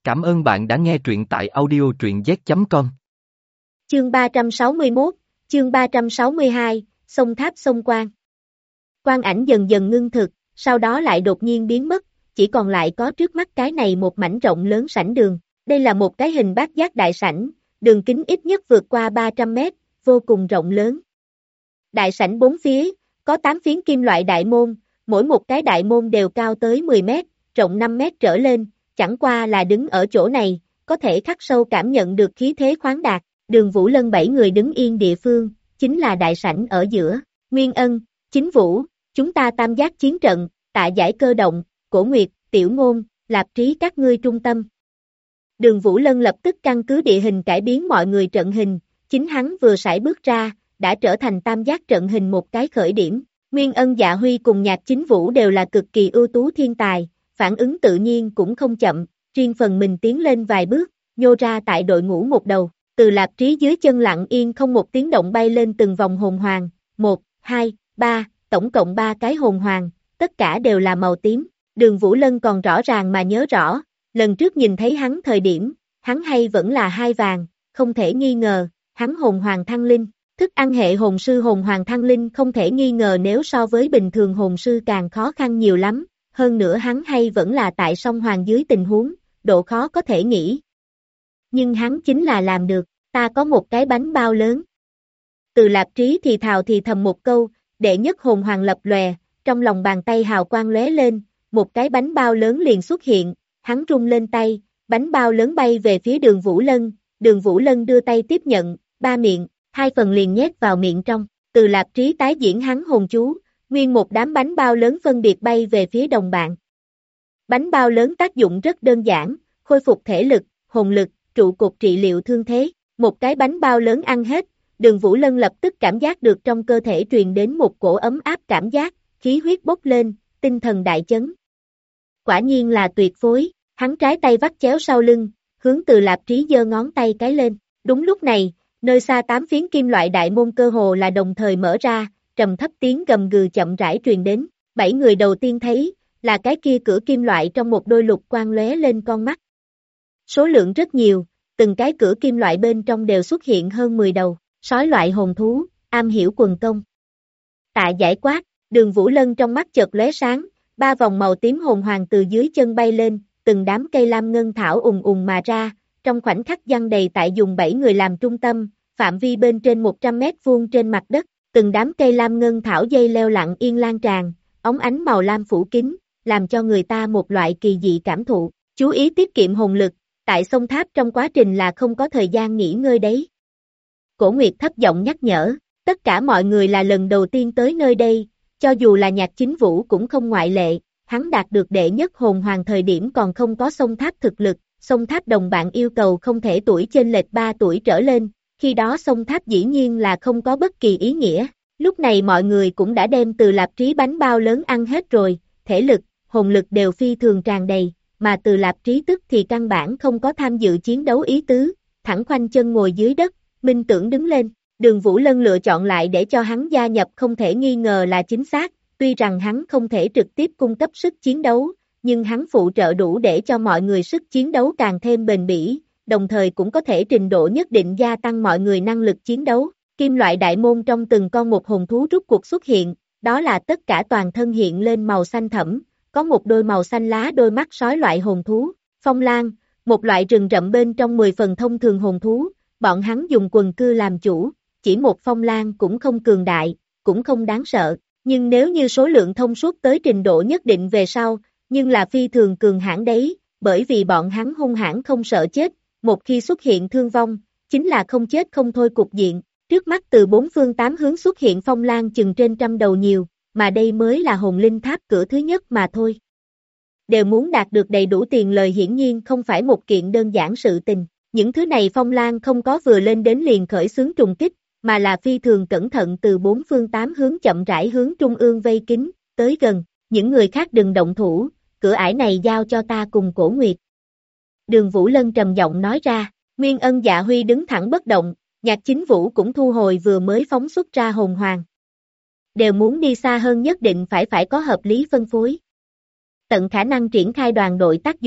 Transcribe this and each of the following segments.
Cảm ơn bạn đã nghe truyện tại audio truyện z.com. Chương 361, chương 362, sông tháp sông quan. Quang ảnh dần dần ngưng thực, sau đó lại đột nhiên biến mất, chỉ còn lại có trước mắt cái này một mảnh rộng lớn sảnh đường. Đây là một cái hình bát giác đại sảnh, đường kính ít nhất vượt qua 300 mét, vô cùng rộng lớn. Đại sảnh bốn phía, có 8 phiến kim loại đại môn, mỗi một cái đại môn đều cao tới 10 mét, rộng 5 mét trở lên, chẳng qua là đứng ở chỗ này, có thể khắc sâu cảm nhận được khí thế khoáng đạt. Đường Vũ Lân 7 người đứng yên địa phương, chính là đại sảnh ở giữa. Nguyên Ân, Chính Vũ, chúng ta tam giác chiến trận, Tạ Giải cơ động, Cổ Nguyệt, Tiểu Ngôn, Lạp Trí các ngươi trung tâm. Đường Vũ Lân lập tức căn cứ địa hình cải biến mọi người trận hình, chính hắn vừa sải bước ra, đã trở thành tam giác trận hình một cái khởi điểm. Nguyên Ân, Dạ Huy cùng Nhạc Chính Vũ đều là cực kỳ ưu tú thiên tài, phản ứng tự nhiên cũng không chậm, riêng phần mình tiến lên vài bước, nhô ra tại đội ngũ một đầu. Từ Lạp Trí dưới chân lặng yên không một tiếng động bay lên từng vòng hồn hoàng, 1, 2, 3, tổng cộng 3 cái hồn hoàng, tất cả đều là màu tím. Đường Vũ Lân còn rõ ràng mà nhớ rõ, lần trước nhìn thấy hắn thời điểm, hắn hay vẫn là 2 vàng, không thể nghi ngờ, hắn hồn hoàng thăng linh. Thức ăn hệ hồn sư hồn hoàng thăng linh không thể nghi ngờ nếu so với bình thường hồn sư càng khó khăn nhiều lắm, hơn nữa hắn hay vẫn là tại song hoàng dưới tình huống, độ khó có thể nghĩ. Nhưng hắn chính là làm được, ta có một cái bánh bao lớn. Từ Lạp Trí thì thào thì thầm một câu, đệ nhất hồn hoàng lập lòe, trong lòng bàn tay hào quang lóe lên, một cái bánh bao lớn liền xuất hiện, hắn rung lên tay, bánh bao lớn bay về phía Đường Vũ Lân đưa tay tiếp nhận, ba miệng, 2 phần liền nhét vào miệng trong. Từ Lạp Trí tái diễn hắn hồn chú, nguyên một đám bánh bao lớn phân biệt bay về phía đồng bạn. Bánh bao lớn tác dụng rất đơn giản, khôi phục thể lực, hồn lực, trụ cột trị liệu thương thế. Một cái bánh bao lớn ăn hết, Đường Vũ Lân lập tức cảm giác được trong cơ thể truyền đến một cổ ấm áp cảm giác, khí huyết bốc lên, tinh thần đại chấn. Quả nhiên là tuyệt phối, hắn trái tay vắt chéo sau lưng, hướng Từ Lạp Trí giơ ngón tay cái lên. Đúng lúc này, nơi xa 8 phiến kim loại đại môn cơ hồ là đồng thời mở ra, trầm thấp tiếng gầm gừ chậm rãi truyền đến. 7 người đầu tiên thấy, là cái kia cửa kim loại trong một đôi lục quang lóe lên con mắt. Số lượng rất nhiều, từng cái cửa kim loại bên trong đều xuất hiện hơn 10 đầu, sói loại hồn thú, am hiểu quần công. Tạ Giải quát, Đường Vũ Lân trong mắt chợt lóe sáng, 3 vòng màu tím hồn hoàng từ dưới chân bay lên, từng đám cây lam ngân thảo ùng ùng mà ra, trong khoảnh khắc giăng đầy tại dùng 7 người làm trung tâm, phạm vi bên trên 100 mét vuông trên mặt đất, từng đám cây lam ngân thảo dây leo lặng yên lan tràn, óng ánh màu lam phủ kín, làm cho người ta một loại kỳ dị cảm thụ. Chú ý tiết kiệm hồn lực, tại sông tháp trong quá trình là không có thời gian nghỉ ngơi đấy. Cổ Nguyệt thấp giọng nhắc nhở, tất cả mọi người là lần đầu tiên tới nơi đây, cho dù là Nhạc Chính Vũ cũng không ngoại lệ, hắn đạt được đệ nhất hồn hoàng thời điểm còn không có sông tháp thực lực, sông tháp đồng bạn yêu cầu không thể tuổi chênh lệch 3 tuổi trở lên, khi đó sông tháp dĩ nhiên là không có bất kỳ ý nghĩa. Lúc này mọi người cũng đã đem Từ Lạp Trí bánh bao lớn ăn hết rồi, thể lực, hồn lực đều phi thường tràn đầy, mà Từ Lạp Trí tức thì căn bản không có tham dự chiến đấu ý tứ, thẳng khoanh chân ngồi dưới đất, minh tưởng đứng lên. Đường Vũ Lân lựa chọn lại để cho hắn gia nhập không thể nghi ngờ là chính xác, tuy rằng hắn không thể trực tiếp cung cấp sức chiến đấu, nhưng hắn phụ trợ đủ để cho mọi người sức chiến đấu càng thêm bền bỉ, đồng thời cũng có thể trình độ nhất định gia tăng mọi người năng lực chiến đấu. Kim loại đại môn trong từng con một hồn thú rút cuộc xuất hiện, đó là tất cả toàn thân hiện lên màu xanh thẫm, có một đôi màu xanh lá đôi mắt sói loại hồn thú. Phong Lang, một loại rừng rậm bên trong 10 phần thông thường hồn thú, bọn hắn dùng quần cư làm chủ, chỉ một Phong Lang cũng không cường đại, cũng không đáng sợ, nhưng nếu như số lượng thông suốt tới trình độ nhất định về sau, nhưng là phi thường cường hãn đấy, bởi vì bọn hắn hung hãn không sợ chết, một khi xuất hiện thương vong, chính là không chết không thôi cục diện. Trước mắt từ 4 phương 8 hướng xuất hiện Phong Lang chừng trên 100 đầu nhiều, mà đây mới là hồn linh tháp cửa thứ nhất mà thôi. Đều muốn đạt được đầy đủ tiền lời hiển nhiên không phải một kiện đơn giản sự tình. Những thứ này Phong Lang không có vừa lên đến liền khởi xướng trùng kích, mà là phi thường cẩn thận từ 4 phương 8 hướng chậm rãi hướng trung ương vây kín, tới gần. Những người khác đừng động thủ, cửa ải này giao cho ta cùng Cổ Nguyệt. Đường Vũ Lân trầm giọng nói ra, Nguyên Ân Dạ Huy đứng thẳng bất động, Nhạc Chính Vũ cũng thu hồi vừa mới phóng xuất ra hồn hoàng. Đều muốn đi xa hơn nhất định phải có hợp lý phân phối. Tận khả năng triển khai đoàn đội tác dụng,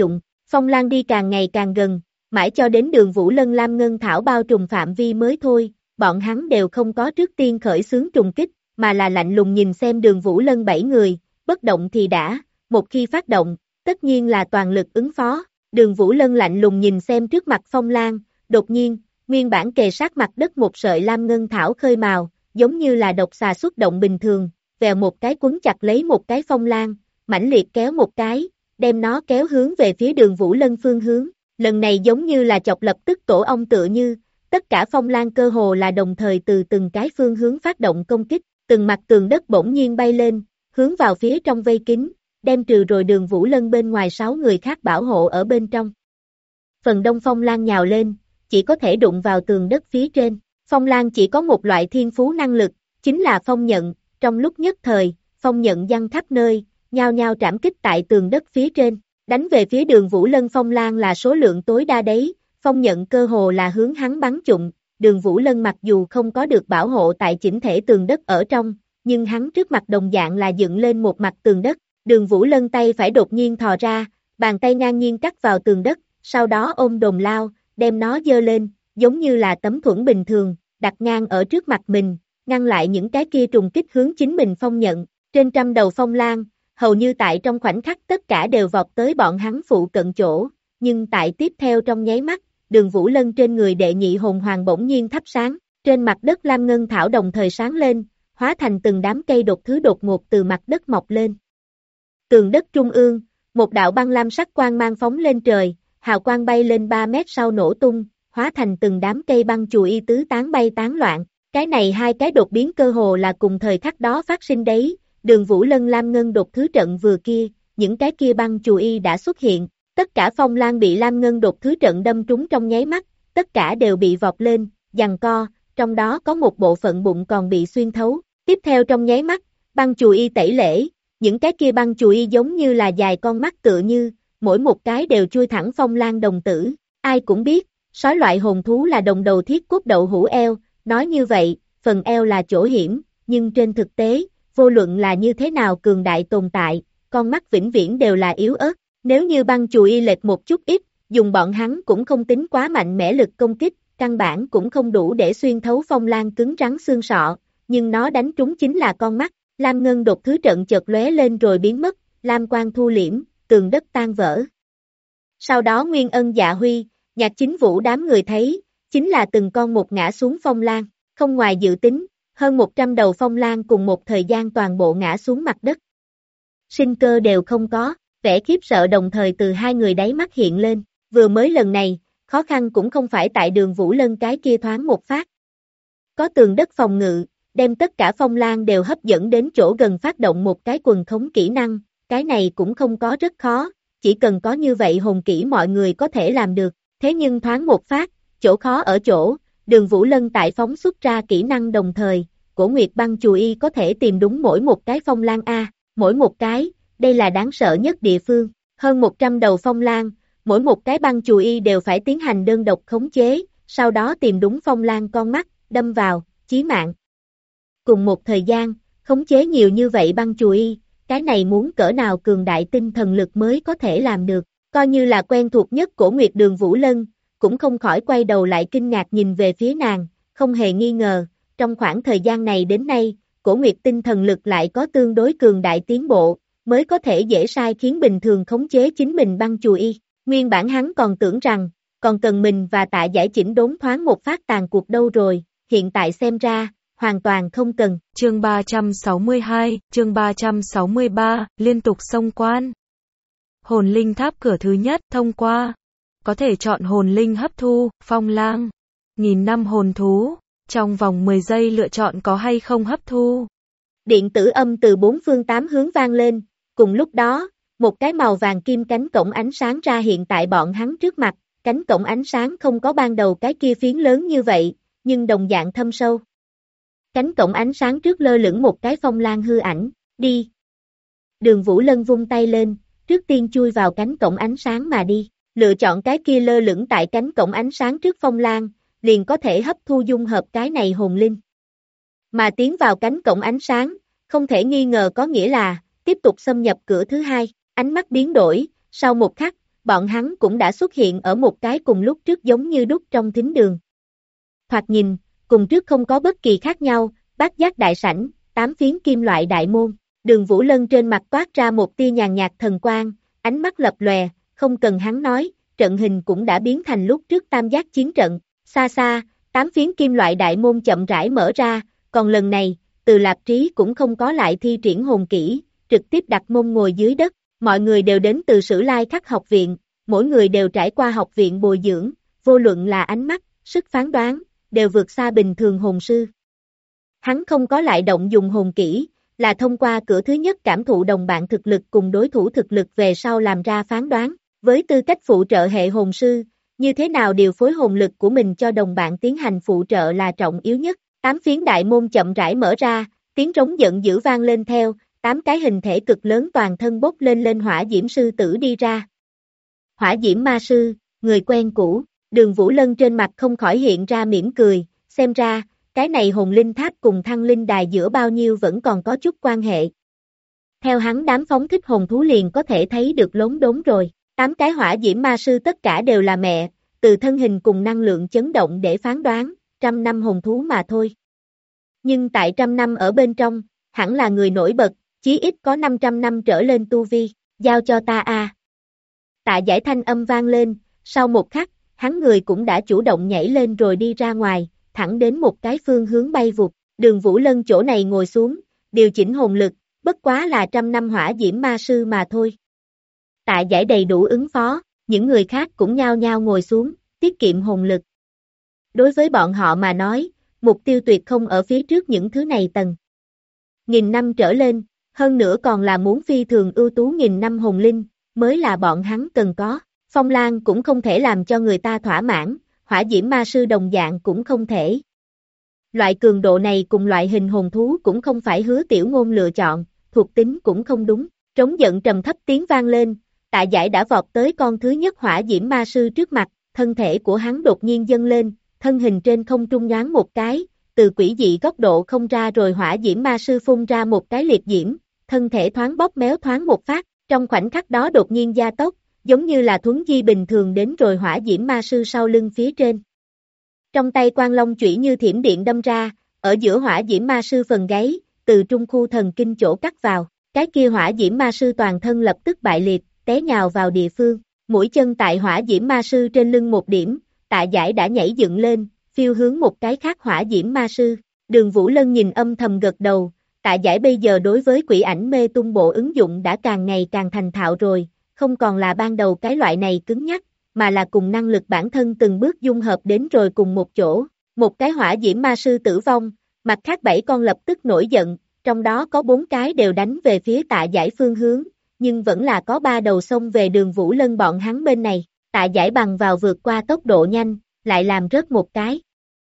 Phong lan đi càng ngày càng gần, mãi cho đến đường Vũ Lân Lam Ngân Thảo bao trùm phạm vi mới thôi, bọn hắn đều không có trước tiên khởi xướng trùng kích, mà là lạnh lùng nhìn xem đường Vũ Lân 7 người, bất động thì đã, một khi phát động, tất nhiên là toàn lực ứng phó. Đường Vũ Lân lạnh lùng nhìn xem trước mặt Phong Lan, đột nhiên, nguyên bản kề sát mặt đất một sợi lam ngân thảo khơi mào, giống như là độc xà xuất động bình thường, vèo một cái quấn chặt lấy một cái Phong Lan, mãnh liệt kéo một cái, đem nó kéo hướng về phía đường Vũ Lân phương hướng. Lần này giống như là chọc lập tức tổ ong tựa như, tất cả Phong Lan cơ hồ là đồng thời từ từng cái phương hướng phát động công kích, từng mặt tường đất bỗng nhiên bay lên, hướng vào phía trong vây kín, đem trừ rồi đường Vũ Lân bên ngoài 6 người khác bảo hộ ở bên trong. Phần đông Phong Lan nhào lên, chỉ có thể đụng vào tường đất phía trên. Phong Lan chỉ có một loại thiên phú năng lực, chính là phong nhận, trong lúc nhất thời, phong nhận văng khắp nơi, nhao nhao trảm kích tại tường đất phía trên, đánh về phía đường Vũ Lân. Phong Lan là số lượng tối đa đấy, phong nhận cơ hồ là hướng hắn bắn trụng, đường Vũ Lân mặc dù không có được bảo hộ tại chỉnh thể tường đất ở trong, nhưng hắn trước mặt đồng dạng là dựng lên một mặt tường đất, đường Vũ Lân tay phải đột nhiên thò ra, bàn tay ngang nhiên cắt vào tường đất, sau đó ôm đồn lao, đem nó giơ lên, giống như là tấm thuẫn bình thường, đặt ngang ở trước mặt mình, ngăn lại những cái kia trùng kích hướng chính mình phong nhận, trên trăm đầu Phong Lan, hầu như tại trong khoảnh khắc tất cả đều vọt tới bọn hắn phụ cận chỗ, nhưng tại tiếp theo trong nháy mắt, đường Vũ Lân trên người đệ nhị hồn hoàng bỗng nhiên thắp sáng, trên mặt đất lam ngân thảo đồng thời sáng lên, hóa thành từng đám cây đột thứ đột ngột từ mặt đất mọc lên. Tường đất trung ương, một đạo băng lam sắc quang mang phóng lên trời, hào quang bay lên 3 mét sau nổ tung, hóa thành từng đám cây băng chùi y tứ tán bay tán loạn. Cái này hai cái đột biến cơ hồ là cùng thời khắc đó phát sinh đấy, đường Vũ Lân lam ngân đột thứ trận vừa kia, những cái kia băng chùi y đã xuất hiện, tất cả Phong Lan bị lam ngân đột thứ trận đâm trúng trong nháy mắt, tất cả đều bị vọt lên, giằng co, trong đó có một bộ phận bụng còn bị xuyên thấu. Tiếp theo trong nháy mắt, băng chùi y tẩy lễ, những cái kia băng chùi y giống như là dài con mắt tựa như, mỗi một cái đều chui thẳng Phong Lan đồng tử. Ai cũng biết, sói loại hồn thú là đồng đầu thiết cốt đậu hũ eo, nói như vậy, phần eo là chỗ hiểm, nhưng trên thực tế, vô luận là như thế nào cường đại tồn tại, con mắt vĩnh viễn đều là yếu ớt. Nếu như băng chùi y lệch một chút ít, dùng bọn hắn cũng không tính quá mạnh mẽ lực công kích, căn bản cũng không đủ để xuyên thấu Phong Lan cứng rắn xương sọ, nhưng nó đánh trúng chính là con mắt. Lam ngân đột thứ trận chợt lóe lên rồi biến mất, lam quang thu liễm, tường đất tan vỡ. Sau đó Nguyên Ân Dạ Huy, Nhạc Chính Vũ đám người thấy, chính là từng con một ngã xuống Phong Lan, không ngoài dự tính, hơn 100 đầu Phong Lan cùng một thời gian toàn bộ ngã xuống mặt đất. Sinh cơ đều không có, vẻ khiếp sợ đồng thời từ hai người đáy mắt hiện lên, vừa mới lần này, khó khăn cũng không phải tại đường Vũ Lân cái kia thoáng một phát. Có tường đất phòng ngự, đem tất cả Phong Lan đều hấp dẫn đến chỗ gần phát động một cái quần khống kỹ năng, cái này cũng không có rất khó, chỉ cần có như vậy hồn kỹ mọi người có thể làm được, thế nhưng thoáng một phát, chỗ khó ở chỗ, đường Vũ Lân tại phóng xuất ra kỹ năng đồng thời, Cổ Nguyệt băng chùi y có thể tìm đúng mỗi một cái Phong Lan A, mỗi một cái, đây là đáng sợ nhất địa phương, hơn 100 đầu Phong Lan, mỗi một cái băng chùi y đều phải tiến hành đơn độc khống chế, sau đó tìm đúng Phong Lan con mắt, đâm vào, chí mạng. Cùng một thời gian, khống chế nhiều như vậy băng chùi y, cái này muốn cỡ nào cường đại tinh thần lực mới có thể làm được, coi như là quen thuộc nhất Cổ Nguyệt đường Vũ Lân, cũng không khỏi quay đầu lại kinh ngạc nhìn về phía nàng, không hề nghi ngờ, trong khoảng thời gian này đến nay, Cổ Nguyệt tinh thần lực lại có tương đối cường đại tiến bộ, mới có thể dễ sai khiến bình thường khống chế chính mình băng chùi y, nguyên bản hắn còn tưởng rằng, còn cần mình và Tạ Giải chỉnh đốn thoáng một phát tàn cuộc đâu rồi, hiện tại xem ra, hoàn toàn không cần. Chương 362, chương 363, liên tục xông quan. Hồn linh tháp cửa thứ nhất, thông qua. Có thể chọn hồn linh hấp thu, Phong Lang. 1000 năm hồn thú, trong vòng 10 giây lựa chọn có hay không hấp thu. Điện tử âm từ bốn phương tám hướng vang lên, cùng lúc đó, một cái màu vàng kim cánh cổng ánh sáng ra hiện tại bọn hắn trước mặt, cánh cổng ánh sáng không có ban đầu cái kia phiến lớn như vậy, nhưng đồng dạng thâm sâu. Cánh cổng ánh sáng trước lơ lửng một cái Phong Lan hư ảnh, đi. Đường Vũ Lân vung tay lên, trước tiên chui vào cánh cổng ánh sáng mà đi, lựa chọn cái kia lơ lửng tại cánh cổng ánh sáng trước Phong Lan, liền có thể hấp thu dung hợp cái này hồn linh. Mà tiến vào cánh cổng ánh sáng, không thể nghi ngờ có nghĩa là, tiếp tục xâm nhập cửa thứ hai, ánh mắt biến đổi, sau một khắc, bọn hắn cũng đã xuất hiện ở một cái cùng lúc trước giống như đúc trong thính đường. Thoạt nhìn, cùng trước không có bất kỳ khác nhau, bát giác đại sảnh, 8 phiến kim loại đại môn, Đường Vũ Lân trên mặt toát ra một tia nhàn nhạt thần quang, ánh mắt lập lòe, không cần hắn nói, trận hình cũng đã biến thành lúc trước tam giác chiến trận, xa xa, 8 phiến kim loại đại môn chậm rãi mở ra, còn lần này, Từ Lạp Trí cũng không có lại thi triển hồn kỹ, trực tiếp đặt mông ngồi dưới đất, mọi người đều đến từ Sử Lai Khắc học viện, mỗi người đều trải qua học viện bồi dưỡng, vô luận là ánh mắt, sức phán đoán, đều vượt xa bình thường hồn sư. Hắn không có lại động dùng hồn kỹ, là thông qua cửa thứ nhất cảm thụ đồng bạn thực lực cùng đối thủ thực lực về sau làm ra phán đoán, với tư cách phụ trợ hệ hồn sư, như thế nào điều phối hồn lực của mình cho đồng bạn tiến hành phụ trợ là trọng yếu nhất. 8 phiến đại môn chậm rãi mở ra, tiếng trống giận dữ vang lên theo, 8 cái hình thể cực lớn toàn thân bốc lên hỏa diễm sư tử đi ra. Hỏa diễm ma sư, người quen cũ, Đường Vũ Lân trên mặt không khỏi hiện ra mỉm cười, xem ra, cái này hồn linh tháp cùng thăng linh đài giữa bao nhiêu vẫn còn có chút quan hệ. Theo hắn đám phóng thích hồn thú liền có thể thấy được lốm đốm rồi, 8 cái hỏa diễm ma sư tất cả đều là mẹ, từ thân hình cùng năng lượng chấn động để phán đoán, 100 năm hồn thú mà thôi. Nhưng tại 100 năm ở bên trong, hẳn là người nổi bật, chí ít có 500 năm trở lên tu vi, giao cho ta a. Tạ Giải thanh âm vang lên, sau một khắc, hắn người cũng đã chủ động nhảy lên rồi đi ra ngoài, thẳng đến một cái phương hướng bay vụt, Đường Vũ Lân chỗ này ngồi xuống, điều chỉnh hồn lực, bất quá là 100 năm hỏa diễm ma sư mà thôi. Tạ Giải đầy đủ ứng phó, những người khác cũng nhao nhao ngồi xuống, tiết kiệm hồn lực. Đối với bọn họ mà nói, mục tiêu tuyệt không ở phía trước những thứ này tầng. 1000 năm trở lên, hơn nữa còn là muốn phi thường ưu tú 1000 năm hồn linh, mới là bọn hắn cần có. Phong Lan cũng không thể làm cho người ta thỏa mãn, hỏa diễm ma sư đồng dạng cũng không thể. Loại cường độ này cùng loại hình hồn thú cũng không phải Hứa Tiểu Ngôn lựa chọn, thuộc tính cũng không đúng. Trống giận trầm thấp tiếng vang lên, Tạ Giải đã vọt tới con thứ nhất hỏa diễm ma sư trước mặt, thân thể của hắn đột nhiên dâng lên, thân hình trên không trung nhoáng một cái, từ quỷ dị góc độ không ra rồi hỏa diễm ma sư phun ra một cái liệt diễm, thân thể thoáng bóp méo thoáng một phát, trong khoảnh khắc đó đột nhiên gia tốc, giống như là thuấn di bình thường đến rồi hỏa diễm ma sư sau lưng phía trên. Trong tay Quang Long chủy như thiểm điện đâm ra, ở giữa hỏa diễm ma sư phần gáy, từ trung khu thần kinh chỗ cắt vào, cái kia hỏa diễm ma sư toàn thân lập tức bại liệt, té nhào vào địa phương, mũi chân tại hỏa diễm ma sư trên lưng một điểm, Tạ Giải đã nhảy dựng lên, phiêu hướng một cái khác hỏa diễm ma sư. Đường Vũ Lân nhìn âm thầm gật đầu, Tạ Giải bây giờ đối với quỷ ảnh mê tung bộ ứng dụng đã càng ngày càng thành thạo rồi, không còn là ban đầu cái loại này cứng nhắc, mà là cùng năng lực bản thân từng bước dung hợp đến rồi cùng một chỗ. Một cái hỏa diễm ma sư tử vong, mặt khác 7 con lập tức nổi giận, trong đó có 4 cái đều đánh về phía Tạ Giải phương hướng, nhưng vẫn là có 3 đầu xông về Đường Vũ Lân bọn hắn bên này. Tạ Giải bằng vào vượt qua tốc độ nhanh, lại làm rớt một cái.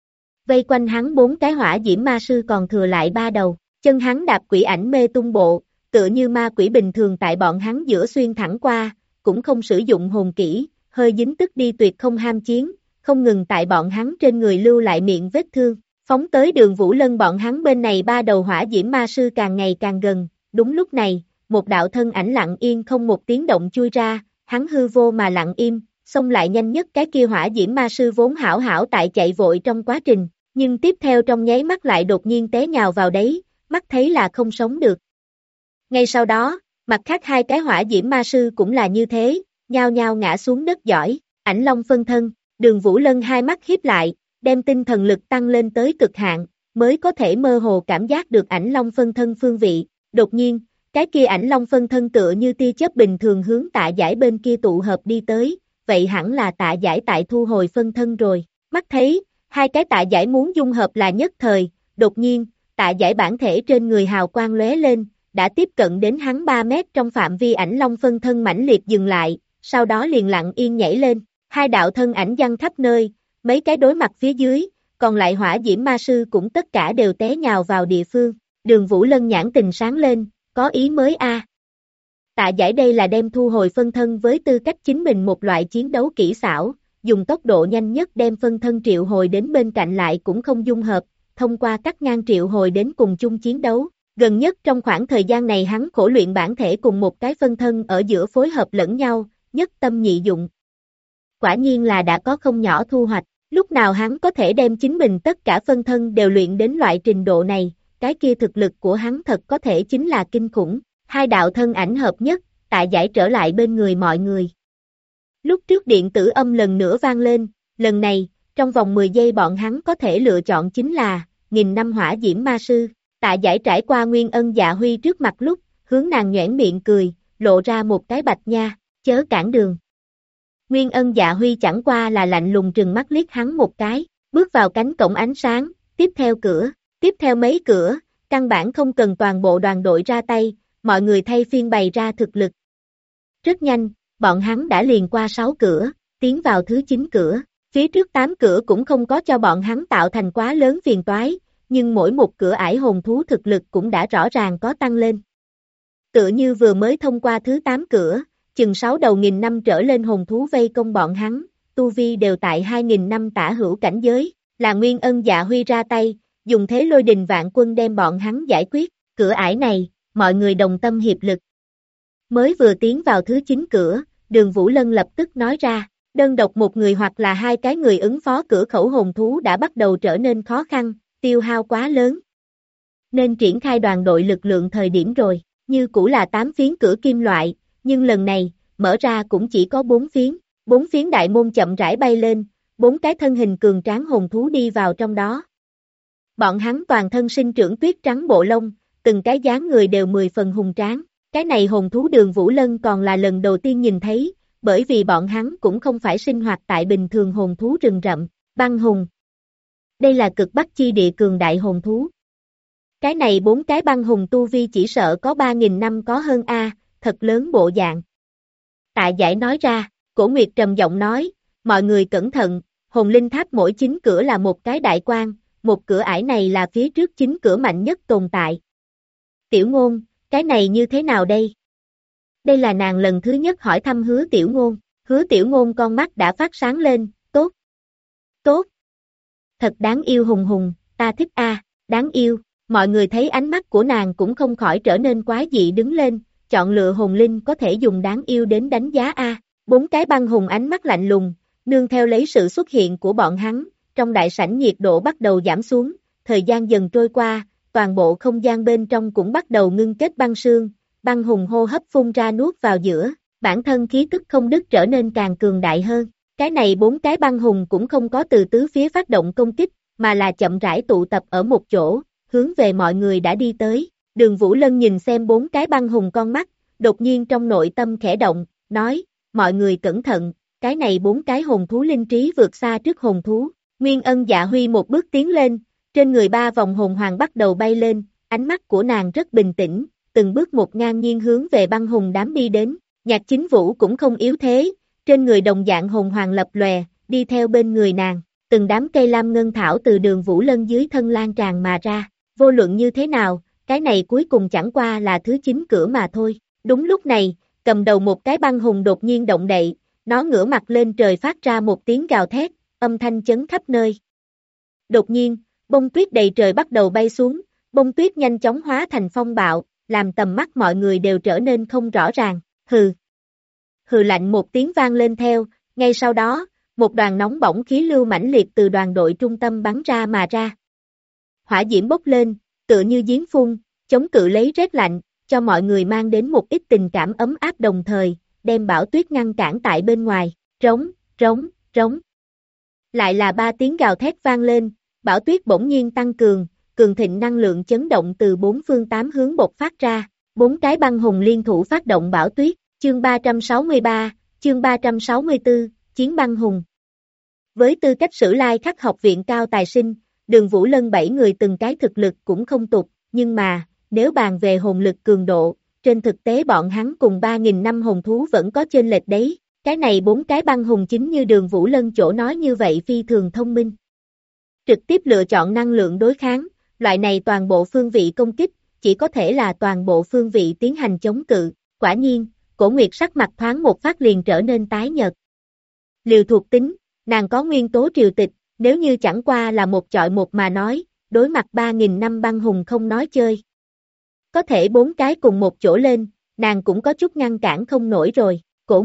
Vây quanh hắn 4 cái hỏa diễm ma sư còn thừa lại 3 đầu, chân hắn đạp quỷ ảnh mê tung bộ, tựa như ma quỷ bình thường tại bọn hắn giữa xuyên thẳng qua, cũng không sử dụng hồn kỹ, hơi dính tức đi tuyệt không ham chiến, không ngừng tại bọn hắn trên người lưu lại miệng vết thương, phóng tới Đường Vũ Lân bọn hắn bên này 3 đầu hỏa diễm ma sư càng ngày càng gần, đúng lúc này, một đạo thân ảnh lặng yên không một tiếng động chui ra, hắn hư vô mà lặng im, xông lại nhanh nhất cái kia hỏa diễm ma sư vốn hảo hảo tại chạy vội trong quá trình, nhưng tiếp theo trong nháy mắt lại đột nhiên té nhào vào đấy, mắt thấy là không sống được. Ngay sau đó, mặt khác 2 cái hỏa diễm ma sư cũng là như thế, nhao nhao ngã xuống đất giỏi, ảnh long phân thân, Đường Vũ Lân hai mắt híp lại, đem tinh thần lực tăng lên tới cực hạn, mới có thể mơ hồ cảm giác được ảnh long phân thân phương vị, đột nhiên, cái kia ảnh long phân thân tựa như tia chớp bình thường hướng Tạ Giải bên kia tụ hợp đi tới, vậy hẳn là Tạ Giải tại thu hồi phân thân rồi, mắt thấy, 2 cái Tạ Giải muốn dung hợp là nhất thời, đột nhiên, Tạ Giải bản thể trên người hào quang lóe lên, đã tiếp cận đến hắn 3 mét trong phạm vi ảnh long phân thân mãnh liệt dừng lại, sau đó liền lặng yên nhảy lên, 2 đạo thân ảnh văng khắp nơi, mấy cái đối mặt phía dưới, còn lại hỏa diễm ma sư cũng tất cả đều té nhào vào địa phương, Đường Vũ Lân nhãn tình sáng lên, có ý mới a. Tạ Giải đây là đem thu hồi phân thân với tư cách chính mình một loại chiến đấu kỹ xảo, dùng tốc độ nhanh nhất đem phân thân triệu hồi đến bên cạnh lại cũng không dung hợp, thông qua cắt ngang triệu hồi đến cùng chung chiến đấu. Gần nhất trong khoảng thời gian này hắn khổ luyện bản thể cùng một cái phân thân ở giữa phối hợp lẫn nhau, nhất tâm nhị dụng. Quả nhiên là đã có không nhỏ thu hoạch, lúc nào hắn có thể đem chính mình tất cả phân thân đều luyện đến loại trình độ này, cái kia thực lực của hắn thật có thể chính là kinh khủng. Hai đạo thân ảnh hợp nhất, Tạ Giải trở lại bên người mọi người. Lúc trước điện tử âm lần nữa vang lên, lần này, trong vòng 10 giây bọn hắn có thể lựa chọn chính là 1000 năm hỏa diễm ma sư. Tạ Giải trải qua Nguyên Ân Dạ Huy trước mặt lúc, hướng nàng nhoẻn miệng cười, lộ ra một cái bạch nha, chớ cản đường. Nguyên Ân Dạ Huy chẳng qua là lạnh lùng trừng mắt liếc hắn một cái, bước vào cánh cổng ánh sáng, tiếp theo mấy cửa, căn bản không cần toàn bộ đoàn đội ra tay, mọi người thay phiên bày ra thực lực. Rất nhanh, bọn hắn đã liền qua 6 cửa, tiến vào thứ 9 cửa, phía trước 8 cửa cũng không có cho bọn hắn tạo thành quá lớn phiền toái, nhưng mỗi một cửa ải hồn thú thực lực cũng đã rõ ràng có tăng lên. Tựa như vừa mới thông qua thứ 8 cửa, chừng 6 đầu nghìn năm trở lên hồn thú vây công bọn hắn, tu vi đều tại 2000 năm tả hữu cảnh giới, là Nguyên Ân Dạ Huy ra tay, dùng thế lôi đình vạn quân đem bọn hắn giải quyết, cửa ải này, mọi người đồng tâm hiệp lực. Mới vừa tiến vào thứ 9 cửa, Đường Vũ Lân lập tức nói ra, đơn độc một người hoặc là hai cái người ứng phó cửa khẩu hồn thú đã bắt đầu trở nên khó khăn, tiêu hao quá lớn. Nên triển khai đoàn đội lực lượng thời điểm rồi, như cũ là 8 phiến cửa kim loại, nhưng lần này, mở ra cũng chỉ có 4 phiến. 4 phiến đại môn chậm rãi bay lên, 4 cái thân hình cường tráng hồn thú đi vào trong đó. Bọn hắn toàn thân sinh trưởng tuyết trắng bộ lông, từng cái dáng người đều 10 phần hùng tráng. Cái này hồn thú Đường Vũ Lân còn là lần đầu tiên nhìn thấy, bởi vì bọn hắn cũng không phải sinh hoạt tại bình thường hồn thú rừng rậm, băng hùng. Đây là cực bắc chi địa cường đại hồn thú. Cái này 4 cái băng hùng tu vi chỉ sợ có 3000 năm có hơn a, thật lớn bộ dạng. Tạ Giải nói ra, Cổ Nguyệt trầm giọng nói, mọi người cẩn thận, hồn linh tháp mỗi 9 cửa là một cái đại quan, một cửa ải này là phía trước 9 cửa mạnh nhất tồn tại. Tiểu Ngôn, cái này như thế nào đây? Đây là nàng lần thứ nhất hỏi thăm Hứa Tiểu Ngôn, Hứa Tiểu Ngôn con mắt đã phát sáng lên, tốt, tốt, thật đáng yêu hùng hùng, ta thích a, đáng yêu, mọi người thấy ánh mắt của nàng cũng không khỏi trở nên quái dị đứng lên, chọn lựa hồn linh có thể dùng đáng yêu đến đánh giá a. 4 cái băng hùng ánh mắt lạnh lùng, nương theo lấy sự xuất hiện của bọn hắn, trong đại sảnh nhiệt độ bắt đầu giảm xuống, thời gian dần trôi qua, toàn bộ không gian bên trong cũng bắt đầu ngưng kết băng sương, băng hùng hô hấp phun ra nuốt vào giữa, bản thân khí tức không đứt trở nên càng cường đại hơn. Cái này 4 cái băng hùng cũng không có từ tứ phía phát động công kích, mà là chậm rãi tụ tập ở một chỗ, hướng về mọi người đã đi tới. Đường Vũ Lân nhìn xem 4 cái băng hùng con mắt, đột nhiên trong nội tâm khẽ động, nói, mọi người cẩn thận, cái này 4 cái hồn thú linh trí vượt xa trước hồn thú. Nguyên Ân Dạ Huy một bước tiến lên, trên người 3 vòng hồn hoàng bắt đầu bay lên, ánh mắt của nàng rất bình tĩnh, từng bước một ngang nhiên hướng về băng hùng đám đi đến. Nhạc Chính Vũ cũng không yếu thế, trên người đồng dạng hồn hoàng lập lòe, đi theo bên người nàng, từng đám cây lam ngân thảo từ Đường Vũ Lân dưới thân lan tràn mà ra. Vô luận như thế nào, cái này cuối cùng chẳng qua là thứ 9 cửa mà thôi. Đúng lúc này, cầm đầu một cái băng hùng đột nhiên động đậy, nó ngửa mặt lên trời phát ra một tiếng gào thét, âm thanh chấn khắp nơi. Đột nhiên, bông tuyết đầy trời bắt đầu bay xuống, bông tuyết nhanh chóng hóa thành phong bạo, làm tầm mắt mọi người đều trở nên không rõ ràng. Hừ. Hừ lạnh một tiếng vang lên theo, ngay sau đó, một đoàn nóng bỏng khí lưu mãnh liệt từ đoàn đội trung tâm bắn ra mà ra. Hỏa diễm bốc lên, tựa như giếng phun, chống cự lấy rét lạnh, cho mọi người mang đến một ít tình cảm ấm áp đồng thời, đem bão tuyết ngăn cản tại bên ngoài, rống, rống, rống. Lại là 3 tiếng gào thét vang lên, bão tuyết bỗng nhiên tăng cường, cường thịnh năng lượng chấn động từ 4 phương 8 hướng bộc phát ra, 4 cái băng hùng liên thủ phát động bão tuyết, chương 363, chương 364, chiến băng hùng. Với tư cách Sử Lai Khắc học viện cao tài sinh, Đường Vũ Lân 7 người từng cái thực lực cũng không tục, nhưng mà, nếu bàn về hồn lực cường độ, trên thực tế bọn hắn cùng 3000 năm hồn thú vẫn có chênh lệch đấy, cái này 4 cái băng hùng chính như Đường Vũ Lân chỗ nói như vậy phi thường thông minh. Trực tiếp lựa chọn năng lượng đối kháng, loại này toàn bộ phương vị công kích, chỉ có thể là toàn bộ phương vị tiến hành chống cự, quả nhiên, Cổ Nguyệt sắc mặt thoáng một phát liền trở nên tái nhợt. Liều thuộc tính, nàng có nguyên tố triều tịch, nếu như chẳng qua là một chọi một mà nói, đối mặt 3000 năm băng hùng không nói chơi. Có thể 4 cái cùng một chỗ lên, nàng cũng có chút ngăn cản không nổi rồi. Cổ Nguyệt,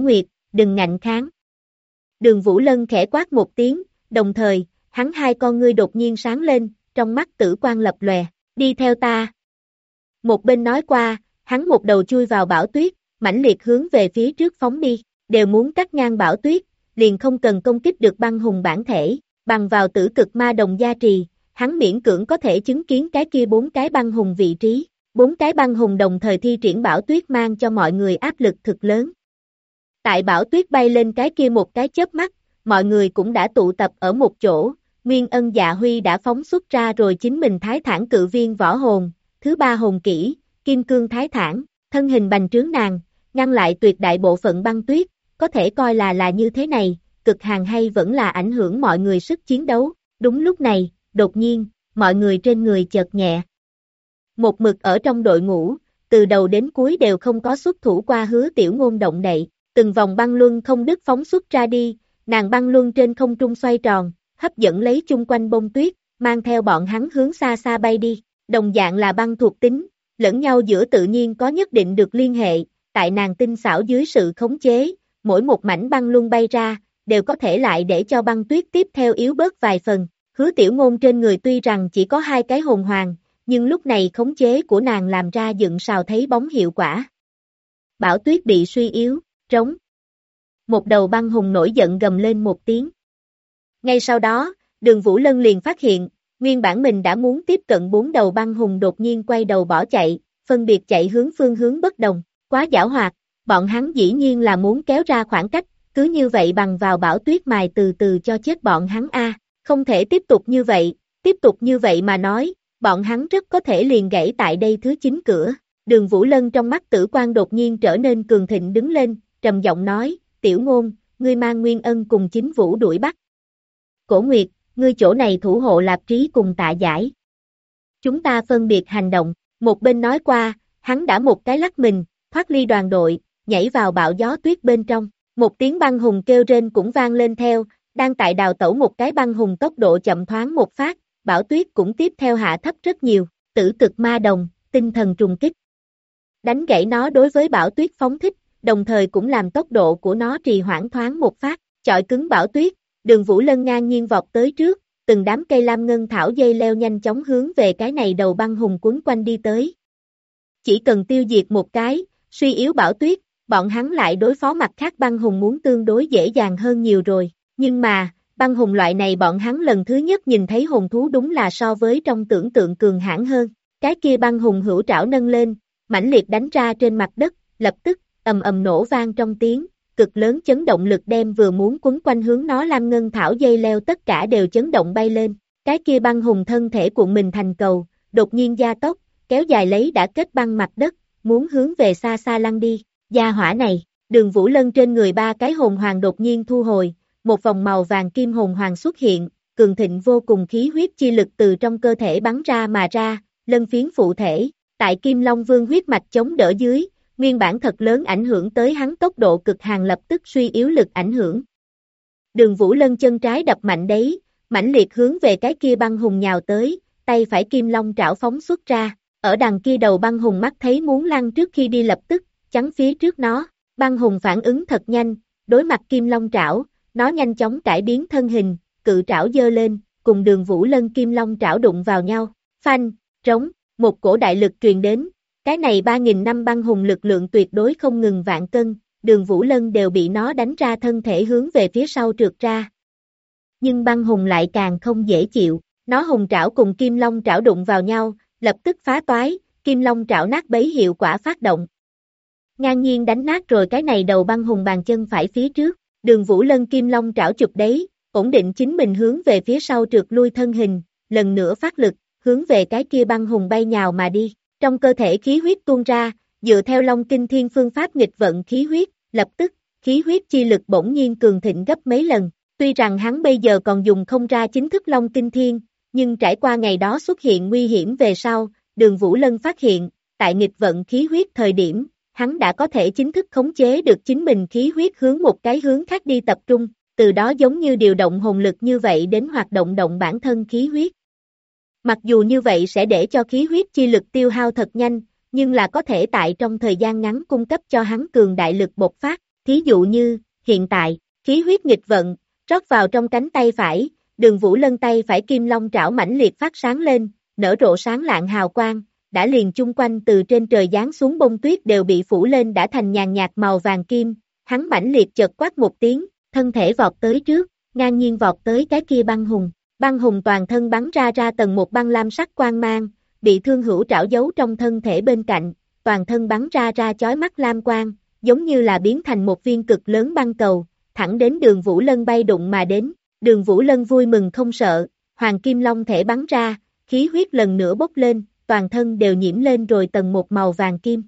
đừng ngạnh kháng. Đường Vũ Lân khẽ quát một tiếng, đồng thời, hắn hai con ngươi đột nhiên sáng lên, trong mắt tử quang lập lòe, đi theo ta. Một bên nói qua, hắn một đầu chui vào Bảo Tuyết, mãnh liệt hướng về phía trước phóng đi, đều muốn cắt ngang Bảo Tuyết, liền không cần công kích được băng hùng bản thể, bằng vào tử cực ma đồng gia trì, hắn miễn cưỡng có thể chứng kiến cái kia 4 cái băng hùng vị trí, 4 cái băng hùng đồng thời thi triển Bảo Tuyết mang cho mọi người áp lực thực lớn. Tại Bảo Tuyết bay lên cái kia một cái chớp mắt, mọi người cũng đã tụ tập ở một chỗ, Nguyên Ân Dạ Huy đã phóng xuất ra rồi chính mình Thái Thản cự viên võ hồn, thứ 3 hồn kỹ, Kim Cương Thái Thản, thân hình bành trướng nàng, ngăn lại tuyệt đại bộ phận băng tuyết, có thể coi là như thế này, cực hàn hay vẫn là ảnh hưởng mọi người sức chiến đấu. Đúng lúc này, đột nhiên, mọi người trên người chợt nhẹ. Một mực ở trong đội ngũ, từ đầu đến cuối đều không có xuất thủ qua Hứa Tiểu Ngôn động đậy, từng vòng băng luân không đứt phóng xuất ra đi, nàng băng luân trên không trung xoay tròn, hấp dẫn lấy chung quanh bông tuyết, mang theo bọn hắn hướng xa xa bay đi, đồng dạng là băng thuộc tính, lẫn nhau giữa tự nhiên có nhất định được liên hệ, tại nàng tinh xảo dưới sự khống chế, mỗi một mảnh băng luân bay ra, đều có thể lại để cho băng tuyết tiếp theo yếu bớt vài phần. Hứa Tiểu Ngôn trên người tuy rằng chỉ có 2 cái hồn hoàng, nhưng lúc này khống chế của nàng làm ra dựng sào thấy bóng hiệu quả. Bảo Tuyết bị suy yếu, trống. Một đầu băng hùng nổi giận gầm lên một tiếng. Ngay sau đó, Đường Vũ Lân liền phát hiện, nguyên bản mình đã muốn tiếp cận 4 đầu băng hùng đột nhiên quay đầu bỏ chạy, phân biệt chạy hướng phương hướng bất đồng, quá giảo hoạt, bọn hắn dĩ nhiên là muốn kéo ra khoảng cách, cứ như vậy bằng vào Bảo Tuyết mài từ từ cho chết bọn hắn không thể tiếp tục như vậy mà nói, bọn hắn rất có thể liền gãy tại đây thứ 9 cửa. Đường Vũ Lân trong mắt tử quang đột nhiên trở nên cường thịnh đứng lên, trầm giọng nói, Tiểu Ngôn, ngươi mang Nguyên Ân cùng Chính Vũ đuổi bắt. Cổ Nguyệt, ngươi chỗ này thủ hộ Lạp Trí cùng Tạ Giải. Chúng ta phân biệt hành động, một bên nói qua, hắn đã một cái lắc mình, thoát ly đoàn đội, nhảy vào bão gió tuyết bên trong, một tiếng băng hùng kêu rên cũng vang lên theo, đang tại đào tẩu một cái băng hùng tốc độ chậm thoáng một phát, Bảo Tuyết cũng tiếp theo hạ thấp rất nhiều, tử cực ma đồng, tinh thần trùng kích. Đánh gãy nó đối với Bảo Tuyết phóng thích, đồng thời cũng làm tốc độ của nó trì hoãn thoáng một phát, chọi cứng Bảo Tuyết, Đường Vũ Lân ngang nhiên vọt tới trước, từng đám cây lam ngân thảo dây leo nhanh chóng hướng về cái này đầu băng hùng quấn quanh đi tới. Chỉ cần tiêu diệt một cái, suy yếu Bảo Tuyết, bọn hắn lại đối phó mặt khác băng hùng muốn tương đối dễ dàng hơn nhiều rồi. Nhưng mà, băng hùng loại này bọn hắn lần thứ nhất nhìn thấy hồn thú đúng là so với trong tưởng tượng cường hãn hơn. Cái kia băng hùng hữu trảo nâng lên, mãnh liệt đánh ra trên mặt đất, lập tức, ầm ầm nổ vang trong tiếng, cực lớn chấn động lực đem vừa muốn quấn quanh hướng nó lam ngân thảo dây leo tất cả đều chấn động bay lên. Cái kia băng hùng thân thể cuộn mình thành cầu, đột nhiên gia tốc, kéo dài lấy đã kết băng mặt đất, muốn hướng về xa xa lăn đi. Gia hỏa này, Đường Vũ Lân trên người 3 cái hồn hoàng đột nhiên thu hồi, một vòng màu vàng kim hồn hoàng xuất hiện, cường thịnh vô cùng khí huyết chi lực từ trong cơ thể bắn ra mà ra, lân phiến phụ thể, tại Kim Long Vương huyết mạch chống đỡ dưới, nguyên bản thật lớn ảnh hưởng tới hắn tốc độ cực hàn lập tức suy yếu lực ảnh hưởng. Đường Vũ Lân chân trái đập mạnh đấy, mãnh liệt hướng về cái kia băng hùng nhào tới, tay phải Kim Long trảo phóng xuất ra, ở đằng kia đầu băng hùng mắt thấy muốn lăn trước khi đi lập tức, chắn phía trước nó, băng hùng phản ứng thật nhanh, đối mặt Kim Long trảo, nó nhanh chóng cải biến thân hình, cự trảo giơ lên, cùng Đường Vũ Lân Kim Long trảo đụng vào nhau, phanh, trống, một cổ đại lực truyền đến, cái này 3.000 năm băng hùng lực lượng tuyệt đối không ngừng vạn cân, Đường Vũ Lân đều bị nó đánh ra thân thể hướng về phía sau trượt ra. Nhưng băng hùng lại càng không dễ chịu, nó hùng trảo cùng Kim Long trảo đụng vào nhau, lập tức phá toái, Kim Long trảo nát bấy hiệu quả phát động. Ngang nhiên đánh nát rồi cái này đầu băng hùng bàn chân phải phía trước, Đường Vũ Lân Kim Long trảo chụp đấy, ổn định chính mình hướng về phía sau trượt lui thân hình, lần nữa phát lực, hướng về cái kia băng hùng bay nhào mà đi. Trong cơ thể khí huyết tuôn ra, dựa theo Long Kinh Thiên phương pháp nghịch vận khí huyết, lập tức, khí huyết chi lực bỗng nhiên cường thịnh gấp mấy lần. Tuy rằng hắn bây giờ còn dùng không ra chính thức Long Kinh Thiên, nhưng trải qua ngày đó xuất hiện nguy hiểm về sau, Đường Vũ Lân phát hiện, tại nghịch vận khí huyết thời điểm, hắn đã có thể chính thức khống chế được chính mình khí huyết hướng một cái hướng khác đi tập trung, từ đó giống như điều động hồn lực như vậy đến hoạt động bản thân khí huyết. Mặc dù như vậy sẽ để cho khí huyết chi lực tiêu hao thật nhanh, nhưng là có thể tại trong thời gian ngắn cung cấp cho hắn cường đại lực bộc phát, thí dụ như, Hiện tại, khí huyết nghịch vận, rót vào trong cánh tay phải, Đường Vũ Lân tay phải kim long trảo mãnh liệt phát sáng lên, nở rộ sáng lạng hào quang, đã liền chung quanh từ trên trời giáng xuống bông tuyết đều bị phủ lên đã thành nhàn nhạt màu vàng kim, hắn mãnh liệt chợt quát một tiếng, thân thể vọt tới trước, ngang nhiên vọt tới cái kia băng hùng toàn thân bắn ra tầng một băng lam sắc quang mang, bị Thương Hữu trảo giấu trong thân thể bên cạnh, toàn thân bắn ra chói mắt lam quang, giống như là biến thành một viên cực lớn băng cầu, thẳng đến Đường Vũ Lân bay đụng mà đến. Đường Vũ Lân vui mừng không sợ, hoàng kim long thể bắn ra, khí huyết lần nữa bốc lên, toàn thân đều nhiễm lên rồi tầng một màu vàng kim.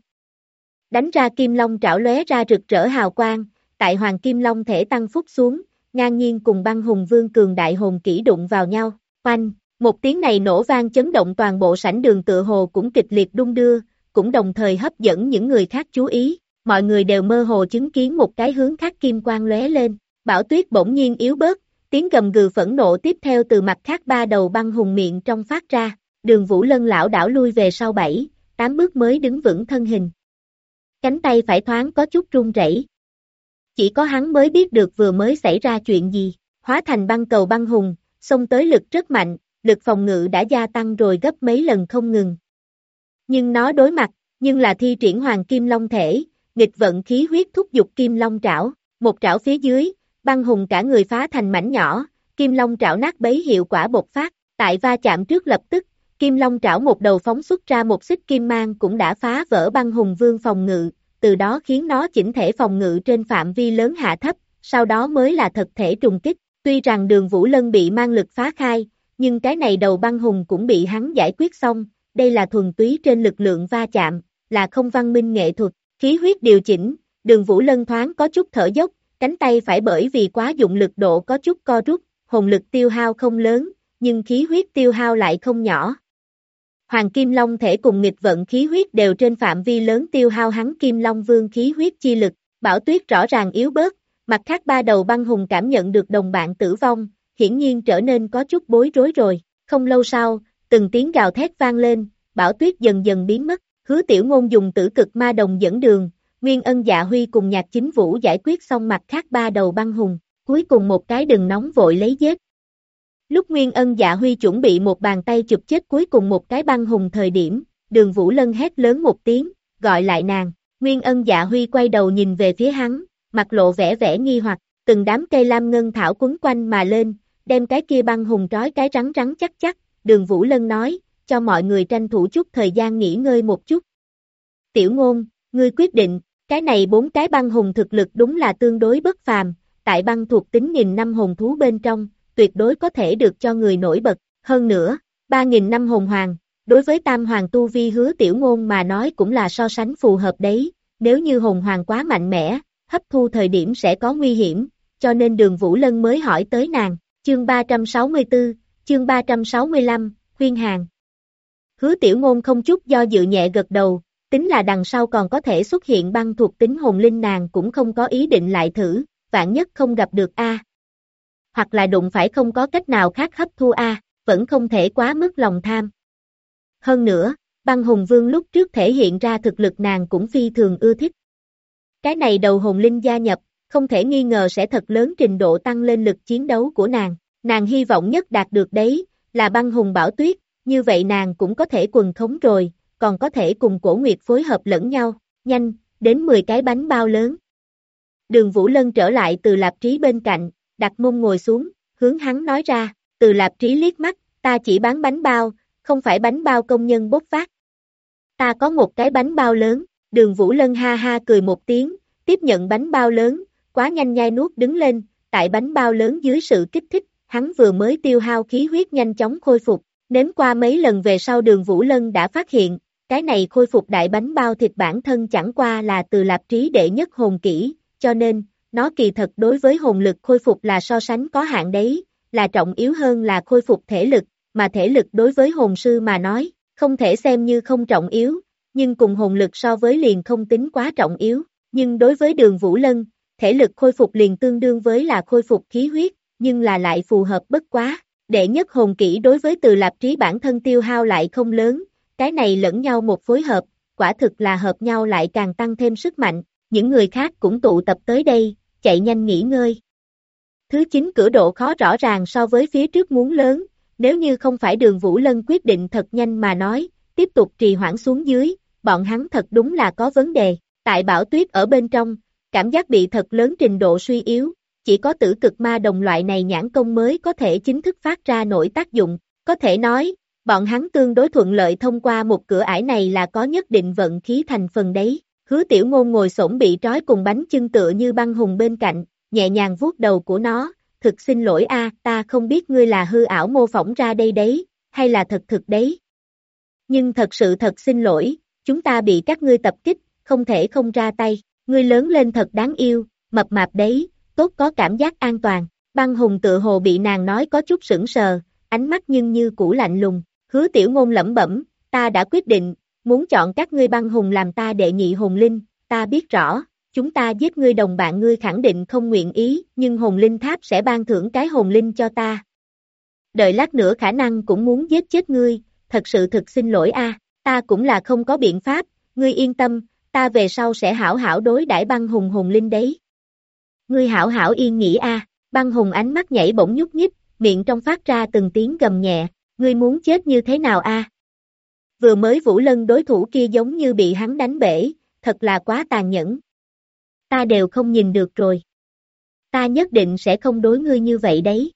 Đánh ra kim long trảo lóe ra rực rỡ hào quang, tại hoàng kim long thể tăng phúc xuống, ngang nhiên cùng băng hùng vương cường đại hồn kỹ đụng vào nhau, oanh, một tiếng này nổ vang chấn động toàn bộ sảnh đường tựa hồ cũng kịch liệt đung đưa, cũng đồng thời hấp dẫn những người khác chú ý, mọi người đều mơ hồ chứng kiến một cái hướng khác kim quang lóe lên, Bảo Tuyết bỗng nhiên yếu bớt, tiếng gầm gừ phẫn nộ tiếp theo từ mặt khác ba đầu băng hùng miệng trong phát ra, Đường Vũ Lân lảo đảo lui về sau 7-8 bước mới đứng vững thân hình. Cánh tay phải thoáng có chút run rẩy. Chỉ có hắn mới biết được vừa mới xảy ra chuyện gì, hóa thành băng cầu băng hùng, xông tới lực rất mạnh, lực phòng ngự đã gia tăng rồi gấp mấy lần không ngừng. Nhưng nó đối mặt, nhưng là thi triển hoàng kim long thể, nghịch vận khí huyết thúc giục kim long trảo, một trảo phía dưới, băng hùng cả người phá thành mảnh nhỏ, kim long trảo nát bấy hiệu quả bộc phát, tại va chạm trước lập tức, kim long trảo một đầu phóng xuất ra một xích kim mang cũng đã phá vỡ băng hùng vương phòng ngự, từ đó khiến nó chỉnh thể phòng ngự trên phạm vi lớn hạ thấp, sau đó mới là thật thể trùng kích, tuy rằng Đường Vũ Lân bị mang lực phá khai, nhưng cái này đầu băng hùng cũng bị hắn giải quyết xong, đây là thuần túy trên lực lượng va chạm, là không văn minh nghệ thuật, khí huyết điều chỉnh, Đường Vũ Lân thoáng có chút thở dốc, cánh tay phải bởi vì quá dụng lực độ có chút co rút, hồn lực tiêu hao không lớn, nhưng khí huyết tiêu hao lại không nhỏ. Hoàng Kim Long thể cùng nghịch vận khí huyết đều trên phạm vi lớn tiêu hao hắn Kim Long Vương khí huyết chi lực, Bảo Tuyết rõ ràng yếu bớt, mặt khác ba đầu băng hùng cảm nhận được đồng bạn tử vong, hiển nhiên trở nên có chút bối rối rồi, không lâu sau, từng tiếng gào thét vang lên, Bảo Tuyết dần dần biến mất, Hứa Tiểu Ngôn dùng tử cực ma đồng dẫn đường, Nguyên Ân Dạ Huy cùng Nhạc Chính Vũ giải quyết xong mặt khác ba đầu băng hùng, cuối cùng một cái đừng nóng vội lấy giết. Lúc Nguyên Ân Dạ Huy chuẩn bị một bàn tay chụp chết cuối cùng một cái băng hùng thời điểm, Đường Vũ Lân hét lớn một tiếng, gọi lại nàng, Nguyên Ân Dạ Huy quay đầu nhìn về phía hắn, mặt lộ vẻ nghi hoặc, từng đám cây lam ngân thảo quấn quanh mà lên, đem cái kia băng hùng trói cái rắn chắc, Đường Vũ Lân nói, cho mọi người tranh thủ chút thời gian nghỉ ngơi một chút. Tiểu Ngôn, ngươi quyết định, cái này 4 cái băng hùng thực lực đúng là tương đối bất phàm, tại băng thuộc tính 1000 năm hồn thú bên trong, tuyệt đối có thể được cho người nổi bật, hơn nữa, 3000 năm hồn hoàng, đối với tam hoàng tu vi Hứa Tiểu Ngôn mà nói cũng là so sánh phù hợp đấy, nếu như hồn hoàng quá mạnh mẽ, hấp thu thời điểm sẽ có nguy hiểm, cho nên Đường Vũ Lân mới hỏi tới nàng, chương 364, chương 365, khuyên hàng. Hứa Tiểu Ngôn không chút do dự nhẹ gật đầu, tính là đằng sau còn có thể xuất hiện băng thuộc tính hồn linh nàng cũng không có ý định lại thử, vạn nhất không gặp được A. Hoặc là đụng phải không có cách nào khác hấp thu A, vẫn không thể quá mức lòng tham. Hơn nữa, băng hùng vương lúc trước thể hiện ra thực lực nàng cũng phi thường ưa thích. Cái này đầu hồn linh gia nhập, không thể nghi ngờ sẽ thật lớn trình độ tăng lên lực chiến đấu của nàng hy vọng nhất đạt được đấy, là băng hùng Bảo Tuyết, như vậy nàng cũng có thể quần khống rồi, còn có thể cùng Cổ Nguyệt phối hợp lẫn nhau, nhanh, đến 10 cái bánh bao lớn. Đường Vũ Lân trở lại Từ Lạp Trí bên cạnh, đặt mông ngồi xuống, hướng hắn nói ra, Từ Lạp Trí liếc mắt, ta chỉ bán bánh bao, không phải bánh bao công nhân bốc phát. Ta có một cái bánh bao lớn, Đường Vũ Lân ha ha cười một tiếng, tiếp nhận bánh bao lớn, quá nhanh nhai nuốt đứng lên, tại bánh bao lớn dưới sự kích thích, hắn vừa mới tiêu hao khí huyết nhanh chóng khôi phục, nếm qua mấy lần về sau Đường Vũ Lân đã phát hiện, cái này khôi phục đại bánh bao thịt bản thân chẳng qua là Từ Lạp Trí đệ nhất hồn kỹ, cho nên, nó kỳ thật đối với hồn lực khôi phục là so sánh có hạn đấy, là trọng yếu hơn là khôi phục thể lực, mà thể lực đối với hồn sư mà nói, không thể xem như không trọng yếu, nhưng cùng hồn lực so với liền không tính quá trọng yếu, nhưng đối với Đường Vũ Lân, thể lực khôi phục liền tương đương với là khôi phục khí huyết, nhưng là lại phù hợp bất quá, đệ nhất hồn kỹ đối với Từ Lạp Trí bản thân tiêu hao lại không lớn, cái này lẫn nhau một phối hợp, quả thực là hợp nhau lại càng tăng thêm sức mạnh, những người khác cũng tụ tập tới đây, chạy nhanh nghỉ ngơi. Thứ 9 cửa độ khó rõ ràng so với phía trước muốn lớn, nếu như không phải Đường Vũ Lân quyết định thật nhanh mà nói, tiếp tục trì hoãn xuống dưới, bọn hắn thật đúng là có vấn đề. Tại Bảo Tuyết ở bên trong, cảm giác bị thật lớn trình độ suy yếu, chỉ có tử cực ma đồng loại này nhãn công mới có thể chính thức phát ra nổi tác dụng. Có thể nói, bọn hắn tương đối thuận lợi thông qua một cửa ải này là có nhất định vận khí thành phần đấy. Hứa Tiểu Ngôn ngồi xổm bị trói cùng bánh chân tựa như băng hùng bên cạnh, nhẹ nhàng vuốt đầu của nó, thực xin lỗi a, ta không biết ngươi là hư ảo mô phỏng ra đây đấy, hay là thật thực đấy. Nhưng thật sự thật xin lỗi, chúng ta bị các ngươi tập kích, không thể không ra tay, ngươi lớn lên thật đáng yêu, mập mạp đấy, tốt có cảm giác an toàn. Băng hùng tựa hồ bị nàng nói có chút sững sờ, ánh mắt nhưng như cũ lạnh lùng. Hứa Tiểu Ngôn lẩm bẩm, ta đã quyết định, muốn chọn các ngươi băng hùng làm ta đệ nhị hồn linh, ta biết rõ, chúng ta giết ngươi đồng bạn ngươi khẳng định không nguyện ý, nhưng hồn linh tháp sẽ ban thưởng cái hồn linh cho ta. Đợi lát nữa khả năng cũng muốn giết chết ngươi, thật sự thực xin lỗi a, ta cũng là không có biện pháp, ngươi yên tâm, ta về sau sẽ hảo hảo đối đãi băng hùng hồn linh đấy. Ngươi hảo hảo yên nghỉ a, băng hùng ánh mắt nhảy bổng nhúc nhích, miệng trong phát ra từng tiếng gầm nhẹ, ngươi muốn chết như thế nào a? Vừa mới Vũ Lân đối thủ kia giống như bị hắn đánh bể, thật là quá tàn nhẫn. Ta đều không nhìn được rồi. Ta nhất định sẽ không đối ngươi như vậy đấy.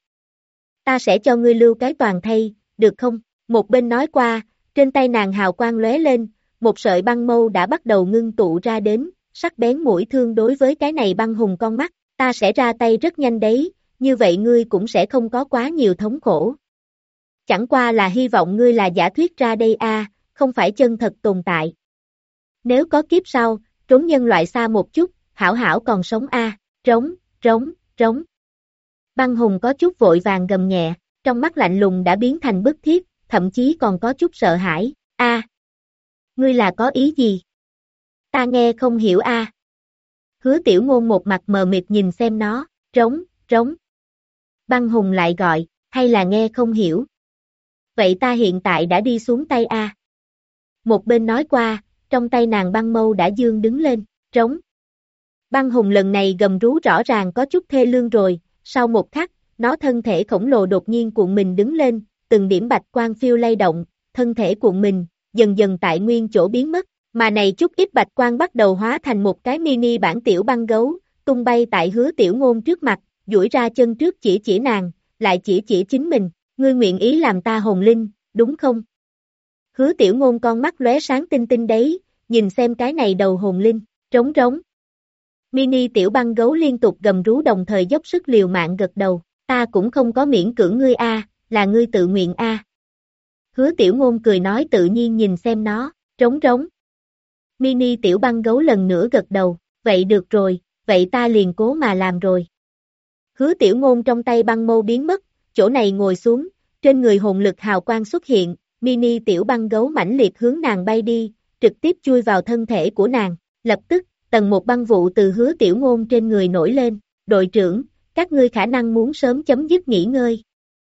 Ta sẽ cho ngươi lưu cái toàn thây, được không? Một bên nói qua, trên tay nàng hào quang lóe lên, một sợi băng mâu đã bắt đầu ngưng tụ ra đến, sắc bén mũi thương đối với cái này băng hùng con mắt, ta sẽ ra tay rất nhanh đấy, như vậy ngươi cũng sẽ không có quá nhiều thống khổ. Chẳng qua là hy vọng ngươi là giả thuyết ra đây a, không phải chân thật tồn tại. Nếu có kiếp sau, trốn nhân loại xa một chút, hảo hảo còn sống a, rống, rống, rống. Băng hùng có chút vội vàng gầm nhẹ, trong mắt lạnh lùng đã biến thành bức thiết, thậm chí còn có chút sợ hãi, a, ngươi là có ý gì? Ta nghe không hiểu a. Hứa Tiểu Ngôn một mặt mờ mịt nhìn xem nó, rống, rống. Băng hùng lại gọi, hay là nghe không hiểu? Vậy ta hiện tại đã đi xuống tay a. Một bên nói qua, trong tay nàng băng mâu đã dương đứng lên, rống. Băng hùng lần này gầm rú rõ ràng có chút thê lương rồi, sau một khắc, nó thân thể khổng lồ đột nhiên cuộn mình đứng lên, từng điểm bạch quang phiêu lay động, thân thể cuộn mình, dần dần tại nguyên chỗ biến mất, mà này chút ít bạch quang bắt đầu hóa thành một cái mini bản tiểu băng gấu, tung bay tại Hứa Tiểu Ngôn trước mặt, duỗi ra chân trước chỉ nàng, lại chỉ chính mình, ngươi nguyện ý làm ta hồn linh, đúng không? Hứa Tiểu Ngôn con mắt lóe sáng tinh tinh đấy, nhìn xem cái này đầu hồn linh, trống trống. Mini tiểu băng gấu liên tục gầm rú đồng thời dốc sức liều mạng gật đầu, ta cũng không có miễn cưỡng ngươi a, là ngươi tự nguyện a. Hứa Tiểu Ngôn cười nói tự nhiên nhìn xem nó, trống trống. Mini tiểu băng gấu lần nữa gật đầu, vậy được rồi, vậy ta liền cố mà làm rồi. Hứa Tiểu Ngôn trong tay băng mâu biến mất, chỗ này ngồi xuống, trên người hồn lực hào quang xuất hiện, mini tiểu băng gấu mãnh liệt hướng nàng bay đi, trực tiếp chui vào thân thể của nàng, lập tức, tầng một băng vụ từ Hứa Tiểu Ngôn trên người nổi lên, đội trưởng, các ngươi khả năng muốn sớm chấm dứt nghỉ ngơi.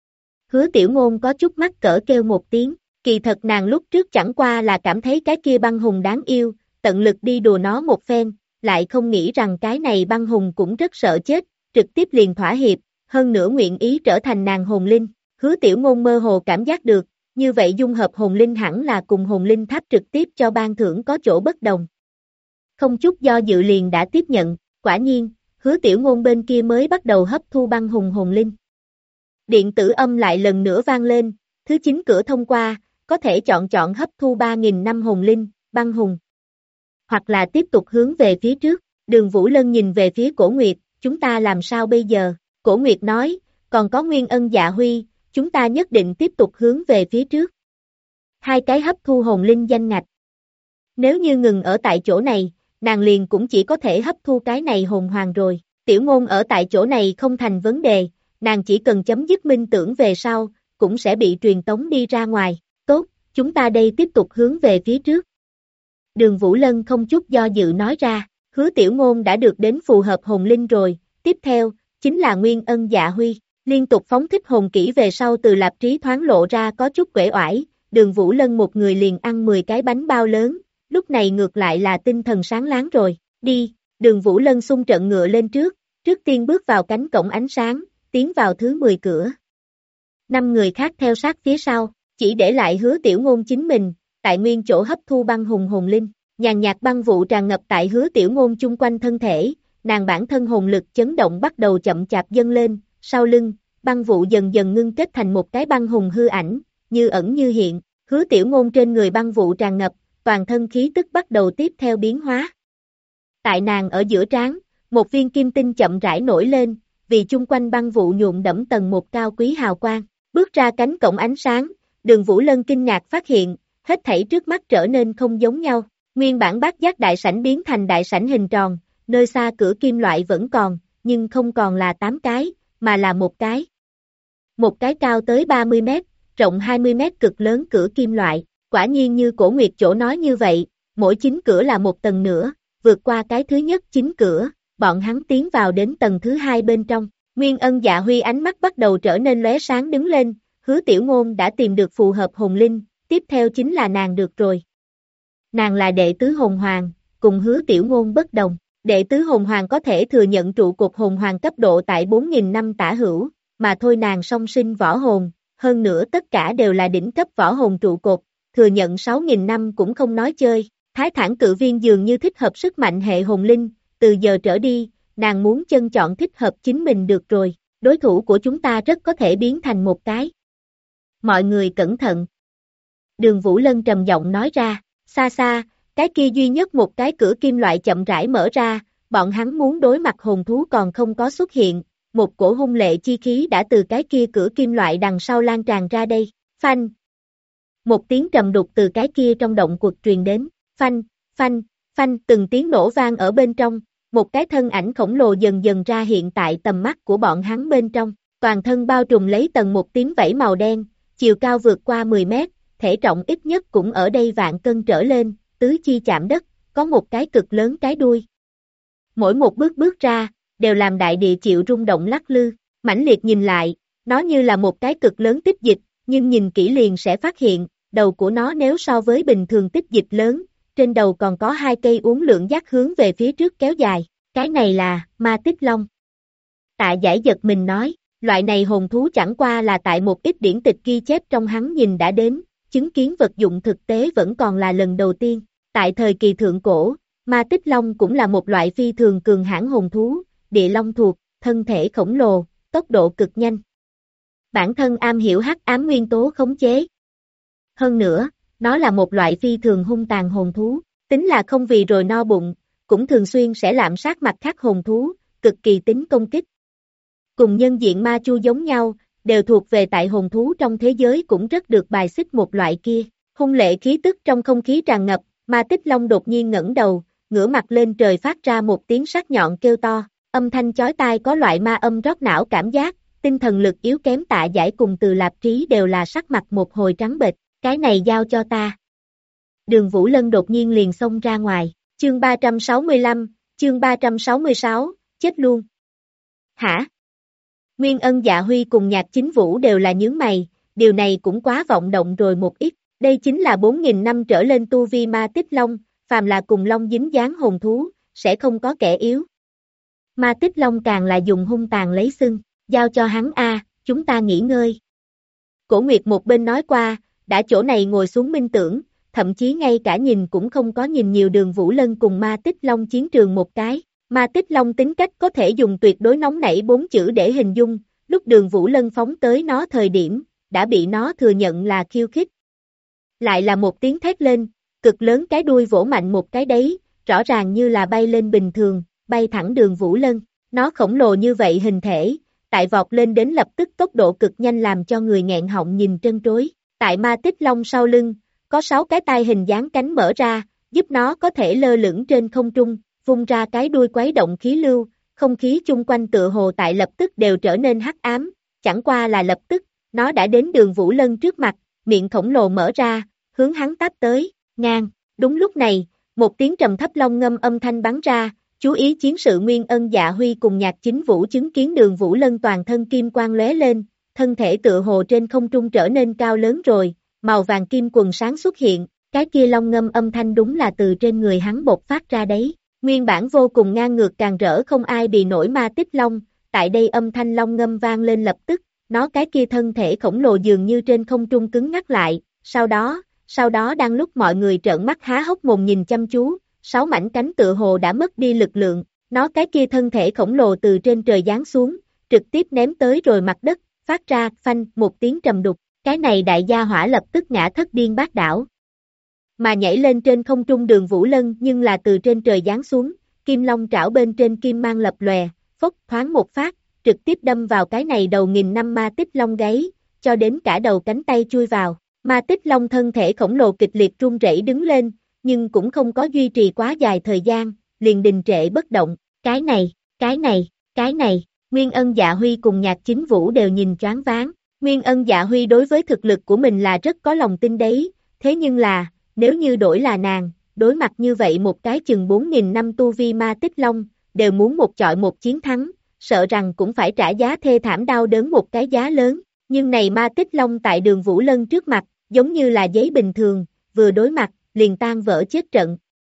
Hứa Tiểu Ngôn có chút mắc cỡ kêu một tiếng, kỳ thật nàng lúc trước chẳng qua là cảm thấy cái kia băng hùng đáng yêu, tận lực đi đùa nó một phen, lại không nghĩ rằng cái này băng hùng cũng rất sợ chết, trực tiếp liền thỏa hiệp, hơn nữa nguyện ý trở thành nàng hồn linh. Hứa Tiểu Ngôn mơ hồ cảm giác được, như vậy dung hợp hồn linh hẳn là cùng hồn linh tháp trực tiếp cho ban thưởng có chỗ bất đồng. Không chút do dự liền đã tiếp nhận, quả nhiên, Hứa Tiểu Ngôn bên kia mới bắt đầu hấp thu băng hùng hồn linh. Điện tử âm lại lần nữa vang lên, thứ 9 cửa thông qua, có thể chọn hấp thu 3.000 năm hồn linh, băng hùng. Hoặc là tiếp tục hướng về phía trước, Đường Vũ Lân nhìn về phía Cổ Nguyệt, chúng ta làm sao bây giờ? Cổ Nguyệt nói, còn có Nguyên Ân Dạ Huy, chúng ta nhất định tiếp tục hướng về phía trước. Hai cái hấp thu hồn linh danh ngạch. Nếu như ngừng ở tại chỗ này, nàng liền cũng chỉ có thể hấp thu cái này hồn hoàng rồi. Tiểu Ngôn ở tại chỗ này không thành vấn đề, nàng chỉ cần chấm dứt minh tưởng về sau, cũng sẽ bị truyền tống đi ra ngoài. Tốt, chúng ta đây tiếp tục hướng về phía trước. Đường Vũ Lân không chút do dự nói ra, Hứa Tiểu Ngôn đã được đến phù hợp hồn linh rồi, tiếp theo, chính là Nguyên Ân Dạ Huy. Liên tục phóng thích hồn kỹ về sau từ Lạp Trí thoáng lộ ra có chút uể oải, Đường Vũ Lân một người liền ăn 10 cái bánh bao lớn, lúc này ngược lại là tinh thần sáng láng rồi, đi, Đường Vũ Lân xung trận ngựa lên trước, trước tiên bước vào cánh cổng ánh sáng, tiến vào thứ 10 cửa. 5 người khác theo sát phía sau, chỉ để lại Hứa Tiểu Ngôn chính mình, tại nguyên chỗ hấp thu băng hùng hồn linh, nhàn nhạt băng vụ tràn ngập tại Hứa Tiểu Ngôn chung quanh thân thể, nàng bản thân hồn lực chấn động bắt đầu chậm chạp dâng lên, sau lưng, băng vụ dần dần ngưng kết thành một cái băng hùng hư ảnh, như ẩn như hiện, Hứa Tiểu Ngôn trên người băng vụ tràn ngập, toàn thân khí tức bắt đầu tiếp theo biến hóa. Tại nàng ở giữa trán, một viên kim tinh chậm rãi nổi lên, vì chung quanh băng vụ nhuộm đẫm tầng một cao quý hào quang, bước ra cánh cổng ánh sáng, Đường Vũ Lân kinh ngạc phát hiện, hết thảy trước mắt trở nên không giống nhau, nguyên bản bát giác đại sảnh biến thành đại sảnh hình tròn, nơi xa cửa kim loại vẫn còn, nhưng không còn là 8 cái, mà là một cái. Một cái cao tới 30 mét, rộng 20 mét cực lớn cửa kim loại, quả nhiên như Cổ Nguyệt chỗ nói như vậy, mỗi 9 cửa là một tầng nữa, vượt qua cái thứ nhất 9 cửa, bọn hắn tiến vào đến tầng thứ 2 bên trong. Nguyên Ân Dạ Huy ánh mắt bắt đầu trở nên lóe sáng đứng lên, Hứa Tiểu Ngôn đã tìm được phù hợp hồn linh, tiếp theo chính là nàng được rồi. Nàng là đệ tứ hồn hoàng, cùng Hứa Tiểu Ngôn bất đồng, đệ tứ hồn hoàng có thể thừa nhận trụ cột hồn hoàng cấp độ tại 4.000 năm tả hữu, mà thôi nàng song sinh võ hồn, hơn nữa tất cả đều là đỉnh cấp võ hồn trụ cột, thừa nhận 6.000 năm cũng không nói chơi. Thái Thản Cự Viên dường như thích hợp sức mạnh hệ hồn linh, từ giờ trở đi, nàng muốn chân chọn thích hợp chính mình được rồi, đối thủ của chúng ta rất có thể biến thành một cái. Mọi người cẩn thận. Đường Vũ Lân trầm giọng nói ra, xa xa, cái kia duy nhất một cái cửa kim loại chậm rãi mở ra, bọn hắn muốn đối mặt hồn thú còn không có xuất hiện, một cổ hung lệ chi khí đã từ cái kia cửa kim loại đằng sau lan tràn ra đây, phanh. Một tiếng trầm đục từ cái kia trong động quật truyền đến, phanh, phanh, phanh, từng tiếng nổ vang ở bên trong, một cái thân ảnh khổng lồ dần dần ra hiện tại tầm mắt của bọn hắn bên trong, toàn thân bao trùm lấy tầng một tím vảy màu đen, chiều cao vượt qua 10 mét, thể trọng ít nhất cũng ở đây vạn cân trở lên, tứ chi chạm đất, có một cái cực lớn cái đuôi. Mỗi một bước bước ra, đều làm đại địa chịu rung động lắc lư, mãnh liệt nhìn lại, nó như là một cái cực lớn tích dịch, nhưng nhìn kỹ liền sẽ phát hiện, đầu của nó nếu so với bình thường tích dịch lớn, trên đầu còn có 2 cây uốn lượn giác hướng về phía trước kéo dài, cái này là ma tích long. Tạ Giải giật mình nói, loại này hồn thú chẳng qua là tại một ít điển tịch ghi chép trong hắn nhìn đã đến, chứng kiến vật dụng thực tế vẫn còn là lần đầu tiên. Tại thời kỳ thượng cổ, ma tích long cũng là một loại phi thường cường hãn hồn thú, địa long thuộc, thân thể khổng lồ, tốc độ cực nhanh. Bản thân am hiểu hắc ám nguyên tố khống chế. Hơn nữa, nó là một loại phi thường hung tàn hồn thú, tính là không vì rồi no bụng, cũng thường xuyên sẽ lạm sát mặt khác hồn thú, cực kỳ tính công kích. Cùng nhân diện ma chu giống nhau, đều thuộc về tại hồn thú trong thế giới cũng rất được bài xích một loại kia. Hung lệ khí tức trong không khí tràn ngập, ma tích long đột nhiên ngẩng đầu, ngửa mặt lên trời phát ra một tiếng sắc nhọn kêu to, âm thanh chói tai có loại ma âm rót não cảm giác, tinh thần lực yếu kém Tạ Giải cùng Từ Lạp Trí đều là sắc mặt một hồi trắng bệch, cái này giao cho ta. Đường Vũ Lân đột nhiên liền xông ra ngoài, chương 365, chương 366, chết luôn. Hả? Nguyên Ân Dạ Huy cùng Nhạc Chính Vũ đều là nhướng mày, điều này cũng quá vọng động rồi một ít, đây chính là 4.000 năm trở lên tu vi ma tích long, phàm là cùng long dính dáng hồn thú, sẽ không có kẻ yếu. Ma tích long càng là dùng hung tàn lấy xưng, giao cho hắn chúng ta nghỉ ngơi. Cổ Nguyệt một bên nói qua, đã chỗ này ngồi xuống minh tưởng, thậm chí ngay cả nhìn cũng không có nhìn nhiều Đường Vũ Lân cùng ma tích long chiến trường một cái. Ma tích long tính cách có thể dùng tuyệt đối nóng nảy 4 chữ để hình dung, lúc Đường Vũ Lân phóng tới nó thời điểm, đã bị nó thừa nhận là khiêu khích. Lại là một tiếng thét lên, cực lớn cái đuôi vỗ mạnh một cái đấy, rõ ràng như là bay lên bình thường, bay thẳng Đường Vũ Lân. Nó khổng lồ như vậy hình thể, tại vọt lên đến lập tức tốc độ cực nhanh làm cho người nghẹn họng nhìn trân trối. Tại ma tích long sau lưng, có 6 cái tai hình dáng cánh mở ra, giúp nó có thể lơ lửng trên không trung, vung ra cái đuôi quấy động khí lưu, không khí chung quanh tựa hồ tại lập tức đều trở nên hắc ám, chẳng qua là lập tức, nó đã đến Đường Vũ Lân trước mặt, miệng khổng lồ mở ra, hướng hắn táp tới, ngang. Đúng lúc này, một tiếng trầm thấp long ngâm âm thanh bắn ra, chú ý chiến sự Nguyên Ân Dạ Huy cùng Nhạc Chính Vũ chứng kiến Đường Vũ Lân toàn thân kim quang lóe lên, thân thể tựa hồ trên không trung trở nên cao lớn rồi, màu vàng kim quần sáng xuất hiện, cái kia long ngâm âm thanh đúng là từ trên người hắn bộc phát ra đấy. Nguyên bản vô cùng ngang ngược càng rỡ không ai bì nổi ma tích long, tại đây âm thanh long ngâm vang lên lập tức, nó cái kia thân thể khổng lồ dường như trên không trung cứng ngắc lại, sau đó đang lúc mọi người trợn mắt há hốc mồm nhìn chăm chú, 6 mảnh cánh tựa hồ đã mất đi lực lượng, nó cái kia thân thể khổng lồ từ trên trời giáng xuống, trực tiếp ném tới rồi mặt đất, phát ra phanh một tiếng trầm đục, cái này đại gia hỏa lập tức ngã thất điên bát đảo. Mà nhảy lên trên không trung Đường Vũ Lân nhưng là từ trên trời giáng xuống, kim long trảo bên trên kim mang lập lòe, phốc thoáng một phát, trực tiếp đâm vào cái này đầu nghìn năm ma tích long gáy, cho đến cả đầu cánh tay chui vào. Ma tích long thân thể khổng lồ kịch liệt run rẩy đứng lên, nhưng cũng không có duy trì quá dài thời gian, liền đình trệ bất động. Cái này, Nguyên Ân Dạ Huy cùng Nhạc Chính Vũ đều nhìn choáng váng. Nguyên Ân Dạ Huy đối với thực lực của mình là rất có lòng tin đấy, thế nhưng là, nếu như đổi là nàng, đối mặt như vậy một cái chừng 4.000 năm tu vi ma tích long, đều muốn một chọi một chiến thắng, sợ rằng cũng phải trả giá thê thảm đau đớn một cái giá lớn, nhưng này ma tích long tại Đường Vũ Lân trước mặt, giống như là giấy bình thường, vừa đối mặt, liền tan vỡ chết trận.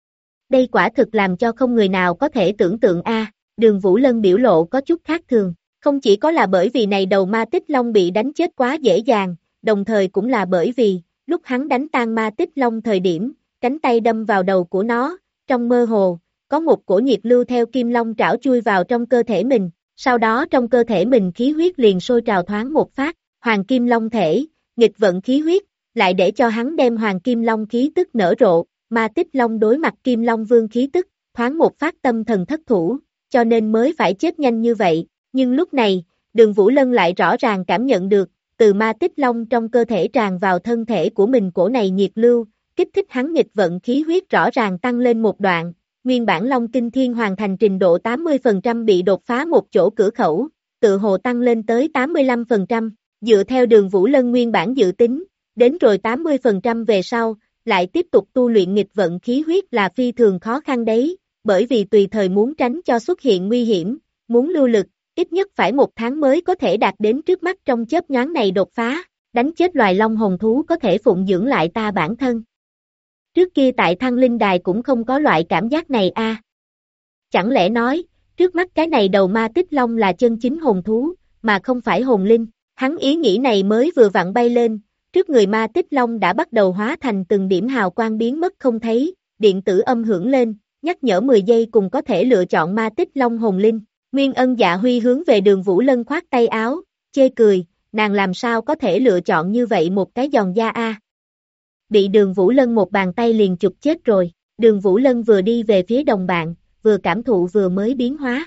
Đây quả thực làm cho không người nào có thể tưởng tượng a. Đường Vũ Lân biểu lộ có chút khác thường, không chỉ có là bởi vì này đầu ma tích long bị đánh chết quá dễ dàng, đồng thời cũng là bởi vì, lúc hắn đánh tan ma tích long thời điểm, cánh tay đâm vào đầu của nó, trong mơ hồ, có một cổ nhiệt lưu theo kim long trảo chui vào trong cơ thể mình, sau đó trong cơ thể mình khí huyết liền sôi trào thoáng một phát, hoàng kim long thể, nghịch vận khí huyết, lại để cho hắn đem hoàng kim long khí tức nở rộ, ma tích long đối mặt kim long vương khí tức, thoáng một phát tâm thần thất thủ, cho nên mới phải chết nhanh như vậy, nhưng lúc này, Đường Vũ Lân lại rõ ràng cảm nhận được, từ ma tích long trong cơ thể tràn vào thân thể của mình cổ này nhiệt lưu, kích thích hắn nghịch vận khí huyết rõ ràng tăng lên một đoạn, nguyên bản Long Kinh Thiên hoàn thành trình độ 80% bị đột phá một chỗ cửa khẩu, tự hồ tăng lên tới 85%, dựa theo Đường Vũ Lân nguyên bản dự tính, đến rồi 80% về sau, lại tiếp tục tu luyện nghịch vận khí huyết là phi thường khó khăn đấy, bởi vì tùy thời muốn tránh cho xuất hiện nguy hiểm, muốn lưu lực, ít nhất phải 1 tháng mới có thể đạt đến trước mắt trong chớp nhoáng này đột phá, đánh chết loài long hồn thú có thể phụng dưỡng lại ta bản thân. Trước kia tại Thăng Linh Đài cũng không có loại cảm giác này a. Chẳng lẽ nói, trước mắt cái này đầu ma tích long là chân chính hồn thú, mà không phải hồn linh, hắn ý nghĩ này mới vừa vặn bay lên, trước người ma tích long đã bắt đầu hóa thành từng điểm hào quang biến mất không thấy, điện tử âm hưởng lên, nhắc nhở 10 giây cùng có thể lựa chọn ma tích long hồn linh. Nguyên Ân Dạ Huy hướng về Đường Vũ Lân khoát tay áo, chê cười, nàng làm sao có thể lựa chọn như vậy một cái giòn da a. Bị Đường Vũ Lân một bàn tay liền chụp chết rồi, Đường Vũ Lân vừa đi về phía đồng bạn, vừa cảm thụ vừa mới biến hóa.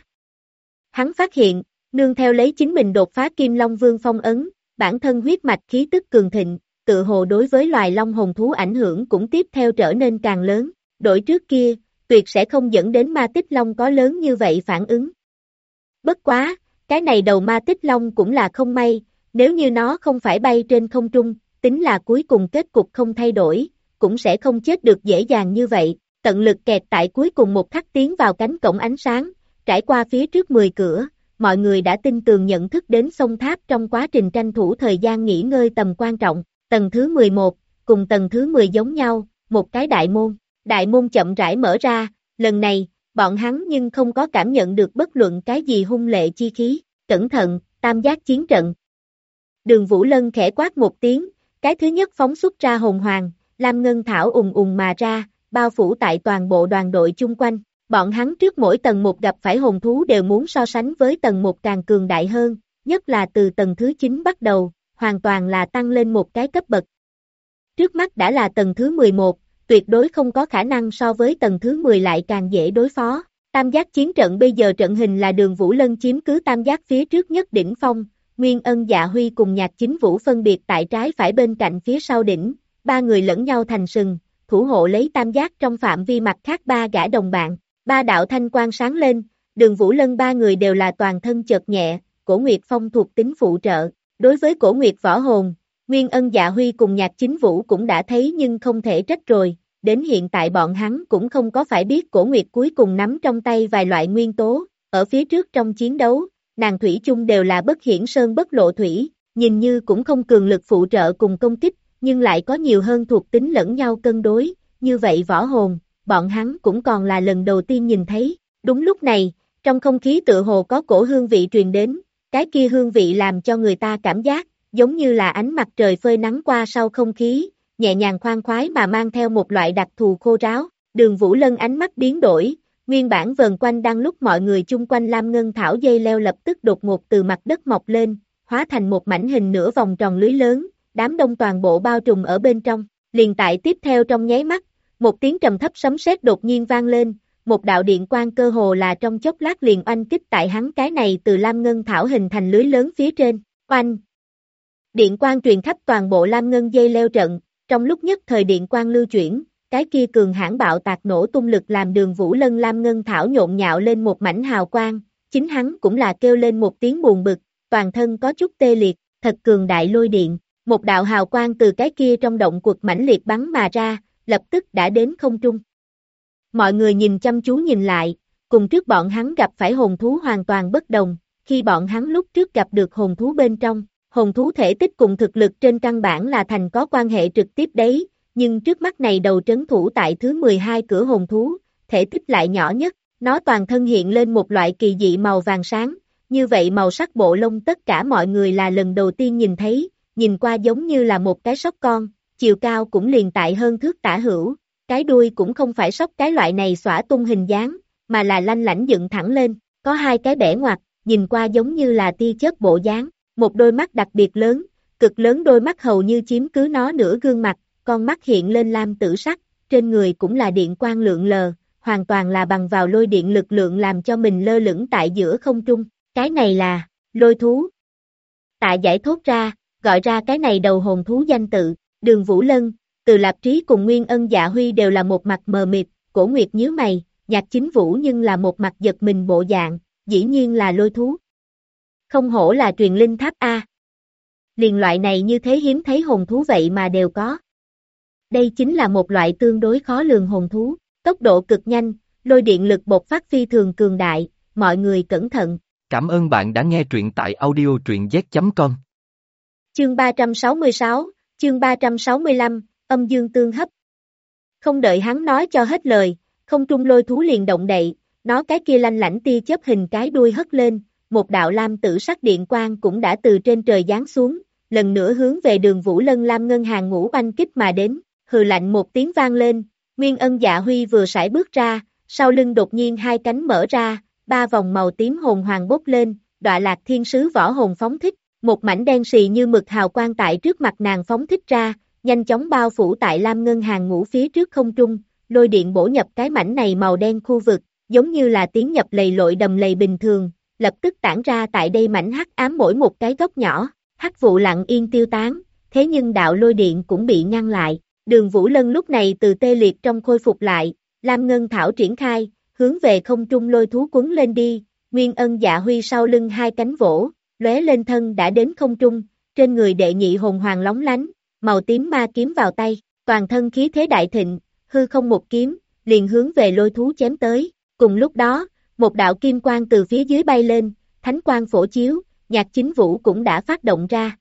Hắn phát hiện, nương theo lấy chính mình đột phá Kim Long Vương phong ấn, bản thân huyết mạch khí tức cường thịnh, tự hồ đối với loài long hồn thú ảnh hưởng cũng tiếp theo trở nên càng lớn, đổi trước kia, tuyệt sẽ không dẫn đến ma tích long có lớn như vậy phản ứng. Bất quá, cái này đầu ma tích long cũng là không may, nếu như nó không phải bay trên không trung, tính là cuối cùng kết cục không thay đổi, cũng sẽ không chết được dễ dàng như vậy, tận lực kẹt tại cuối cùng một khắc tiến vào cánh cổng ánh sáng, trải qua phía trước 10 cửa, mọi người đã tin tường nhận thức đến sông tháp trong quá trình tranh thủ thời gian nghỉ ngơi tầm quan trọng, tầng thứ 11, cùng tầng thứ 10 giống nhau, một cái đại môn chậm rãi mở ra, lần này, bọn hắn nhưng không có cảm nhận được bất luận cái gì hung lệ chi khí, cẩn thận, tam giác chiến trận. Đường Vũ Lân khẽ quát một tiếng, cái thứ nhất phóng xuất ra hồn hoàng, lam ngân thảo ùng ùng mà ra, bao phủ tại toàn bộ đoàn đội chung quanh, bọn hắn trước mỗi tầng một gặp phải hồn thú đều muốn so sánh với tầng một càng cường đại hơn, nhất là từ tầng thứ 9 bắt đầu, hoàn toàn là tăng lên một cái cấp bậc. Trước mắt đã là tầng thứ 11, tuyệt đối không có khả năng so với tầng thứ 10 lại càng dễ đối phó. Tam giác chiến trận bây giờ trận hình là Đường Vũ Lân chiếm cứ tam giác phía trước nhất đỉnh phong, Nguyên Ân Dạ Huy cùng Nhạc Chính Vũ phân biệt tại trái phải bên cạnh phía sau đỉnh, 3 người lẫn nhau thành sừng, thủ hộ lấy tam giác trong phạm vi mặt khác 3 gã đồng bạn. 3 đạo thanh quang sáng lên, Đường Vũ Lân 3 người đều là toàn thân chợt nhẹ, Cổ Nguyệt Phong thuộc tính phụ trợ. Đối với Cổ Nguyệt võ hồn, Nguyên Ân Dạ Huy cùng Nhạc Chính Vũ cũng đã thấy nhưng không thể trách rồi, đến hiện tại bọn hắn cũng không có phải biết Cổ Nguyệt cuối cùng nắm trong tay vài loại nguyên tố, ở phía trước trong chiến đấu, nàng thủy chung đều là bất hiển sơn bất lộ thủy, nhìn như cũng không cường lực phụ trợ cùng công kích, nhưng lại có nhiều hơn thuộc tính lẫn nhau cân đối, như vậy võ hồn, bọn hắn cũng còn là lần đầu tiên nhìn thấy. Đúng lúc này, trong không khí tựa hồ có cổ hương vị truyền đến, cái kia hương vị làm cho người ta cảm giác, giống như là ánh mặt trời phơi nắng qua sau không khí, nhẹ nhàng khoan khoái mà mang theo một loại đặc thù khô ráo. Đường Vũ Lân ánh mắt biến đổi, nguyên bản vờn quanh đang lúc mọi người chung quanh lam ngân thảo dây leo lập tức đột ngột từ mặt đất mọc lên, hóa thành một mảnh hình nửa vòng tròn lưới lớn, đám đông toàn bộ bao trùm ở bên trong. Liền tại tiếp theo trong nháy mắt, một tiếng trầm thấp sấm sét đột nhiên vang lên, một đạo điện quang cơ hồ là trong chốc lát liền oanh kích tại hắn cái này từ lam ngân thảo hình thành lưới lớn phía trên. Oanh! Điện quang truyền khắp toàn bộ lam ngân dây leo trận, trong lúc nhất thời điện quang lưu chuyển, cái kia cường hãn bạo tạc nổ tung lực làm Đường Vũ Lân lam ngân thảo nhộn nhạo lên một mảnh hào quang, chính hắn cũng là kêu lên một tiếng buồn bực, toàn thân có chút tê liệt, thật cường đại lôi điện, một đạo hào quang từ cái kia trong động quật mãnh liệt bắn mà ra, lập tức đã đến không trung. Mọi người nhìn chăm chú nhìn lại, cùng trước bọn hắn gặp phải hồn thú hoàn toàn bất đồng, khi bọn hắn lúc trước gặp được hồn thú bên trong, hồn thú thể tích cùng thực lực trên căn bản là thành có quan hệ trực tiếp đấy, nhưng trước mắt này đầu trấn thủ tại thứ 12 cửa hồn thú, thể tích lại nhỏ nhất, nó toàn thân hiện lên một loại kỳ dị màu vàng sáng, như vậy màu sắc bộ lông tất cả mọi người là lần đầu tiên nhìn thấy, nhìn qua giống như là một cái sóc con, chiều cao cũng liền tại hơn thước tả hữu, cái đuôi cũng không phải sóc cái loại này xõa tung hình dáng, mà là lanh lảnh dựng thẳng lên, có hai cái bẻ ngoặt, nhìn qua giống như là tia chớp bộ dáng, một đôi mắt đặc biệt lớn, cực lớn đôi mắt hầu như chiếm cứ nó nửa gương mặt, con mắt hiện lên lam tử sắc, trên người cũng là điện quang lượn lờ, hoàn toàn là bằng vào lôi điện lực lượng làm cho mình lơ lửng tại giữa không trung, cái này là lôi thú. Tạ Giải thốt ra, gọi ra cái này đầu hồn thú danh tự, Đường Vũ Lân, Từ Lạp Trí cùng Nguyên Ân Dạ Huy đều là một mặt mờ mịt, Cổ Nguyệt nhíu mày, Nhạc Chính Vũ nhưng là một mặt giật mình bộ dạng, dĩ nhiên là lôi thú. Không hổ là truyền linh tháp A. Liền loại này như thế hiếm thấy hồn thú vậy mà đều có. Đây chính là một loại tương đối khó lường hồn thú, tốc độ cực nhanh, lôi điện lực bộc phát phi thường cường đại, mọi người cẩn thận. Cảm ơn bạn đã nghe truyện tại audio truyện z.com. Chương 366, chương 365, âm dương tương hấp. Không đợi hắn nói cho hết lời, không trung lôi thú liền động đậy, nó cái kia lanh lảnh tia chớp hình cái đuôi hất lên, một đạo lam tử sắc điện quang cũng đã từ trên trời giáng xuống, lần nữa hướng về Đường Vũ Lân lam ngân hàng ngũ oanh kích mà đến, hừ lạnh một tiếng vang lên, Nguyên Ân Dạ Huy vừa sải bước ra, sau lưng đột nhiên hai cánh mở ra, ba vòng màu tím hồn hoàng bốc lên, Đọa Lạc Thiên Sứ võ hồn phóng thích, một mảnh đen xì như mực hào quang tại trước mặt nàng phóng thích ra, nhanh chóng bao phủ tại lam ngân hàng ngũ phía trước không trung, lôi điện bổ nhập cái mảnh này màu đen khu vực, giống như là tiến nhập lầy lội đầm lầy bình thường, lập tức tản ra tại đây mảnh hắc ám mỗi một cái góc nhỏ, hắc vụ lặng yên tiêu tán, thế nhưng đạo lôi điện cũng bị ngăn lại. Đường Vũ Lân lúc này từ tê liệt trong khôi phục lại, lam ngân thảo triển khai, hướng về không trung lôi thú quấn lên đi, Nguyên Ân Dạ Huy sau lưng hai cánh vỗ, lóe lên thân đã đến không trung, trên người đệ nhị hồn hoàng lóng lánh, màu tím ma kiếm vào tay, toàn thân khí thế đại thịnh, hư không một kiếm, liền hướng về lôi thú chém tới, cùng lúc đó, một đạo kim quang từ phía dưới bay lên, thánh quang phổ chiếu, Nhạc Chính Vũ cũng đã phát động ra.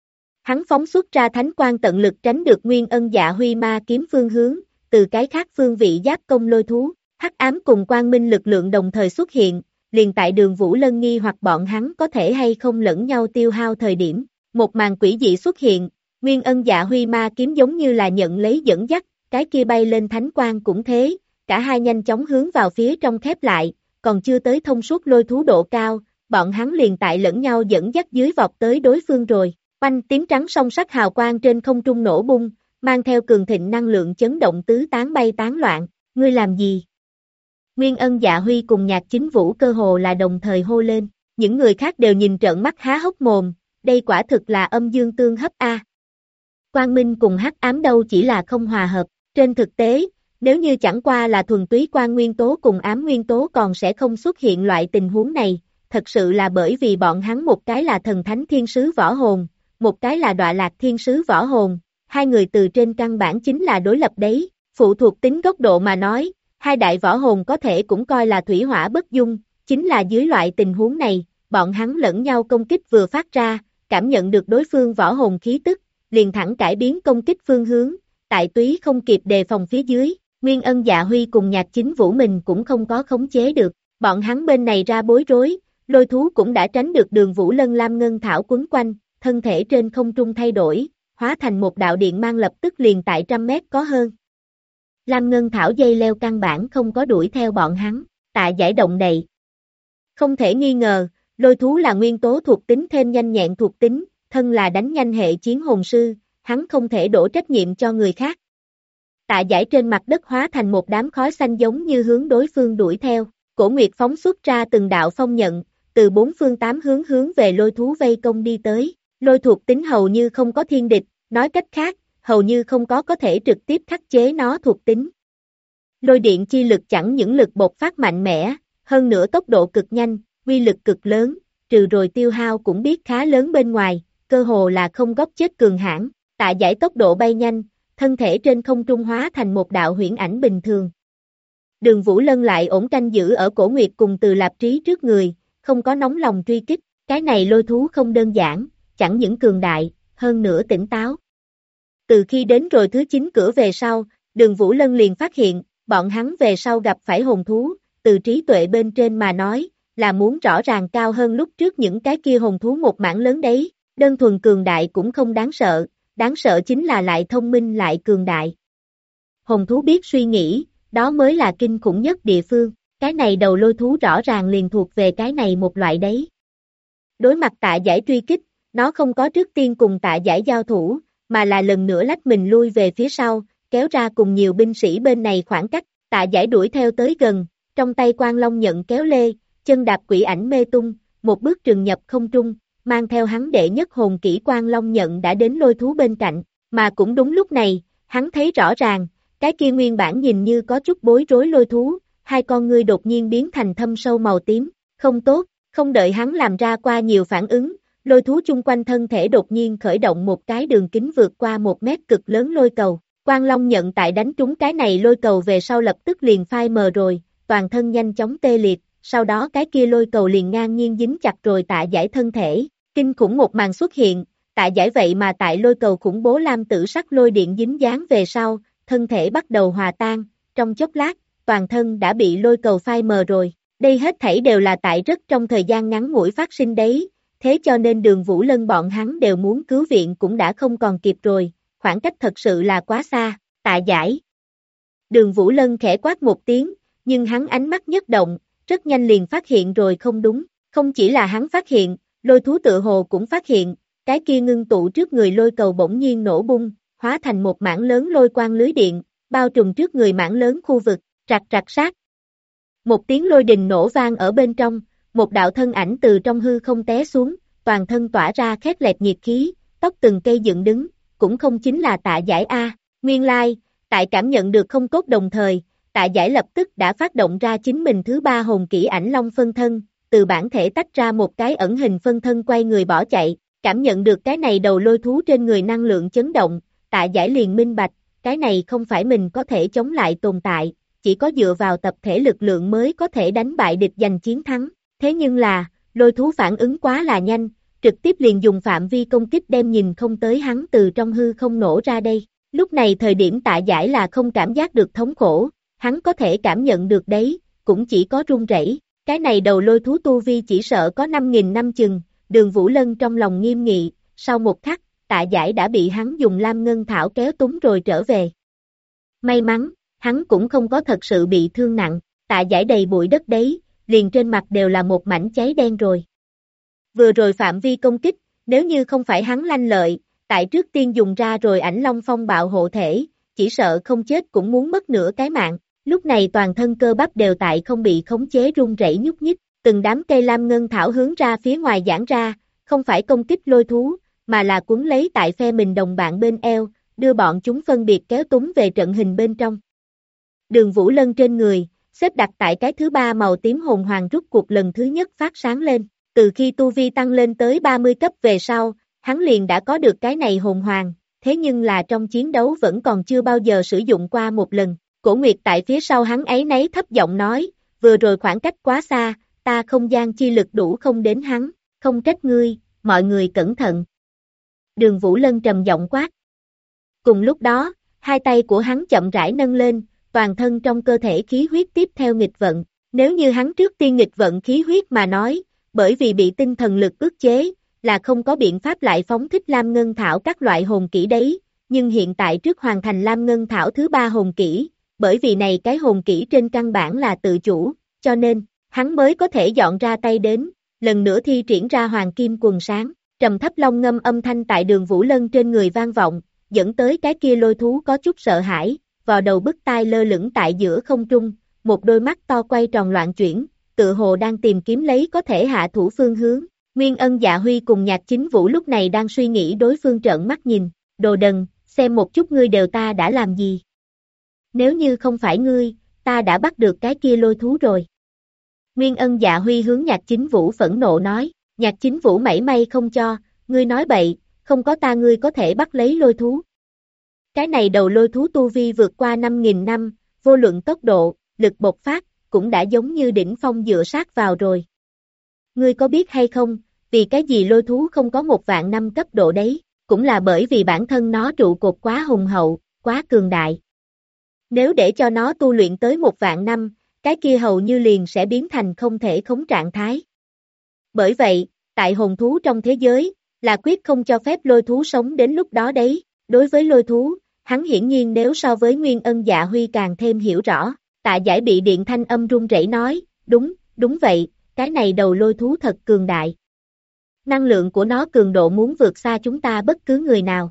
Hắn phóng xuất ra thánh quang tận lực tránh được Nguyên Ân Dạ Huy ma kiếm phương hướng, từ cái khác phương vị giáp công lôi thú, hắc ám cùng quang minh lực lượng đồng thời xuất hiện, liền tại Đường Vũ Lân nghi hoặc bọn hắn có thể hay không lẫn nhau tiêu hao thời điểm, một màn quỷ dị xuất hiện, Nguyên Ân Dạ Huy ma kiếm giống như là nhận lấy dẫn dắt, cái kia bay lên thánh quang cũng thế, cả hai nhanh chóng hướng vào phía trong khép lại, còn chưa tới thông suốt lôi thú độ cao, bọn hắn liền tại lẫn nhau dẫn dắt dưới vọt tới đối phương rồi. Oanh tím trắng song sắc hào quang trên không trung nổ bung, mang theo cường thịnh năng lượng chấn động tứ tán bay tán loạn, ngươi làm gì? Nguyên Ân Dạ Huy cùng Nhạc Chính Vũ cơ hồ là đồng thời hô lên, những người khác đều nhìn trợn mắt há hốc mồm, đây quả thực là âm dương tương hấp a. Quang minh cùng hắc ám đâu chỉ là không hòa hợp, trên thực tế, nếu như chẳng qua là thuần túy quang nguyên tố cùng ám nguyên tố còn sẽ không xuất hiện loại tình huống này, thật sự là bởi vì bọn hắn một cái là thần thánh thiên sứ võ hồn, một cái là Đọa Lạc Thiên Sứ võ hồn, hai người từ trên căn bản chính là đối lập đấy, phụ thuộc tính góc độ mà nói, hai đại võ hồn có thể cũng coi là thủy hỏa bất dung, chính là dưới loại tình huống này, bọn hắn lẫn nhau công kích vừa phát ra, cảm nhận được đối phương võ hồn khí tức, liền thẳng cải biến công kích phương hướng, tại túy không kịp đề phòng phía dưới, Nguyên Ân Dạ Huy cùng Nhạc Chính Vũ mình cũng không có khống chế được, bọn hắn bên này ra bối rối, lôi thú cũng đã tránh được Đường Vũ Lân Lam Ngân Thảo quấn quanh, thân thể trên không trung thay đổi, hóa thành một đạo điện mang lập tức liền tại 100 mét có hơn. Lam Ngân Thảo dây leo căn bản không có đuổi theo bọn hắn, Tạ Giải động đậy. Không thể nghi ngờ, lôi thú là nguyên tố thuộc tính thêm nhanh nhẹn thuộc tính, thân là đánh nhanh hệ chiến hồn sư, hắn không thể đổ trách nhiệm cho người khác. Tạ Giải trên mặt đất hóa thành một đám khói xanh giống như hướng đối phương đuổi theo, Cổ Nguyệt phóng xuất ra từng đạo phong nhận, từ 4 phương 8 hướng về lôi thú vây công đi tới, lôi thuộc tính hầu như không có thiên địch, nói cách khác, hầu như không có thể trực tiếp khắc chế nó thuộc tính. Lôi điện chi lực chẳng những lực bộc phát mạnh mẽ, hơn nữa tốc độ cực nhanh, uy lực cực lớn, trừ rồi tiêu hao cũng biết khá lớn bên ngoài, cơ hồ là không góc chết cường hãn. Tạ Giải tốc độ bay nhanh, thân thể trên không trung hóa thành một đạo huyễn ảnh bình thường. Đường Vũ Lân lại ổn canh giữ ở Cổ Nguyệt cùng Từ Lạp Trí trước người, không có nóng lòng truy kích, cái này lôi thú không đơn giản, chẳng những cường đại, hơn nữa tỉnh táo. Từ khi đến rồi thứ 9 cửa về sau, Đường Vũ Lân liền phát hiện, bọn hắn về sau gặp phải hồn thú, từ trí tuệ bên trên mà nói, là muốn rõ ràng cao hơn lúc trước những cái kia hồn thú một mảng lớn đấy, đơn thuần cường đại cũng không đáng sợ chính là lại thông minh lại cường đại. Hồn thú biết suy nghĩ, đó mới là kinh khủng nhất địa phương, cái này đầu lôi thú rõ ràng liền thuộc về cái này một loại đấy. Đối mặt Tạ Giải truy kích, nó không có trước tiên cùng Tạ Giải giao thủ, mà là lần nữa lách mình lui về phía sau, kéo ra cùng nhiều binh sĩ bên này khoảng cách, Tạ Giải đuổi theo tới gần, trong tay Quang Long nhận kéo lê, chân đạp quỷ ảnh mê tung, một bước trừng nhập không trung, mang theo hắn đệ nhất hồn kỹ Quang Long nhận đã đến lôi thú bên cạnh, mà cũng đúng lúc này, hắn thấy rõ ràng, cái kia nguyên bản nhìn như có chút bối rối lôi thú, hai con ngươi đột nhiên biến thành thâm sâu màu tím, không tốt, không đợi hắn làm ra qua nhiều phản ứng, lôi thú chung quanh thân thể đột nhiên khởi động một cái đường kính vượt qua 1 mét cực lớn lôi cầu, Quang Long nhận tại đánh trúng cái này lôi cầu về sau lập tức liền phai mờ rồi, toàn thân nhanh chóng tê liệt, sau đó cái kia lôi cầu liền ngang nhiên dính chặt rồi Tạ Giải thân thể, kinh khủng một màn xuất hiện, Tạ Giải vậy mà tại lôi cầu khủng bố lam tử sắc lôi điện dính dáng về sau, thân thể bắt đầu hòa tan, trong chốc lát, toàn thân đã bị lôi cầu phai mờ rồi, đây hết thảy đều là tại rất trong thời gian ngắn ngủi phát sinh đấy, thế cho nên Đường Vũ Lân bọn hắn đều muốn cứu viện cũng đã không còn kịp rồi, khoảng cách thật sự là quá xa, Tạ Giải. Đường Vũ Lân khẽ quát một tiếng, nhưng hắn ánh mắt nhất động, rất nhanh liền phát hiện rồi không đúng, không chỉ là hắn phát hiện, lôi thú tự hồ cũng phát hiện, cái kia ngưng tụ trước người lôi cầu bỗng nhiên nổ bung, hóa thành một mảng lớn lôi quang lưới điện, bao trùm trước người mảng lớn khu vực, rạc rạc sát. Một tiếng lôi đình nổ vang ở bên trong, một đạo thân ảnh từ trong hư không té xuống, toàn thân tỏa ra khét lẹt nhiệt khí, tóc từng cây dựng đứng, cũng không chính là Tạ Giải A, nguyên lai, tại cảm nhận được không cốt đồng thời, Tạ Giải lập tức đã phát động ra chính mình thứ 3 hồn kỹ ảnh long phân thân, từ bản thể tách ra một cái ẩn hình phân thân quay người bỏ chạy, cảm nhận được cái này đầu lôi thú trên người năng lượng chấn động, Tạ Giải liền minh bạch, cái này không phải mình có thể chống lại tồn tại, chỉ có dựa vào tập thể lực lượng mới có thể đánh bại địch giành chiến thắng, thế nhưng là, lôi thú phản ứng quá là nhanh, trực tiếp liền dùng phạm vi công kích đem nhìn không tới hắn từ trong hư không nổ ra đây, lúc này thời điểm Tạ Giải là không cảm giác được thống khổ, hắn có thể cảm nhận được đấy, cũng chỉ có run rẩy. Cái này đầu lôi thú tu vi chỉ sợ có 5.000 năm chừng, Đường Vũ Lân trong lòng nghiêm nghị, sau một khắc, Tạ Giải đã bị hắn dùng Lam Ngân Thảo kéo túng rồi trở về. May mắn, hắn cũng không có thật sự bị thương nặng, Tạ Giải đầy bụi đất đấy, liền trên mặt đều là một mảnh cháy đen rồi. Vừa rồi phạm vi công kích, nếu như không phải hắn lanh lợi, tại trước tiên dùng ra rồi ảnh long phong bạo hộ thể, chỉ sợ không chết cũng muốn mất nửa cái mạng. Lúc này toàn thân cơ bắp đều tại không bị khống chế run rẩy nhúc nhích, từng đám cây lam ngân thảo hướng ra phía ngoài giãn ra, không phải công kích lôi thú, mà là cuốn lấy tại phe mình đồng bạn bên eo, đưa bọn chúng phân biệt kéo túng về trận hình bên trong. Đường Vũ Lân trên người, xếp đặt tại cái thứ 3 màu tím hồn hoàng rút cuộc lần thứ nhất phát sáng lên, từ khi tu vi tăng lên tới 30 cấp về sau, hắn liền đã có được cái này hồn hoàng, thế nhưng là trong chiến đấu vẫn còn chưa bao giờ sử dụng qua một lần. Cổ Nguyệt tại phía sau hắn ấy nấy thấp giọng nói, vừa rồi khoảng cách quá xa, ta không gian chi lực đủ không đến hắn, không trách ngươi, mọi người cẩn thận. Đường Vũ Lân trầm giọng quát. Cùng lúc đó, hai tay của hắn chậm rãi nâng lên, toàn thân trong cơ thể khí huyết tiếp theo nghịch vận. Nếu như hắn trước tiên nghịch vận khí huyết mà nói, bởi vì bị tinh thần lực ức chế, là không có biện pháp lại phóng thích Lam Ngân Thảo các loại hồn kỹ đấy, nhưng hiện tại trước hoàn thành Lam Ngân Thảo thứ 3 hồn kỹ, bởi vì này cái hồn kỹ trên căn bản là tự chủ, cho nên, hắn mới có thể dọn ra tay đến, lần nữa thi triển ra Hoàng Kim Quần Sáng, trầm thấp long ngâm âm thanh tại Đường Vũ Lân trên người vang vọng, dẫn tới cái kia lôi thú có chút sợ hãi, vò đầu bứt tai lơ lửng tại giữa không trung, một đôi mắt to quay tròn loạn chuyển, tự hồ đang tìm kiếm lấy có thể hạ thủ phương hướng. Nguyên Ân Dạ Huy cùng Nhạc Chính Vũ lúc này đang suy nghĩ đối phương trợn mắt nhìn, đồ đần, xem một chút ngươi đều ta đã làm gì. Nếu như không phải ngươi, ta đã bắt được cái kia lôi thú rồi. Nguyên Ân Dạ Huy hướng Nhạc Chính Vũ phẫn nộ nói, Nhạc Chính Vũ mảy may không cho, ngươi nói bậy, không có ta ngươi có thể bắt lấy lôi thú. Cái này đầu lôi thú tu vi vượt qua 5.000 năm, vô luận tốc độ, lực bộc phát, cũng đã giống như đỉnh phong dựa sát vào rồi. Ngươi có biết hay không, vì cái gì lôi thú không có 1.000 năm cấp độ đấy, cũng là bởi vì bản thân nó trụ cột quá hùng hậu, quá cường đại. Nếu để cho nó tu luyện tới 1.000 năm, cái kia hầu như liền sẽ biến thành không thể khống trạng thái. Bởi vậy, tại hồn thú trong thế giới, là quyết không cho phép lôi thú sống đến lúc đó đấy. Đối với lôi thú, hắn hiển nhiên nếu so với Nguyên Ân Dạ Huy càng thêm hiểu rõ. Tạ Giải bị điện thanh âm run rẩy nói, đúng vậy, cái này đầu lôi thú thật cường đại. Năng lượng của nó cường độ muốn vượt xa chúng ta bất cứ người nào.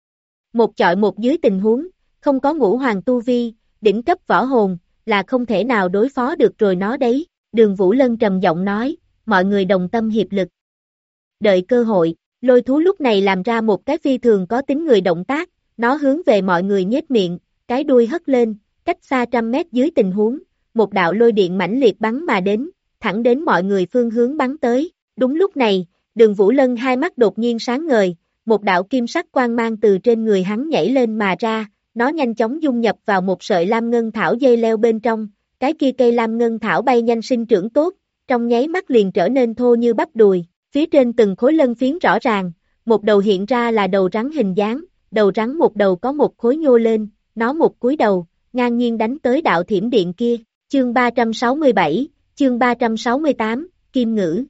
Một chọi một dưới tình huống, không có ngũ hoàng tu vi, đỉnh cấp võ hồn, là không thể nào đối phó được rồi nó đấy. Đường Vũ Lân trầm giọng nói, mọi người đồng tâm hiệp lực. Đợi cơ hội, lôi thú lúc này làm ra một cái phi thường có tính người động tác, nó hướng về mọi người nhếch miệng, cái đuôi hất lên, cách xa 100 mét dưới tình huống, một đạo lôi điện mãnh liệt bắn mà đến, thẳng đến mọi người phương hướng bắn tới. Đúng lúc này, Đường Vũ Lân hai mắt đột nhiên sáng ngời, một đạo kim sắc quang mang từ trên người hắn nhảy lên mà ra, nó nhanh chóng dung nhập vào một sợi lam ngân thảo dây leo bên trong, cái kia cây lam ngân thảo bay nhanh sinh trưởng tốt, trong nháy mắt liền trở nên thô như bắp đùi, phía trên từng khối lân phiến rõ ràng, một đầu hiện ra là đầu rắn hình dáng, đầu rắn một đầu có một khối nhô lên, nó một cúi đầu, ngang nhiên đánh tới đạo thiểm điện kia. Chương 367, chương 368, Kim Ngữ.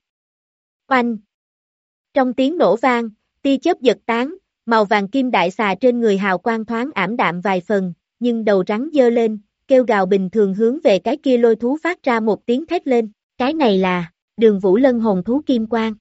Oanh! Trong tiếng nổ vang, tia chớp giật tán, màu vàng kim đại xà trên người hào quang thoáng ảm đạm vài phần, nhưng đầu rắn giơ lên, kêu gào bình thường hướng về cái kia lôi thú phát ra một tiếng thét lên. Cái này là Đường Vũ Lân hồn thú kim quang.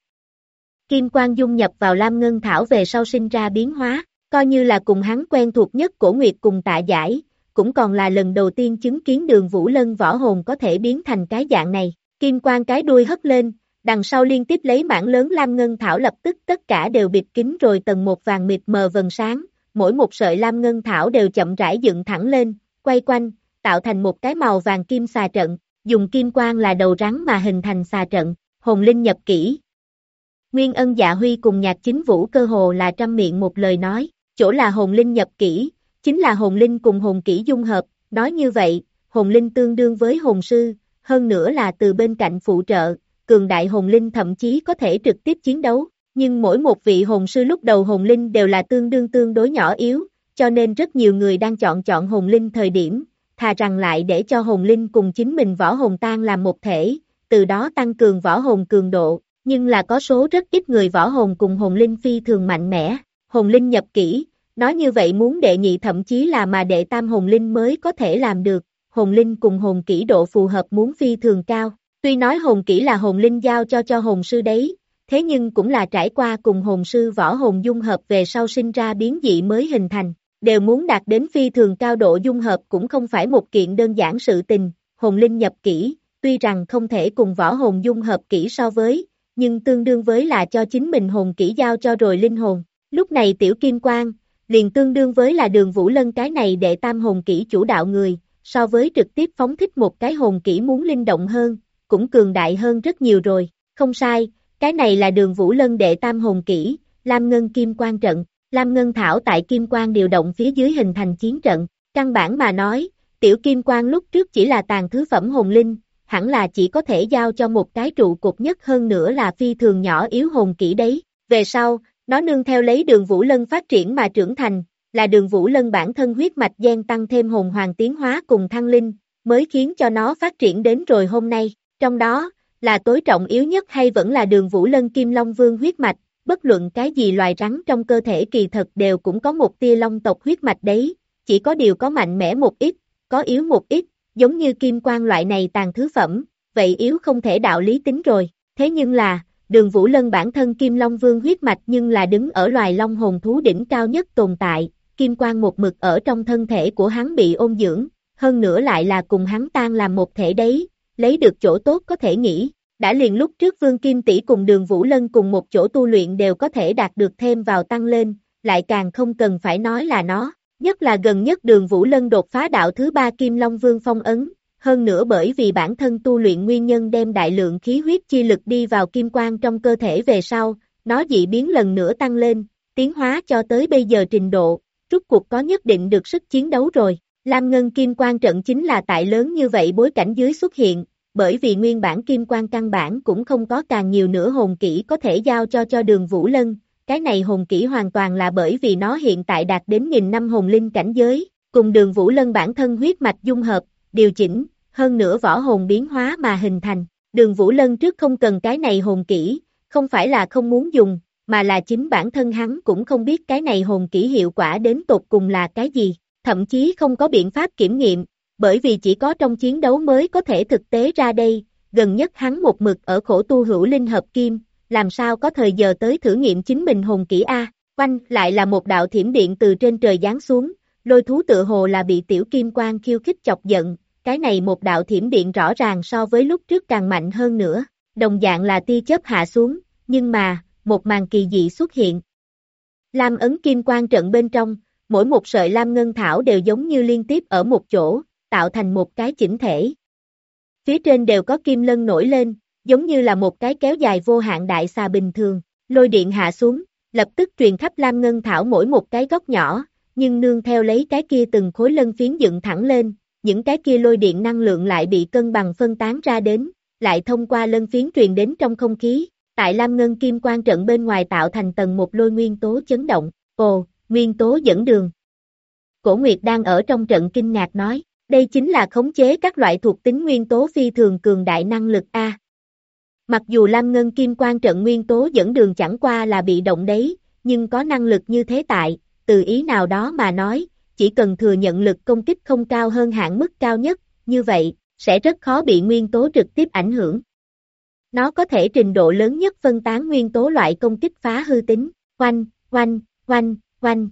Kim quang dung nhập vào lam ngân thảo về sau sinh ra biến hóa, coi như là cùng hắn quen thuộc nhất Cổ Nguyệt cùng Tạ Giải, cũng còn là lần đầu tiên chứng kiến Đường Vũ Lân võ hồn có thể biến thành cái dạng này. Kim quang cái đuôi hất lên, đằng sau liên tiếp lấy mảng lớn lam ngân thảo lập tức tất cả đều bịt kín rồi tầng một vàng mịt mờ vầng sáng, mỗi một sợi lam ngân thảo đều chậm rãi dựng thẳng lên, quay quanh, tạo thành một cái màu vàng kim xà trận, dùng kim quang là đầu rắn mà hình thành xà trận, hồn linh nhập kỹ. Nguyên Ân Dạ Huy cùng Nhạc Chính Vũ cơ hồ là trăm miệng một lời nói, chỗ là hồn linh nhập kỹ, chính là hồn linh cùng hồn kỹ dung hợp, nói như vậy, hồn linh tương đương với hồn sư, hơn nữa là từ bên cạnh phụ trợ, cường đại hồn linh thậm chí có thể trực tiếp chiến đấu, nhưng mỗi một vị hồn sư lúc đầu hồn linh đều là tương đối nhỏ yếu, cho nên rất nhiều người đang chọn hồn linh thời điểm, thà rằng lại để cho hồn linh cùng chính mình võ hồn tan làm một thể, từ đó tăng cường võ hồn cường độ, nhưng là có số rất ít người võ hồn cùng hồn linh phi thường mạnh mẽ, hồn linh nhập kỹ, nói như vậy muốn đệ nhị thậm chí là mà đệ tam hồn linh mới có thể làm được, hồn linh cùng hồn kỹ độ phù hợp muốn phi thường cao. Tuy nói hồn kỹ là hồn linh giao cho hồn sư đấy, thế nhưng cũng là trải qua cùng hồn sư võ hồn dung hợp về sau sinh ra biến dị mới hình thành, đều muốn đạt đến phi thường cao độ dung hợp cũng không phải một kiện đơn giản sự tình, hồn linh nhập kỹ, tuy rằng không thể cùng võ hồn dung hợp kỹ so với, nhưng tương đương với là cho chính mình hồn kỹ giao cho rồi linh hồn, lúc này tiểu kim quang, liền tương đương với là Đường Vũ Lân cái này đệ tam hồn kỹ chủ đạo người, so với trực tiếp phóng thích một cái hồn kỹ muốn linh động hơn, cũng cường đại hơn rất nhiều rồi, không sai, cái này là Đường Vũ Lân đệ tam hồn kỹ, Lam Ngân Kim Quang trận, Lam Ngân Thảo tại Kim Quang điều động phía dưới hình thành chiến trận, căn bản mà nói, tiểu Kim Quang lúc trước chỉ là tàn thứ phẩm hồn linh, hẳn là chỉ có thể giao cho một cái trụ cột nhất hơn nữa là phi thường nhỏ yếu hồn kỹ đấy, về sau, nó nương theo lấy Đường Vũ Lân phát triển mà trưởng thành, là Đường Vũ Lân bản thân huyết mạch gen tăng thêm hồn hoàng tiến hóa cùng thăng linh, mới khiến cho nó phát triển đến rồi hôm nay, trong đó, là tối trọng yếu nhất hay vẫn là Đường Vũ Lân Kim Long Vương huyết mạch, bất luận cái gì loài rắn trong cơ thể kỳ thật đều cũng có một tia long tộc huyết mạch đấy, chỉ có điều có mạnh mẽ một ít, có yếu một ít, giống như kim quang loại này tàn thứ phẩm, vậy yếu không thể đạo lý tính rồi, thế nhưng là, Đường Vũ Lân bản thân Kim Long Vương huyết mạch nhưng là đứng ở loài long hồn thú đỉnh cao nhất tồn tại, kim quang một mực ở trong thân thể của hắn bị ôn dưỡng, hơn nữa lại là cùng hắn tan làm một thể đấy, lấy được chỗ tốt có thể nghĩ, đã liền lúc trước Vương Kim Tỷ cùng Đường Vũ Lân cùng một chỗ tu luyện đều có thể đạt được thêm vào tăng lên, lại càng không cần phải nói là nó, nhất là gần nhất Đường Vũ Lân đột phá đạo thứ 3 Kim Long Vương phong ấn, hơn nữa bởi vì bản thân tu luyện nguyên nhân đem đại lượng khí huyết chi lực đi vào kim quang trong cơ thể về sau, nó dị biến lần nữa tăng lên, tiến hóa cho tới bây giờ trình độ, rút cuộc có nhất định được sức chiến đấu rồi. Lam Ngân Kim Quang trận chính là tại lớn như vậy bối cảnh dưới xuất hiện, bởi vì nguyên bản Kim Quang căn bản cũng không có càng nhiều nữa hồn kỹ có thể giao cho Đường Vũ Lân, cái này hồn kỹ hoàn toàn là bởi vì nó hiện tại đạt đến 1000 năm hồn linh cảnh giới, cùng Đường Vũ Lân bản thân huyết mạch dung hợp, điều chỉnh, hơn nữa võ hồn biến hóa mà hình thành. Đường Vũ Lân trước không cần cái này hồn kỹ, không phải là không muốn dùng, mà là chính bản thân hắn cũng không biết cái này hồn kỹ hiệu quả đến tột cùng là cái gì, thậm chí không có biện pháp kiểm nghiệm, bởi vì chỉ có trong chiến đấu mới có thể thực tế ra đây, gần nhất hắn một mực ở khổ tu hữu linh hợp kim, làm sao có thời giờ tới thử nghiệm chính mình hồn kỹ A, oanh lại là một đạo thiểm điện từ trên trời giáng xuống, lôi thú tựa hồ là bị tiểu kim quang khiêu khích chọc giận, cái này một đạo thiểm điện rõ ràng so với lúc trước càng mạnh hơn nữa, đồng dạng là tia chớp hạ xuống, nhưng mà, một màn kỳ dị xuất hiện. Lam ấn kim quang trận bên trong, mỗi một sợi lam ngân thảo đều giống như liên tiếp ở một chỗ, tạo thành một cái chỉnh thể. Phía trên đều có kim lân nổi lên, giống như là một cái kéo dài vô hạn đại xà bình thường, lôi điện hạ xuống, lập tức truyền khắp lam ngân thảo mỗi một cái góc nhỏ, nhưng nương theo lấy cái kia từng khối lân phiến dựng thẳng lên, những cái kia lôi điện năng lượng lại bị cân bằng phân tán ra đến, lại thông qua lân phiến truyền đến trong không khí, tại lam ngân kim quang trận bên ngoài tạo thành tầng một lôi nguyên tố chấn động, ồ, nguyên tố dẫn đường. Cổ Nguyệt đang ở trong trận kinh ngạc nói, đây chính là khống chế các loại thuộc tính nguyên tố phi thường cường đại năng lực A. Mặc dù lam ngân kim quang trận nguyên tố dẫn đường chẳng qua là bị động đấy, nhưng có năng lực như thế tại, từ ý nào đó mà nói, chỉ cần thừa nhận lực công kích không cao hơn hạn mức cao nhất, như vậy, sẽ rất khó bị nguyên tố trực tiếp ảnh hưởng. Nó có thể trình độ lớn nhất phân tán nguyên tố loại công kích phá hư tính, oanh, oanh, oanh, oanh.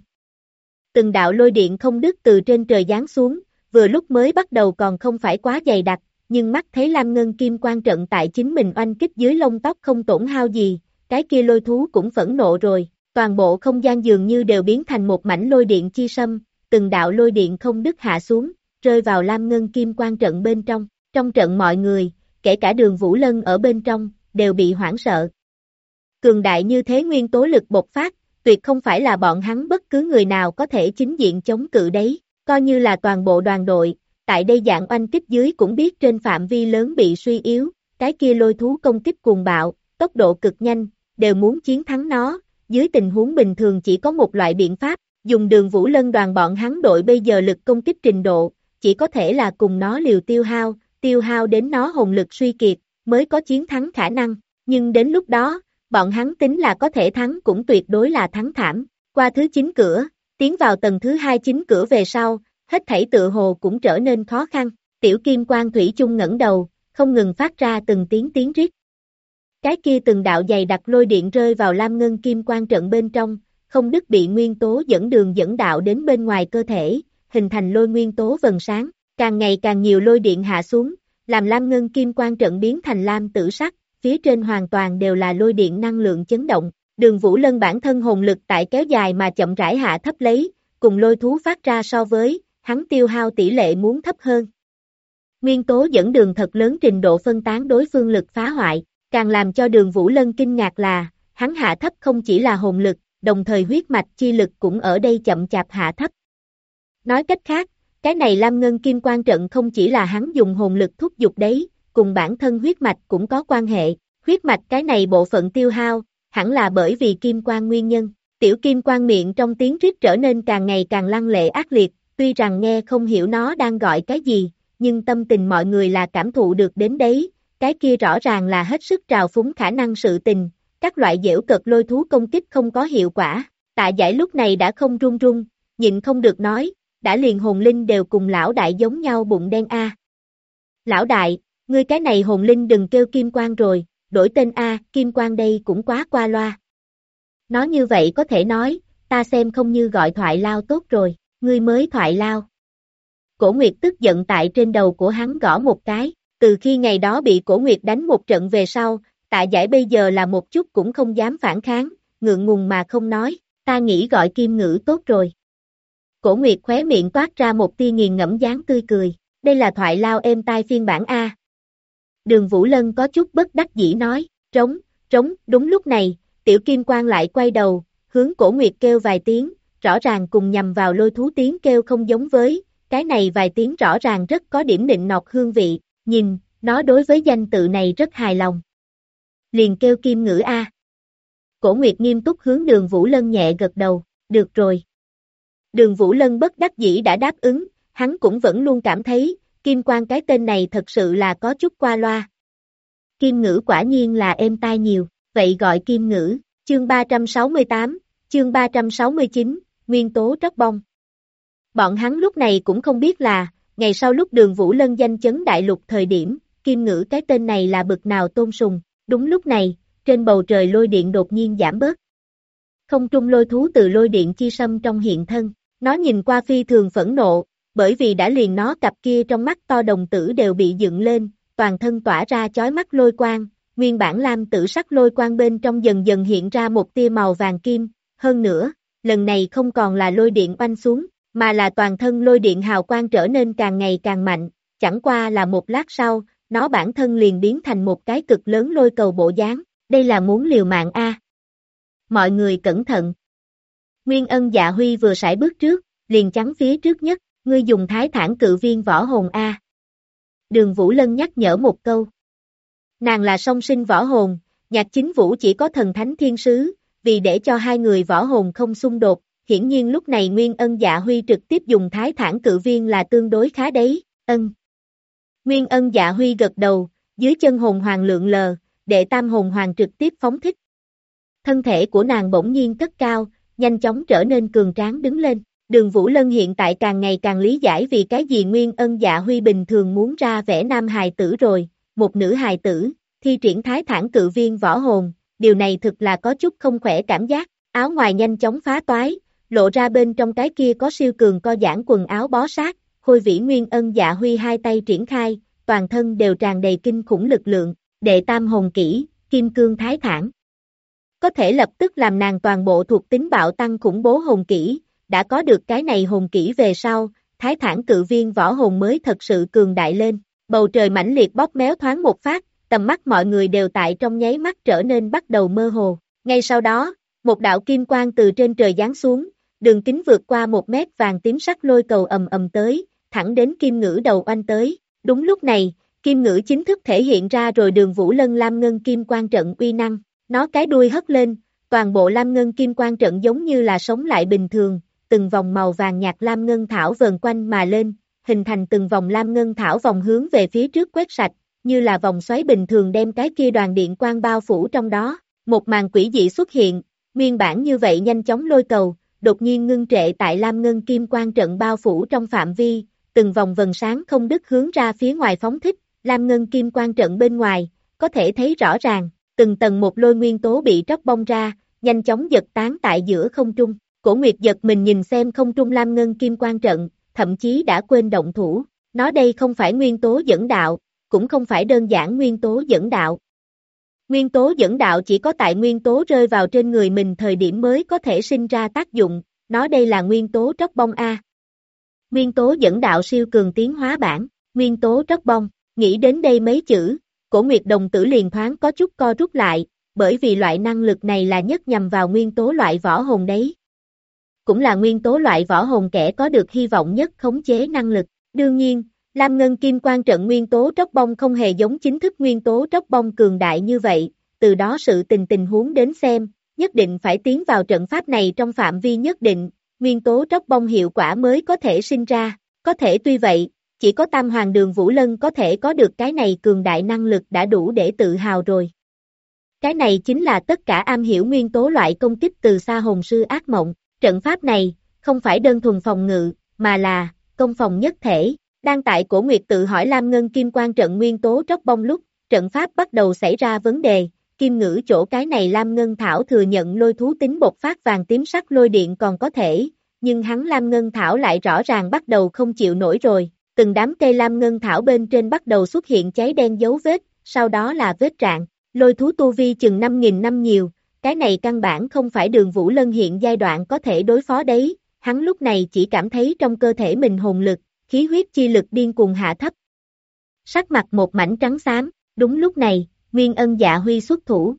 Từng đạo lôi điện không đứt từ trên trời giáng xuống, vừa lúc mới bắt đầu còn không phải quá dày đặc, nhưng mắt thấy lam ngân kim quang trận tại chính mình oanh kích dưới lông tóc không tổn hao gì, cái kia lôi thú cũng phẫn nộ rồi, toàn bộ không gian dường như đều biến thành một mảnh lôi điện chi sâm, từng đạo lôi điện không đứt hạ xuống, rơi vào lam ngân kim quang trận bên trong trận mọi người, kể cả Đường Vũ Lân ở bên trong, đều bị hoảng sợ. Cường đại như thế nguyên tố lực bộc phát, tuyệt không phải là bọn hắn bất cứ người nào có thể chính diện chống cự đấy, coi như là toàn bộ đoàn đội, tại đây dạng oanh kích dưới cũng biết trên phạm vi lớn bị suy yếu, cái kia lôi thú công kích cuồng bạo, tốc độ cực nhanh, đều muốn chiến thắng nó, dưới tình huống bình thường chỉ có một loại biện pháp, dùng Đường Vũ Lân đoàn bọn hắn đội bây giờ lực công kích trình độ, chỉ có thể là cùng nó liều tiêu hao đến nó hồn lực suy kiệt, mới có chiến thắng khả năng, nhưng đến lúc đó, bọn hắn tính là có thể thắng cũng tuyệt đối là thắng thảm, qua thứ 9 cửa, tiến vào tầng thứ 2 9 cửa về sau, hết thảy tựa hồ cũng trở nên khó khăn, tiểu kim quang thủy chung ngẩng đầu, không ngừng phát ra từng tiếng rít. Cái kia từng đạo dày đặc lôi điện rơi vào lam ngân kim quang trận bên trong, không đứt bị nguyên tố dẫn đường dẫn đạo đến bên ngoài cơ thể, hình thành lôi nguyên tố vầng sáng, càng ngày càng nhiều lôi điện hạ xuống, làm lam ngân kim quang trận biến thành lam tử sắc, phía trên hoàn toàn đều là lôi điện năng lượng chấn động, Đường Vũ Lân bản thân hồn lực tại kéo dài mà chậm rãi hạ thấp lấy, cùng lôi thú phát ra so với, hắn tiêu hao tỷ lệ muốn thấp hơn. Nguyên tố dẫn đường thật lớn trình độ phân tán đối phương lực phá hoại, càng làm cho Đường Vũ Lân kinh ngạc là, hắn hạ thấp không chỉ là hồn lực, đồng thời huyết mạch chi lực cũng ở đây chậm chạp hạ thấp. Nói cách khác, cái này lam ngân kim quang trận không chỉ là hắn dùng hồn lực thúc giục đấy, cùng bản thân huyết mạch cũng có quan hệ, huyết mạch cái này bộ phận tiêu hao, hẳn là bởi vì kim quang nguyên nhân, Tiểu kim quang miệng trong tiếng rít trở nên càng ngày càng lăng lệ ác liệt, tuy rằng nghe không hiểu nó đang gọi cái gì, nhưng tâm tình mọi người là cảm thụ được đến đấy, cái kia rõ ràng là hết sức trào phúng khả năng sự tình, các loại giễu cợt lôi thú công kích không có hiệu quả, Tạ Giải lúc này đã không run run, nhịn không được nói, đã liền hồn linh đều cùng lão đại giống nhau bụng đen a. Lão đại, ngươi cái này hồn linh đừng kêu kim quang rồi, đổi tên a, kim quang đây cũng quá qua loa. Nói như vậy có thể nói, ta xem không như gọi Thoại Lao tốt rồi, ngươi mới Thoại Lao. Cổ Nguyệt tức giận tại trên đầu của hắn gõ một cái, từ khi ngày đó bị Cổ Nguyệt đánh một trận về sau, Tạ Giải bây giờ là một chút cũng không dám phản kháng, ngượng ngùng mà không nói, ta nghĩ gọi Kim Ngữ tốt rồi. Cổ Nguyệt khóe miệng toát ra một tia nghiền ngẫm dáng tươi cười, đây là Thoại Lao êm tai phiên bản A. Đường Vũ Lân có chút bất đắc dĩ nói, trống, đúng lúc này, Tiểu Kim Quang lại quay đầu, hướng Cổ Nguyệt kêu vài tiếng, rõ ràng cùng nhằm vào lôi thú tiếng kêu không giống với, cái này vài tiếng rõ ràng rất có điểm nịnh nọt hương vị, nhìn, nó đối với danh tự này rất hài lòng. Liền kêu Kim Ngữ A. Cổ Nguyệt nghiêm túc hướng Đường Vũ Lân nhẹ gật đầu, được rồi. Đường Vũ Lân bất đắc dĩ đã đáp ứng, hắn cũng vẫn luôn cảm thấy, Kim Quang cái tên này thật sự là có chút qua loa. Kim Ngữ quả nhiên là êm tai nhiều, vậy gọi Kim Ngữ, chương 368, chương 369, nguyên tố tróc bông. Bọn hắn lúc này cũng không biết là, ngày sau lúc Đường Vũ Lân danh chấn đại lục thời điểm, Kim Ngữ cái tên này là bực nào tôn sùng, đúng lúc này, trên bầu trời lôi điện đột nhiên giảm bớt. Không trung lôi thú từ lôi điện chi sâm trong hiện thân, nó nhìn qua phi thường phẫn nộ, bởi vì đã liền nó cặp kia trong mắt to đồng tử đều bị dựng lên, toàn thân tỏa ra chói mắt lôi quang, nguyên bản lam tử sắc lôi quang bên trong dần dần hiện ra một tia màu vàng kim, hơn nữa, lần này không còn là lôi điện oanh xuống, mà là toàn thân lôi điện hào quang trở nên càng ngày càng mạnh, chẳng qua là một lát sau, nó bản thân liền biến thành một cái cực lớn lôi cầu bộ dáng, đây là muốn liều mạng a. Mọi người cẩn thận. Nguyên Ân Dạ Huy vừa sải bước trước, liền chắn phía trước nhất, ngươi dùng Thái Thản Cự Viên võ hồn a. Đường Vũ Lân nhắc nhở một câu. Nàng là song sinh võ hồn, Nhạc Chính Vũ chỉ có thần thánh thiên sứ, vì để cho hai người võ hồn không xung đột, hiển nhiên lúc này Nguyên Ân Dạ Huy trực tiếp dùng Thái Thản Cự Viên là tương đối khá đấy, Nguyên Ân Dạ Huy gật đầu, dưới chân hồn hoàng lượn lờ, đệ tam hồn hoàng trực tiếp phóng thích. Thân thể của nàng bỗng nhiên cất cao, nhanh chóng trở nên cường tráng đứng lên. Đường Vũ Lân hiện tại càng ngày càng lý giải vì cái gì Nguyên Ân Dạ Huy bình thường muốn ra vẻ nam hài tử rồi, một nữ hài tử, thi triển Thái Thản Cự Viên võ hồn, điều này thực là có chút không khỏe cảm giác, áo ngoài nhanh chóng phá toái, lộ ra bên trong cái kia có siêu cường co giãn quần áo bó sát, Khôi Vĩ Nguyên Ân Dạ Huy hai tay triển khai, toàn thân đều tràn đầy kinh khủng lực lượng, đệ tam hồn kỹ, Kim Cương Thái Thản. Có thể lập tức làm nàng toàn bộ thuộc tính bạo tăng khủng bố hồn kỹ, đã có được cái này hồn kỹ về sau, Thái Thản Cự Viên võ hồn mới thật sự cường đại lên, bầu trời mãnh liệt bóp méo thoáng một phát, tầm mắt mọi người đều tại trong nháy mắt trở nên bắt đầu mơ hồ, ngay sau đó, một đạo kim quang từ trên trời giáng xuống, đường kính vượt qua 1 mét vàng tím sắc lôi cầu ầm ầm tới, thẳng đến Kim Ngữ đầu oanh tới, đúng lúc này, Kim Ngữ chính thức thể hiện ra rồi Đường Vũ Lân Lam Ngân Kim Quang trận uy năng, nó cái đuôi hất lên, toàn bộ Lam Ngân Kim Quang trận giống như là sống lại bình thường, từng vòng màu vàng nhạt lam ngân thảo vờn quanh mà lên, hình thành từng vòng lam ngân thảo vòng hướng về phía trước quét sạch, như là vòng xoáy bình thường đem cái kia đoàn điện quang bao phủ trong đó, một màn quỷ dị xuất hiện, nguyên bản như vậy nhanh chóng lôi cầu, đột nhiên ngưng trệ tại lam ngân kim quang trận bao phủ trong phạm vi, từng vòng vần sáng không đứt hướng ra phía ngoài phóng thích, lam ngân kim quang trận bên ngoài, có thể thấy rõ ràng, từng tầng một lôi nguyên tố bị tróc bong ra, nhanh chóng giật tán tại giữa không trung. Cổ Nguyệt giật mình nhìn xem không trung lam ngân kim quang trận, thậm chí đã quên động thủ, nó đây không phải nguyên tố dẫn đạo, cũng không phải đơn giản nguyên tố dẫn đạo. Nguyên tố dẫn đạo chỉ có tại nguyên tố rơi vào trên người mình thời điểm mới có thể sinh ra tác dụng, nó đây là nguyên tố tróc bong A. Nguyên tố dẫn đạo siêu cường tiến hóa bản, nguyên tố tróc bong, nghĩ đến đây mấy chữ, Cổ Nguyệt đồng tử liền thoáng có chút co rút lại, bởi vì loại năng lực này là nhất nhằm vào nguyên tố loại võ hồn đấy. Cũng là nguyên tố loại võ hồn kẻ có được hy vọng nhất khống chế năng lực. Đương nhiên, Lam Ngân Kim Quang trận nguyên tố tróc bong không hề giống chính thức nguyên tố tróc bong cường đại như vậy, từ đó sự tình huống đến xem, nhất định phải tiến vào trận pháp này trong phạm vi nhất định, nguyên tố tróc bông hiệu quả mới có thể sinh ra, có thể tuy vậy, chỉ có Tam Hoàng Đường Vũ Lân có thể có được cái này cường đại năng lực đã đủ để tự hào rồi. Cái này chính là tất cả am hiểu nguyên tố loại công kích từ xa hồn sư ác mộng, trận pháp này, không phải đơn thuần phòng ngự, mà là, công phòng nhất thể, đang tại Cổ Nguyệt tự hỏi Lam Ngân Kim Quan trận nguyên tố tróc bông lúc, trận pháp bắt đầu xảy ra vấn đề, kim ngữ chỗ cái này Lam Ngân Thảo thừa nhận lôi thú tính bộc phát vàng tím sắc lôi điện còn có thể, nhưng hắn Lam Ngân Thảo lại rõ ràng bắt đầu không chịu nổi rồi, từng đám cây Lam Ngân Thảo bên trên bắt đầu xuất hiện cháy đen dấu vết, sau đó là vết rạn, lôi thú tu vi chừng 5.000 năm nhiều, cái này căn bản không phải Đường Vũ Lân hiện giai đoạn có thể đối phó đấy, hắn lúc này chỉ cảm thấy trong cơ thể mình hồn lực, khí huyết chi lực điên cuồng hạ thấp. Sắc mặt một mảnh trắng xám, đúng lúc này, Nguyên Ân Dạ Huy xuất thủ.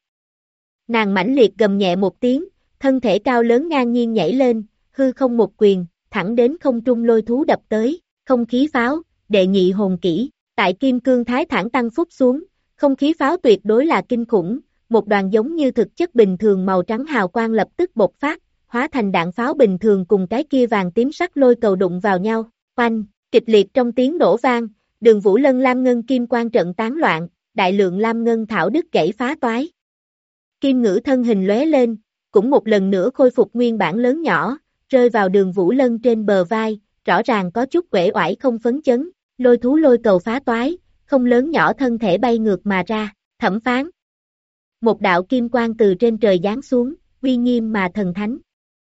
Nàng mãnh liệt gầm nhẹ một tiếng, thân thể cao lớn ngang nhiên nhảy lên, hư không một quyền, thẳng đến không trung lôi thú đập tới, không khí pháo, đệ nhị hồn kỹ, tại kim cương thái thẳng tăng phúc xuống, không khí pháo tuyệt đối là kinh khủng, một đoàn giống như thực chất bình thường màu trắng hào quang lập tức bộc phát, hóa thành đạn pháo bình thường cùng cái kia vàng tím sắc lôi cầu đụng vào nhau, oanh, kịch liệt trong tiếng nổ vang, Đường Vũ Lân Lam Ngân Kim Quan trận tán loạn, đại lượng Lam Ngân Thảo đứt gãy phá toái. Kim Ngữ thân hình lóe lên, cũng một lần nữa khôi phục nguyên bản lớn nhỏ, rơi vào Đường Vũ Lân trên bờ vai, rõ ràng có chút uể oải không phấn chấn, lôi thú lôi cầu phá toái, không lớn nhỏ thân thể bay ngược mà ra, Thẩm Phán. Một đạo kim quang từ trên trời giáng xuống, uy nghiêm mà thần thánh.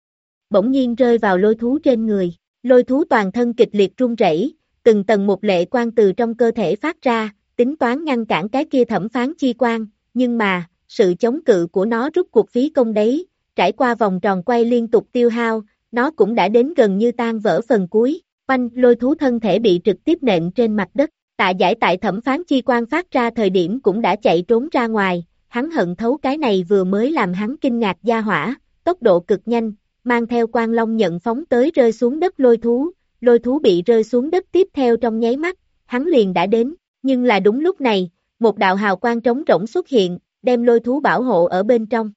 Bỗng nhiên rơi vào lôi thú trên người, lôi thú toàn thân kịch liệt run rẩy, từng tầng một lệ quang từ trong cơ thể phát ra, tính toán ngăn cản cái kia thẩm phán chi quang, nhưng mà, sự chống cự của nó rút cuộc phí công đấy, trải qua vòng tròn quay liên tục tiêu hao, nó cũng đã đến gần như tan vỡ phần cuối, oanh lôi thú thân thể bị trực tiếp nện trên mặt đất, Tạ Giải tại thẩm phán chi quang phát ra thời điểm cũng đã chạy trốn ra ngoài, hắn hận thấu cái này vừa mới làm hắn kinh ngạc gia hỏa, tốc độ cực nhanh, mang theo quang long nhận phóng tới rơi xuống đất lôi thú bị rơi xuống đất tiếp theo trong nháy mắt, hắn liền đã đến, nhưng là đúng lúc này, một đạo hào quang trống rỗng xuất hiện, đem lôi thú bảo hộ ở bên trong.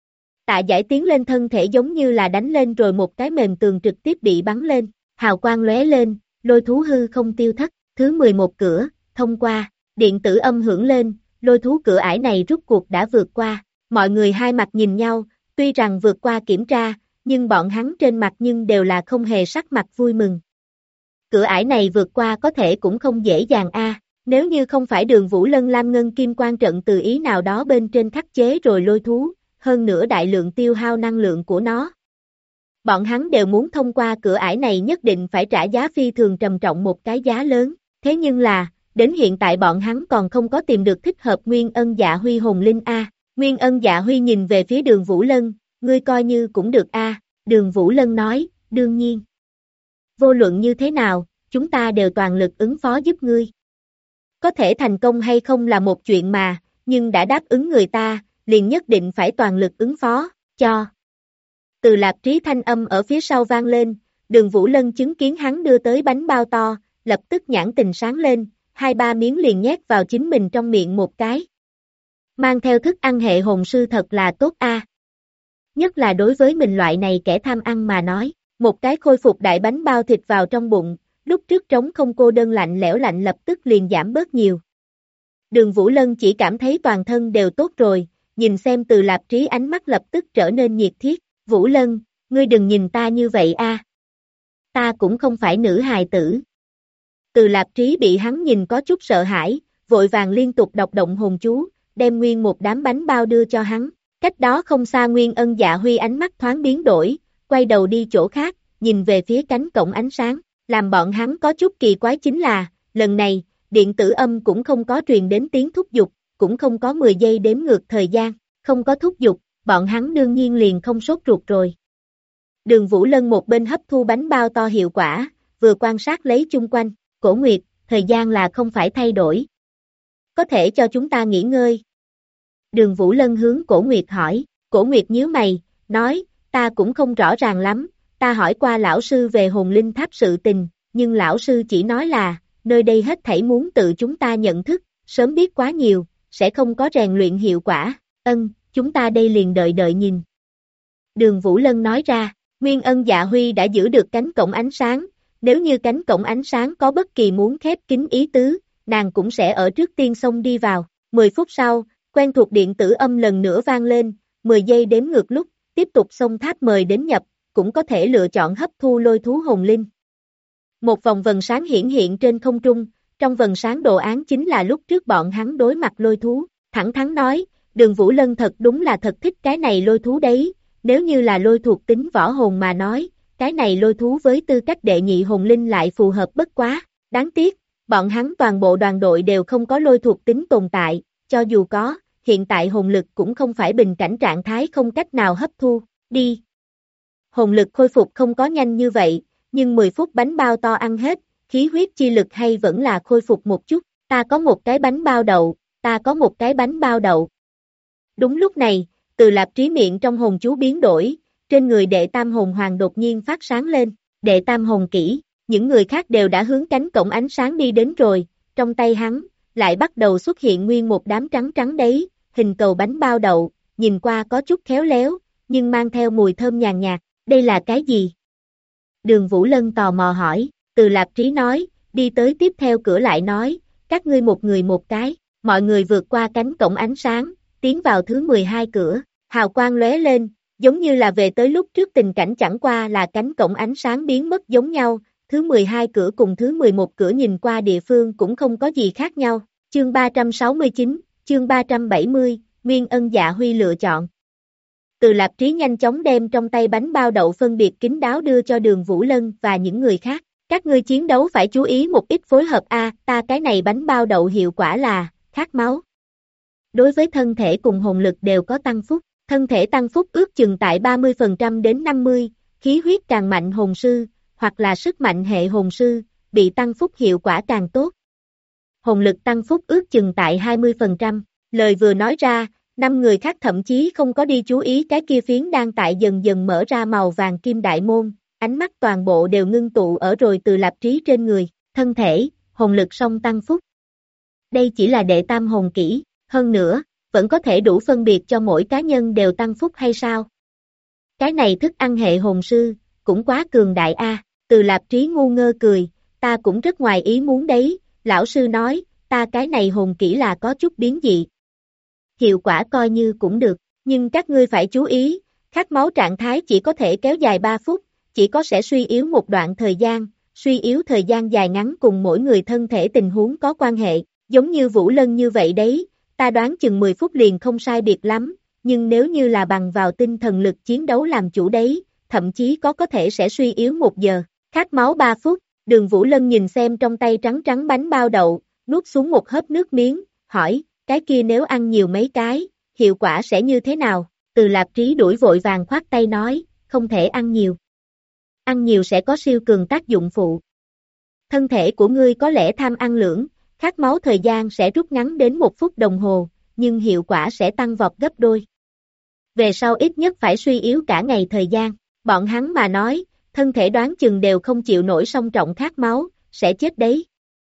Tạ Giải tiến lên thân thể giống như là đánh lên rồi một cái mềm tường trực tiếp bị bắn lên, hào quang lóe lên, lôi thú hư không tiêu thất, thứ 11 cửa, thông qua, điện tử âm hưởng lên, lôi thú cửa ải này rút cuộc đã vượt qua, mọi người hai mặt nhìn nhau, tuy rằng vượt qua kiểm tra, nhưng bọn hắn trên mặt nhưng đều là không hề sắc mặt vui mừng. Cửa ải này vượt qua có thể cũng không dễ dàng a. Nếu như không phải Đường Vũ Lân Lam Ngân Kim Quan trận từ ý nào đó bên trên khắc chế rồi lôi thú, hơn nữa đại lượng tiêu hao năng lượng của nó. Bọn hắn đều muốn thông qua cửa ải này nhất định phải trả giá phi thường trầm trọng một cái giá lớn, thế nhưng là, đến hiện tại bọn hắn còn không có tìm được thích hợp Nguyên Ân Dạ Huy hồn linh a. Nguyên Ân Dạ Huy nhìn về phía Đường Vũ Lân, ngươi coi như cũng được a. Đường Vũ Lân nói, đương nhiên. Vô luận như thế nào, chúng ta đều toàn lực ứng phó giúp ngươi. Có thể thành công hay không là một chuyện mà, nhưng đã đáp ứng người ta, liền nhất định phải toàn lực ứng phó, cho. Từ Lạp Trí thanh âm ở phía sau vang lên, Đường Vũ Lân chứng kiến hắn đưa tới bánh bao to, lập tức nhãn tình sáng lên, 2-3 miếng liền nhét vào chính mình trong miệng một cái. Mang theo thức ăn hệ hồn sư thật là tốt a. Nhất là đối với mình loại này kẻ tham ăn mà nói, một cái khôi phục đại bánh bao thịt vào trong bụng, lúc trước trống không cô đơn lạnh lẽo lạnh lập tức liền giảm bớt nhiều. Đường Vũ Lân chỉ cảm thấy toàn thân đều tốt rồi, nhìn xem Từ Lạp Trí ánh mắt lập tức trở nên nhiệt thiết, Vũ Lân, ngươi đừng nhìn ta như vậy a. Ta cũng không phải nữ hài tử. Từ Lạp Trí bị hắn nhìn có chút sợ hãi, vội vàng liên tục đọc động hồn chú, đem nguyên một đám bánh bao đưa cho hắn, cách đó không xa Nguyên Ân Dạ Huy ánh mắt thoáng biến đổi, quay đầu đi chỗ khác, nhìn về phía cánh cổng ánh sáng. Làm bọn hắn có chút kỳ quái chính là, lần này, điện tử âm cũng không có truyền đến tiếng thúc giục, cũng không có 10 giây đếm ngược thời gian, không có thúc giục, bọn hắn đương nhiên liền không sốt ruột rồi. Đường Vũ Lân một bên hấp thu bánh bao to hiệu quả, vừa quan sát lấy chung quanh, Cổ Nguyệt, thời gian là không phải thay đổi. Có thể cho chúng ta nghỉ ngơi. Đường Vũ Lân hướng Cổ Nguyệt hỏi, Cổ Nguyệt nhíu mày, nói, ta cũng không rõ ràng lắm. Ta hỏi qua lão sư về hồn linh tháp sự tình, nhưng lão sư chỉ nói là, nơi đây hết thảy muốn tự chúng ta nhận thức, sớm biết quá nhiều, sẽ không có rèn luyện hiệu quả, chúng ta đây liền đợi nhìn. Đường Vũ Lân nói ra, Nguyên Ân Dạ Huy đã giữ được cánh cổng ánh sáng, nếu như cánh cổng ánh sáng có bất kỳ muốn khép kín ý tứ, nàng cũng sẽ ở trước tiên xông đi vào. 10 phút sau, quen thuộc điện tử âm lần nữa vang lên, 10 giây đếm ngược lúc, tiếp tục xông tháp mời đến nhập, cũng có thể lựa chọn hấp thu lôi thú hồn linh. Một vòng vần sáng hiển hiện trên không trung, trong vần sáng đồ án chính là lúc trước bọn hắn đối mặt lôi thú, thẳng thắn nói, Đường Vũ Lân thật đúng là thật thích cái này lôi thú đấy, nếu như là lôi thuộc tính võ hồn mà nói, cái này lôi thú với tư cách đệ nhị hồn linh lại phù hợp bất quá, đáng tiếc, bọn hắn toàn bộ đoàn đội đều không có lôi thuộc tính tồn tại, cho dù có, hiện tại hồn lực cũng không phải bình cảnh trạng thái không cách nào hấp thu, đi. Hồn lực khôi phục không có nhanh như vậy, nhưng 10 phút bánh bao to ăn hết, khí huyết chi lực hay vẫn là khôi phục một chút, ta có một cái bánh bao đậu, ta có một cái bánh bao đậu. Đúng lúc này, Từ Lạp Trí miệng trong hồn chú biến đổi, trên người đệ tam hồn hoàng đột nhiên phát sáng lên, đệ tam hồn kỹ, những người khác đều đã hướng cánh cổng ánh sáng đi đến rồi, trong tay hắn, lại bắt đầu xuất hiện nguyên một đám trắng trắng đấy, hình cầu bánh bao đậu, nhìn qua có chút khéo léo, nhưng mang theo mùi thơm nhàn nhạt, đây là cái gì? Đường Vũ Lân tò mò hỏi, Từ Lạp Trí nói, đi tới tiếp theo cửa lại nói, các ngươi một người một cái, mọi người vượt qua cánh cổng ánh sáng, tiến vào thứ 12 cửa, hào quang lóe lên, giống như là về tới lúc trước tình cảnh chẳng qua là cánh cổng ánh sáng biến mất giống nhau, thứ 12 cửa cùng thứ 11 cửa nhìn qua địa phương cũng không có gì khác nhau, chương 369, chương 370, Nguyên Ân Dạ Huy lựa chọn. Từ Lạp Trí nhanh chóng đem trong tay bánh bao đậu phân biệt kín đáo đưa cho Đường Vũ Lân và những người khác. Các ngươi chiến đấu phải chú ý một ít phối hợp ta cái này bánh bao đậu hiệu quả là khát máu. Đối với thân thể cùng hồn lực đều có tăng phúc, thân thể tăng phúc ước chừng tại 30% đến 50%, khí huyết càng mạnh hồn sư, hoặc là sức mạnh hệ hồn sư, bị tăng phúc hiệu quả càng tốt. Hồn lực tăng phúc ước chừng tại 20%, lời vừa nói ra, 5 người khác thậm chí không có đi chú ý cái kia phiến đang tại dần dần mở ra màu vàng kim đại môn, ánh mắt toàn bộ đều ngưng tụ ở rồi Từ Lạp Trí trên người, thân thể, hồn lực song tăng phúc. Đây chỉ là đệ tam hồn kỹ, hơn nữa, vẫn có thể đủ phân biệt cho mỗi cá nhân đều tăng phúc hay sao? Cái này thức ăn hệ hồn sư, cũng quá cường đại Từ Lạp Trí ngu ngơ cười, ta cũng rất ngoài ý muốn đấy, lão sư nói, ta cái này hồn kỹ là có chút biến dị. Hiệu quả coi như cũng được, nhưng các ngươi phải chú ý, khát máu trạng thái chỉ có thể kéo dài 3 phút, chỉ có sẽ suy yếu một đoạn thời gian, suy yếu thời gian dài ngắn cùng mỗi người thân thể tình huống có quan hệ, giống như Vũ Lân như vậy đấy, ta đoán chừng 10 phút liền không sai biệt lắm, nhưng nếu như là bằng vào tinh thần lực chiến đấu làm chủ đấy, thậm chí có thể sẽ suy yếu 1 giờ, khát máu 3 phút, Đường Vũ Lân nhìn xem trong tay trắng trắng bánh bao đậu, nuốt xuống một hớp nước miếng, hỏi, cái kia nếu ăn nhiều mấy cái, hiệu quả sẽ như thế nào? Từ Lạp Trí đuổi vội vàng khoát tay nói, không thể ăn nhiều. Ăn nhiều sẽ có siêu cường tác dụng phụ. Thân thể của ngươi có lẽ tham ăn lưỡng, khát máu thời gian sẽ rút ngắn đến 1 phút đồng hồ, nhưng hiệu quả sẽ tăng vọt gấp đôi. Về sau ít nhất phải suy yếu cả ngày thời gian, bọn hắn mà nói, thân thể đoán chừng đều không chịu nổi song trọng khát máu, sẽ chết đấy.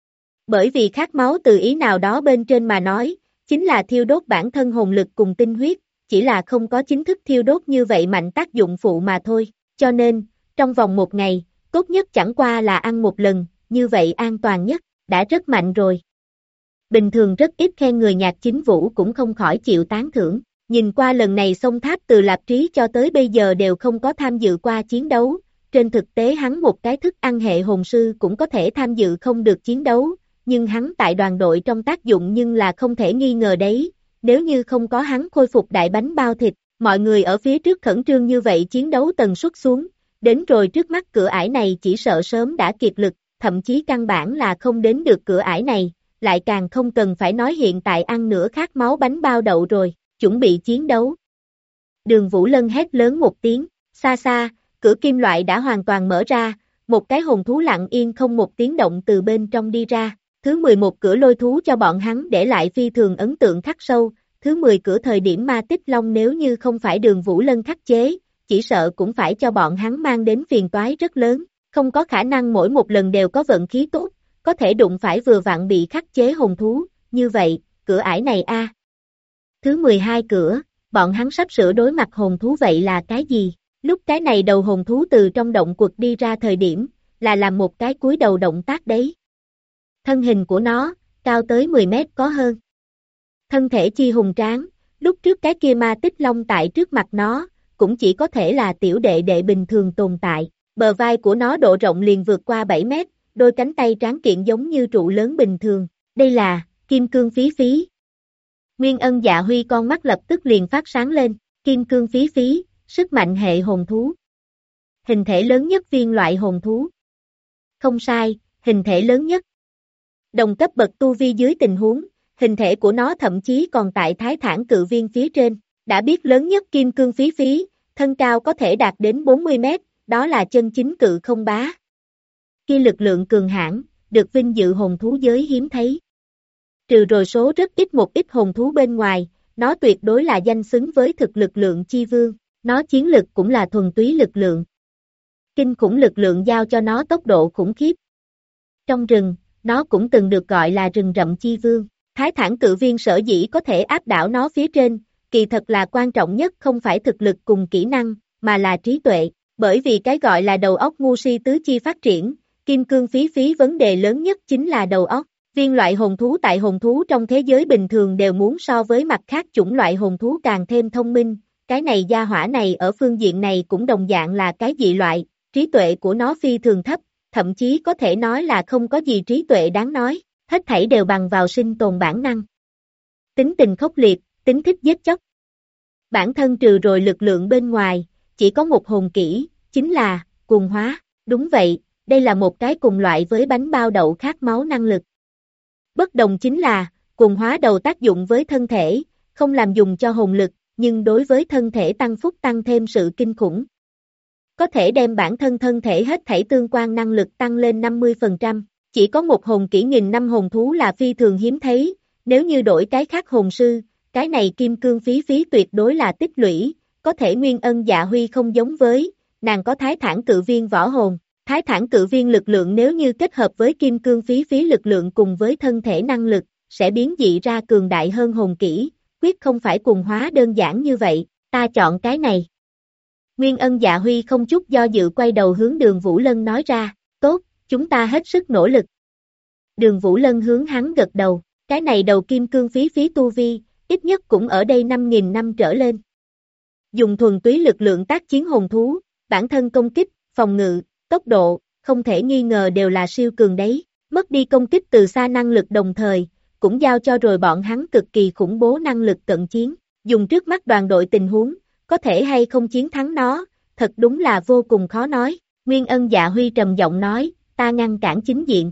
Bởi vì khát máu từ ý nào đó bên trên mà nói, chính là thiêu đốt bản thân hồn lực cùng tinh huyết, chỉ là không có chính thức thiêu đốt như vậy mạnh tác dụng phụ mà thôi, cho nên, trong vòng 1 ngày, tốt nhất chẳng qua là ăn 1 lần, như vậy an toàn nhất, đã rất mạnh rồi. Bình thường rất ít khen người Nhạc Chính Vũ cũng không khỏi chịu tán thưởng, nhìn qua lần này xông tháp Từ Lạp Trí cho tới bây giờ đều không có tham dự qua chiến đấu, trên thực tế hắn một cái thức ăn hệ hồn sư cũng có thể tham dự không được chiến đấu, nhưng hắn tại đoàn đội trong tác dụng nhưng là không thể nghi ngờ đấy, nếu như không có hắn khôi phục đại bánh bao thịt, mọi người ở phía trước khẩn trương như vậy chiến đấu tần suất xuống, đến rồi trước mắt cửa ải này chỉ sợ sớm đã kiệt lực, thậm chí căn bản là không đến được cửa ải này, lại càng không cần phải nói hiện tại ăn nửa khát máu bánh bao đậu rồi, chuẩn bị chiến đấu. Đường Vũ Lân hét lớn một tiếng, xa xa, cửa kim loại đã hoàn toàn mở ra, một cái hồn thú lặng yên không một tiếng động từ bên trong đi ra, thứ 11 cửa lôi thú cho bọn hắn để lại phi thường ấn tượng khắc sâu, thứ 10 cửa thời điểm ma tích long nếu như không phải Đường Vũ Lân khắc chế, chỉ sợ cũng phải cho bọn hắn mang đến phiền toái rất lớn, không có khả năng mỗi một lần đều có vận khí tốt, có thể đụng phải vừa vặn bị khắc chế hồn thú, như vậy, cửa ải này Thứ 12 cửa, bọn hắn sắp sửa đối mặt hồn thú vậy là cái gì? Lúc cái này đầu hồn thú từ trong động quật đi ra thời điểm, là làm một cái cúi đầu động tác đấy. Thân hình của nó, cao tới 10 mét có hơn. Thân thể chi hùng tráng, lúc trước cái kia ma tích long tại trước mặt nó, cũng chỉ có thể là tiểu đệ đệ bình thường tồn tại. Bờ vai của nó độ rộng liền vượt qua 7 mét, đôi cánh tay tráng kiện giống như trụ lớn bình thường. Đây là kim cương phí phí. Nguyên Ân Dạ Huy con mắt lập tức liền phát sáng lên. Kim cương phí phí, sức mạnh hệ hồn thú. Hình thể lớn nhất viên loại hồn thú. Không sai, hình thể lớn nhất. Đồng cấp bậc tu vi dưới tình huống, hình thể của nó thậm chí còn tại Thái Thản cự viên phía trên. Đã biết lớn nhất kim cương phí phí, thân cao có thể đạt đến 40 mét, đó là chân chính cự không bá. Khi lực lượng cường hãn, được vinh dự hồn thú giới hiếm thấy. Trừ rồi số rất ít một ít hồn thú bên ngoài, nó tuyệt đối là danh xứng với thực lực lượng chi vương, nó chiến lực cũng là thuần túy lực lượng. Kinh khủng lực lượng giao cho nó tốc độ khủng khiếp. Trong rừng, nó cũng từng được gọi là rừng rậm chi vương. Thái Thản cự viên sở dĩ có thể áp đảo nó phía trên, kỳ thật là quan trọng nhất không phải thực lực cùng kỹ năng, mà là trí tuệ. Bởi vì cái gọi là đầu óc ngu si tứ chi phát triển, kim cương phí phí vấn đề lớn nhất chính là đầu óc. Viên loại hồn thú tại hồn thú trong thế giới bình thường đều muốn so với mặt khác chủng loại hồn thú càng thêm thông minh, cái này gia hỏa này ở phương diện này cũng đồng dạng là cái dị loại, trí tuệ của nó phi thường thấp, thậm chí có thể nói là không có gì trí tuệ đáng nói, hết thảy đều bằng vào sinh tồn bản năng. Tính tình khốc liệt, tính thích giết chóc. Bản thân trừ rồi lực lượng bên ngoài, chỉ có một hồn kỹ, chính là cuồng hóa. Đúng vậy, đây là một cái cùng loại với bánh bao đậu khát máu năng lực. Bất đồng chính là, cuồng hóa đầu tác dụng với thân thể, không làm dùng cho hồn lực, nhưng đối với thân thể tăng phúc tăng thêm sự kinh khủng. Có thể đem bản thân thân thể hết thảy tương quan năng lực tăng lên 50%, chỉ có một hồn kỹ nghìn năm hồn thú là phi thường hiếm thấy, nếu như đổi cái khác hồn sư, cái này kim cương phí phí tuyệt đối là tích lũy, có thể Nguyên Ân Dạ Huy không giống với, nàng có Thái Thản cự viên võ hồn. Thái Thản cự viên lực lượng nếu như kết hợp với kim cương phí phí lực lượng cùng với thân thể năng lực, sẽ biến dị ra cường đại hơn hồn kỹ, quyết không phải cuồng hóa đơn giản như vậy, ta chọn cái này. Nguyên Ân Dạ Huy không chút do dự quay đầu hướng Đường Vũ Lân nói ra, tốt, chúng ta hết sức nỗ lực. Đường Vũ Lân hướng hắn gật đầu, cái này đầu kim cương phí phí tu vi, ít nhất cũng ở đây 5.000 năm trở lên. Dùng thuần túy lực lượng tác chiến hồn thú, bản thân công kích, phòng ngự, tốc độ, không thể nghi ngờ đều là siêu cường đấy, mất đi công kích từ xa năng lực đồng thời, cũng giao cho rồi bọn hắn cực kỳ khủng bố năng lực cận chiến, dùng trước mắt đoàn đội tình huống, có thể hay không chiến thắng nó, thật đúng là vô cùng khó nói, Nguyên Ân Dạ Huy trầm giọng nói, ta ngăn cản chính diện.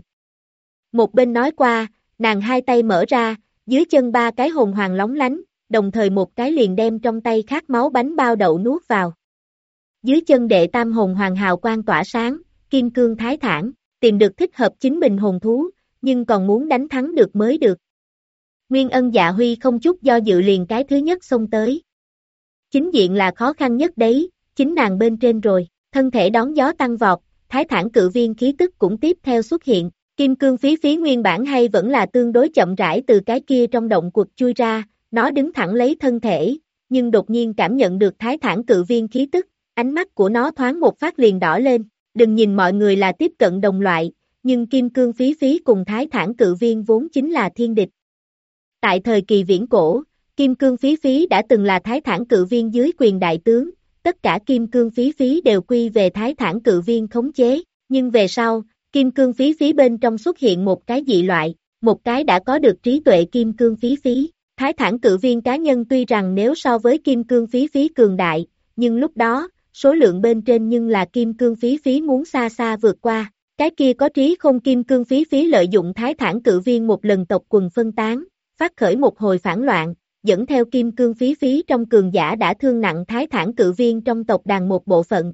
Một bên nói qua, nàng hai tay mở ra, dưới chân ba cái hồn hoàng lóng lánh, đồng thời một cái liền đem trong tay khát máu bánh bao đậu nuốt vào. Dưới chân đệ tam hồn hoàng hào quang tỏa sáng, kim cương thái thản, tìm được thích hợp chính mình hồn thú, nhưng còn muốn đánh thắng được mới được. Nguyên Ân Dạ Huy không chút do dự liền cái thứ nhất xông tới. Chính diện là khó khăn nhất đấy, chính nàng bên trên rồi, thân thể đón gió tăng vọt, thái thản cự viên khí tức cũng tiếp theo xuất hiện. Kim cương phí phí nguyên bản hay vẫn là tương đối chậm rãi từ cái kia trong động quật chui ra, nó đứng thẳng lấy thân thể, nhưng đột nhiên cảm nhận được thái thản cự viên khí tức, ánh mắt của nó thoáng một phát liền đỏ lên, đừng nhìn mọi người là tiếp cận đồng loại, nhưng kim cương phí phí cùng thái thản cự viên vốn chính là thiên địch. Tại thời kỳ viễn cổ, kim cương phí phí đã từng là thái thản cự viên dưới quyền đại tướng, tất cả kim cương phí phí đều quy về thái thản cự viên khống chế, nhưng về sau, kim cương phí phí bên trong xuất hiện một cái dị loại, một cái đã có được trí tuệ kim cương phí phí. Thái thản cự viên cá nhân tuy rằng nếu so với kim cương phí phí cường đại, nhưng lúc đó, số lượng bên trên nhưng là kim cương phí phí muốn xa xa vượt qua. Cái kia có trí không kim cương phí phí lợi dụng thái thản cự viên một lần tộc quần phân tán, phát khởi một hồi phản loạn, dẫn theo kim cương phí phí trong cường giả đã thương nặng thái thản cự viên trong tộc đàn một bộ phận.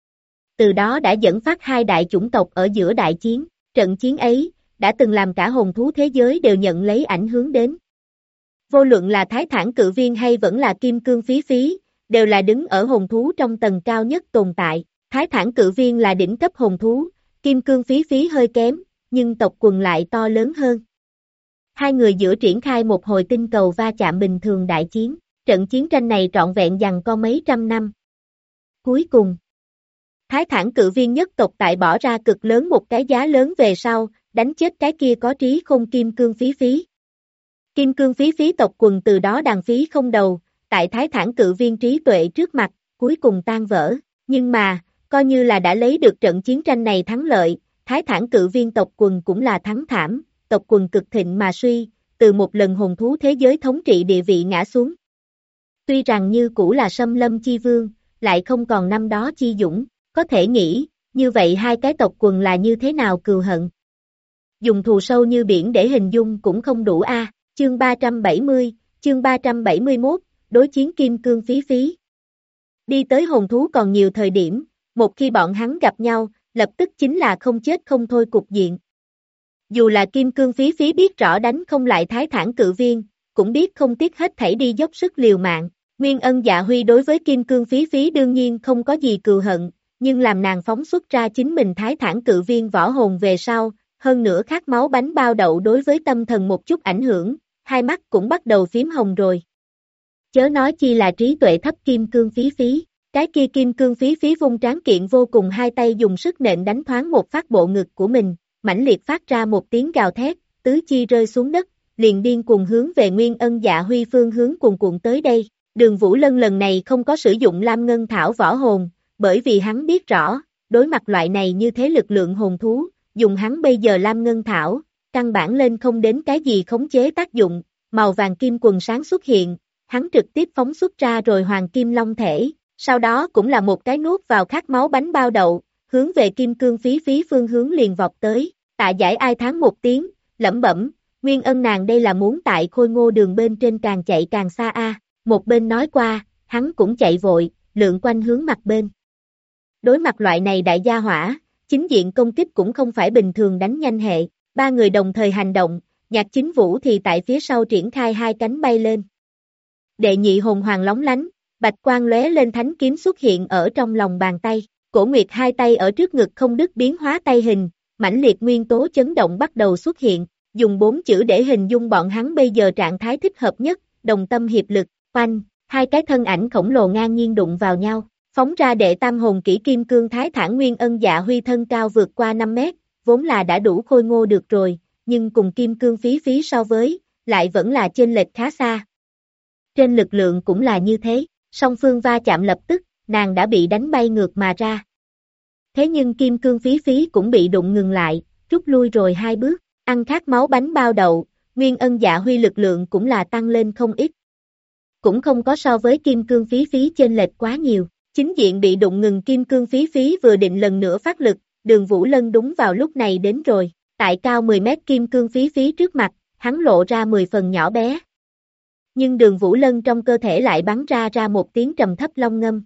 Từ đó đã dẫn phát hai đại chủng tộc ở giữa đại chiến, trận chiến ấy, đã từng làm cả hồn thú thế giới đều nhận lấy ảnh hưởng đến. Vô luận là thái thản cự viên hay vẫn là kim cương phí phí, đều là đứng ở hồn thú trong tầng cao nhất tồn tại, thái thản cự viên là đỉnh cấp hồn thú, kim cương phí phí hơi kém, nhưng tộc quần lại to lớn hơn. Hai người giữa triển khai một hồi tinh cầu va chạm bình thường đại chiến, trận chiến tranh này trọn vẹn giằng co mấy trăm năm. Cuối cùng, Thái Thản cự viên nhất tộc tại bỏ ra cực lớn một cái giá lớn về sau, đánh chết cái kia có trí khôn kim cương phí phí. Kim cương phí phí tộc quần từ đó đàn phí không đầu, tại Thái Thản cự viên trí tuệ trước mặt, cuối cùng tan vỡ. Nhưng mà, coi như là đã lấy được trận chiến tranh này thắng lợi, Thái Thản cự viên tộc quần cũng là thắng thảm, tộc quần cực thịnh mà suy, từ một lần hồn thú thế giới thống trị địa vị ngã xuống. Tuy rằng như cũ là Sâm Lâm chi vương, lại không còn năm đó chi dũng, có thể nghĩ, như vậy hai cái tộc quần là như thế nào cừu hận. Dùng thù sâu như biển để hình dung cũng không đủ a. Chương 370, chương 371, đối chiến kim cương phí phí. Đi tới hồn thú còn nhiều thời điểm, một khi bọn hắn gặp nhau, lập tức chính là không chết không thôi cục diện. Dù là kim cương phí phí biết rõ đánh không lại Thái Thản cự viên, cũng biết không tiếc hết thảy đi dốc sức liều mạng. Nguyên Ân Dạ Huy đối với kim cương phí phí đương nhiên không có gì cừu hận, nhưng làm nàng phóng xuất ra chính mình Thái Thản cự viên võ hồn về sau, hơn nữa khát máu bánh bao đậu đối với tâm thần một chút ảnh hưởng, hai mắt cũng bắt đầu phím hồng rồi. Chớ nói chi là trí tuệ thấp kim cương phí phí, cái kia kim cương phí phí vung tráng kiện vô cùng hai tay dùng sức nện đánh thoáng một phát bộ ngực của mình, mãnh liệt phát ra một tiếng gào thét, tứ chi rơi xuống đất, liền điên cuồng hướng về Nguyên Ân Dạ Huy phương hướng cuồn cuộn tới đây. Đường Vũ Lân lần này không có sử dụng Lam Ngân Thảo võ hồn, bởi vì hắn biết rõ, đối mặt loại này như thế lực lượng hồn thú, dùng hắn bây giờ Lam Ngân Thảo, căn bản lên không đến cái gì khống chế tác dụng, màu vàng kim quần sáng xuất hiện, hắn trực tiếp phóng xuất ra rồi hoàng kim long thể, sau đó cũng là một cái nuốt vào khát máu bánh bao đậu, hướng về kim cương phí phí phương hướng liền vọt tới, Tạ Giải ai thán một tiếng, lẩm bẩm, Nguyên Ân nàng đây là muốn tại Khôi Ngô đường bên trên càng chạy càng xa a. Một bên nói qua, hắn cũng chạy vội, lượn quanh hướng mặt bên. Đối mặt loại này đại gia hỏa, chính diện công kích cũng không phải bình thường đánh nhanh hệ, ba người đồng thời hành động, Nhạc Chính Vũ thì tại phía sau triển khai hai cánh bay lên. Đệ nhị hồn hoàng lóng lánh, bạch quang lóe lên thánh kiếm xuất hiện ở trong lòng bàn tay, Cổ Nguyệt hai tay ở trước ngực không đứt biến hóa tay hình, mãnh liệt nguyên tố chấn động bắt đầu xuất hiện, dùng 4 chữ để hình dung bọn hắn bây giờ trạng thái thích hợp nhất, đồng tâm hiệp lực, oanh, hai cái thân ảnh khổng lồ ngang nhiên đụng vào nhau, phóng ra đệ tam hồn kỹ kim cương Thái Thản Nguyên Ân Dạ Huy thân cao vượt qua 5 mét, vốn là đã đủ khôi ngô được rồi, nhưng cùng kim cương phí phí so với, lại vẫn là chênh lệch khá xa. Trên lực lượng cũng là như thế, song phương va chạm lập tức, nàng đã bị đánh bay ngược mà ra. Thế nhưng kim cương phí phí cũng bị đụng ngừng lại, rút lui rồi 2 bước, ăn khát máu bánh bao đậu, Nguyên Ân Dạ Huy lực lượng cũng là tăng lên không ít. Cũng không có so với kim cương phí phí chênh lệch quá nhiều, chính diện bị đụng ngừng kim cương phí phí vừa định lần nữa phát lực, Đường Vũ Lân đúng vào lúc này đến rồi, tại cao 10 mét kim cương phí phí trước mặt, hắn lộ ra 10 phần nhỏ bé. Nhưng Đường Vũ Lân trong cơ thể lại bắn ra một tiếng trầm thấp long ngâm.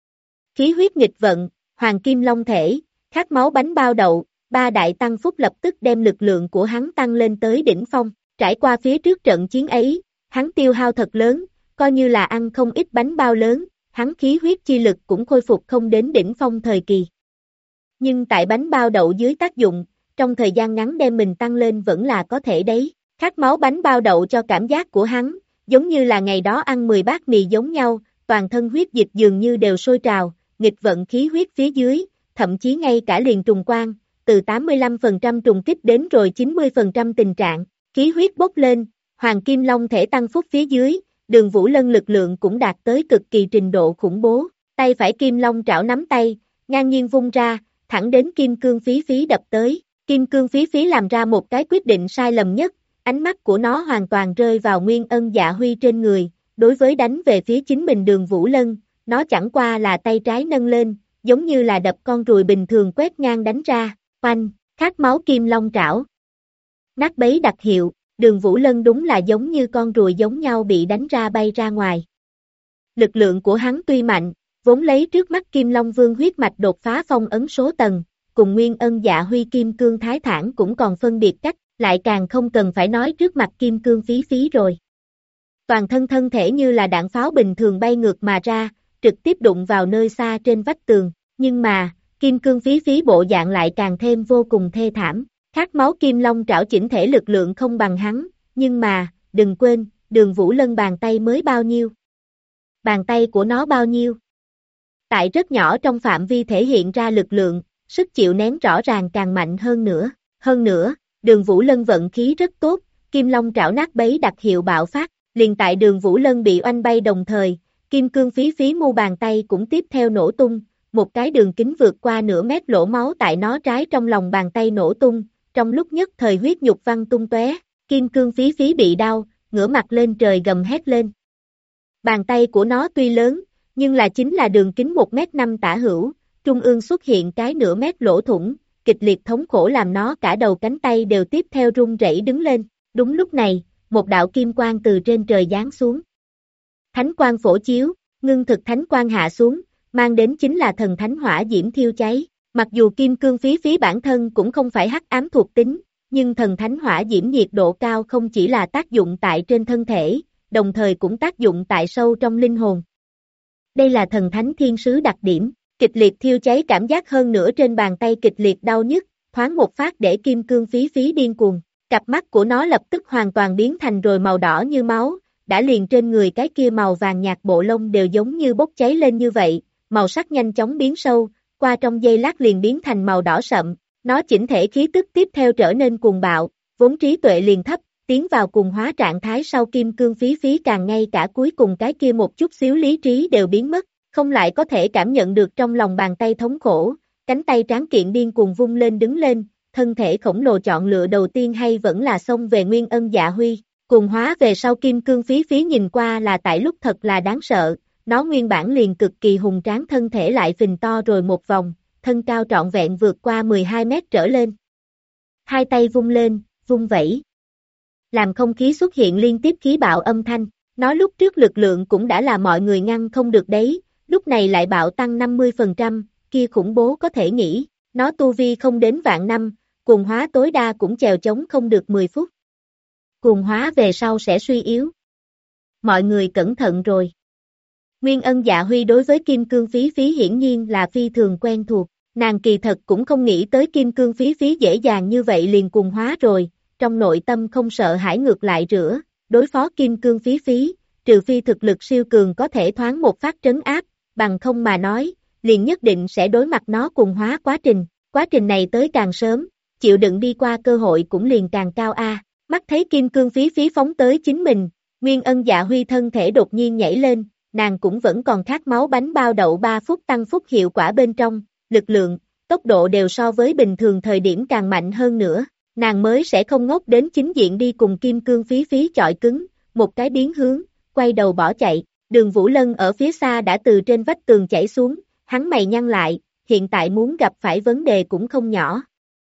Khí huyết nghịch vận, hoàng kim long thể, khát máu bánh bao đậu, ba đại tăng phúc lập tức đem lực lượng của hắn tăng lên tới đỉnh phong, trải qua phía trước trận chiến ấy, hắn tiêu hao thật lớn, coi như là ăn không ít bánh bao lớn, hắn khí huyết chi lực cũng khôi phục không đến đỉnh phong thời kỳ. Nhưng tại bánh bao đậu dưới tác dụng, trong thời gian ngắn đem mình tăng lên vẫn là có thể đấy, khát máu bánh bao đậu cho cảm giác của hắn, giống như là ngày đó ăn 10 bát mì giống nhau, toàn thân huyết dịch dường như đều sôi trào, nghịch vận khí huyết phía dưới, thậm chí ngay cả liền trùng quang, từ 85% trùng kích đến rồi 90% tình trạng, khí huyết bốc lên, hoàng kim long thể tăng phúc phía dưới, Đường Vũ Lân lực lượng cũng đạt tới cực kỳ trình độ khủng bố, tay phải kim long trảo nắm tay, ngang nhiên vung ra, thẳng đến kim cương phí phí đập tới, kim cương phí phí làm ra một cái quyết định sai lầm nhất, ánh mắt của nó hoàn toàn rơi vào Nguyên Ân Dạ Huy trên người, đối với đánh về phía chính mình Đường Vũ Lân, nó chẳng qua là tay trái nâng lên, giống như là đập con ruồi bình thường quét ngang đánh ra, oanh, khát máu kim long trảo. Nát bấy đặc hiệu, Đường Vũ Lân đúng là giống như con ruồi giống nhau bị đánh ra bay ra ngoài. Lực lượng của hắn tuy mạnh, vốn lấy trước mắt Kim Long Vương huyết mạch đột phá phong ấn số tầng, cùng Nguyên Ân Dạ Huy Kim Cương Thái Thản cũng còn phân biệt cách, lại càng không cần phải nói trước mặt Kim Cương phí phí rồi. Toàn thân thân thể như là đạn pháo bình thường bay ngược mà ra, trực tiếp đụng vào nơi xa trên vách tường, nhưng mà, Kim Cương phí phí bộ dạng lại càng thêm vô cùng thê thảm, khát máu Kim Long trảo chỉnh thể lực lượng không bằng hắn, nhưng mà, đừng quên, Đường Vũ Lân bàn tay mới bao nhiêu. Bàn tay của nó bao nhiêu? Tại rất nhỏ trong phạm vi thể hiện ra lực lượng, sức chịu nén rõ ràng càng mạnh hơn nữa. Hơn nữa, Đường Vũ Lân vận khí rất tốt, Kim Long trảo nát bấy đặc hiệu bạo phát, liền tại Đường Vũ Lân bị oanh bay đồng thời, kim cương phí phí mu bàn tay cũng tiếp theo nổ tung, một cái đường kính vượt qua nửa mét lỗ máu tại nó trái trong lòng bàn tay nổ tung, trong lúc nhất thời huyết nhục văng tung tóe, kim cương phí phí bị đau, ngửa mặt lên trời gầm hét lên. Bàn tay của nó tuy lớn, nhưng là chính là đường kính 1m5 tả hữu, trung ương xuất hiện cái nửa mét lỗ thủng, kịch liệt thống khổ làm nó cả đầu cánh tay đều tiếp theo run rẩy đứng lên. Đúng lúc này, một đạo kim quang từ trên trời giáng xuống. Thánh quang phổ chiếu, ngưng thực thánh quang hạ xuống, mang đến chính là thần thánh hỏa diễm thiêu cháy. Mặc dù kim cương phí phí bản thân cũng không phải hắc ám thuộc tính, nhưng thần thánh hỏa diễm nhiệt độ cao không chỉ là tác dụng tại trên thân thể, đồng thời cũng tác dụng tại sâu trong linh hồn. Đây là thần thánh thiên sứ đặc điểm, kịch liệt thiêu cháy cảm giác hơn nữa trên bàn tay kịch liệt đau nhức, thoáng một phát để kim cương phí phí điên cuồng. Cặp mắt của nó lập tức hoàn toàn biến thành rồi màu đỏ như máu, đã liền trên người cái kia màu vàng nhạt bộ lông đều giống như bốc cháy lên như vậy, màu sắc nhanh chóng biến sâu, qua trong giây lát liền biến thành màu đỏ sậm, nó chỉnh thể khí tức tiếp theo trở nên cuồng bạo, vốn trí tuệ liền thấp, tiến vào cuồng hóa trạng thái sau kim cương phí phí càng ngay cả cuối cùng cái kia một chút xíu lý trí đều biến mất, không lại có thể cảm nhận được trong lòng bàn tay thống khổ, cánh tay tráng kiện điên cuồng vung lên đứng lên, thân thể khổng lồ chọn lựa đầu tiên hay vẫn là xông về Nguyên Ân Dạ Huy, cuồng hóa về sau kim cương phí phí nhìn qua là tại lúc thật là đáng sợ, nó nguyên bản liền cực kỳ hùng tráng thân thể lại phình to rồi một vòng, thân cao trọn vẹn vượt qua 12 mét trở lên. Hai tay vung lên, vung vẩy. Làm không khí xuất hiện liên tiếp khí bạo âm thanh, nó lúc trước lực lượng cũng đã là mọi người ngăn không được đấy, lúc này lại bạo tăng 50%, kia khủng bố có thể nghĩ, nó tu vi không đến vạn năm, cuồng hóa tối đa cũng chèo chống không được 10 phút. Cuồng hóa về sau sẽ suy yếu. Mọi người cẩn thận rồi. Nguyên Ân Dạ Huy đối với kim cương phí phí hiển nhiên là phi thường quen thuộc, nàng kỳ thật cũng không nghĩ tới kim cương phí phí dễ dàng như vậy liền cuồng hóa rồi, trong nội tâm không sợ hãi ngược lại rửa, đối phó kim cương phí phí, trừ phi thực lực siêu cường có thể thoáng một phát trấn áp, bằng không mà nói, liền nhất định sẽ đối mặt nó cuồng hóa quá trình này tới càng sớm, chịu đựng đi qua cơ hội cũng liền càng cao a. Mắt thấy kim cương phí phí phóng tới chính mình, Nguyên Ân Dạ Huy thân thể đột nhiên nhảy lên, nàng cũng vẫn còn khát máu bánh bao đậu 3 phút tăng phúc hiệu quả bên trong, lực lượng, tốc độ đều so với bình thường thời điểm càng mạnh hơn nữa, nàng mới sẽ không ngốc đến chính diện đi cùng kim cương phí phí chọi cứng, một cái biến hướng, quay đầu bỏ chạy, Đường Vũ Lân ở phía xa đã từ trên vách tường chảy xuống, hắn mày nhăn lại, hiện tại muốn gặp phải vấn đề cũng không nhỏ.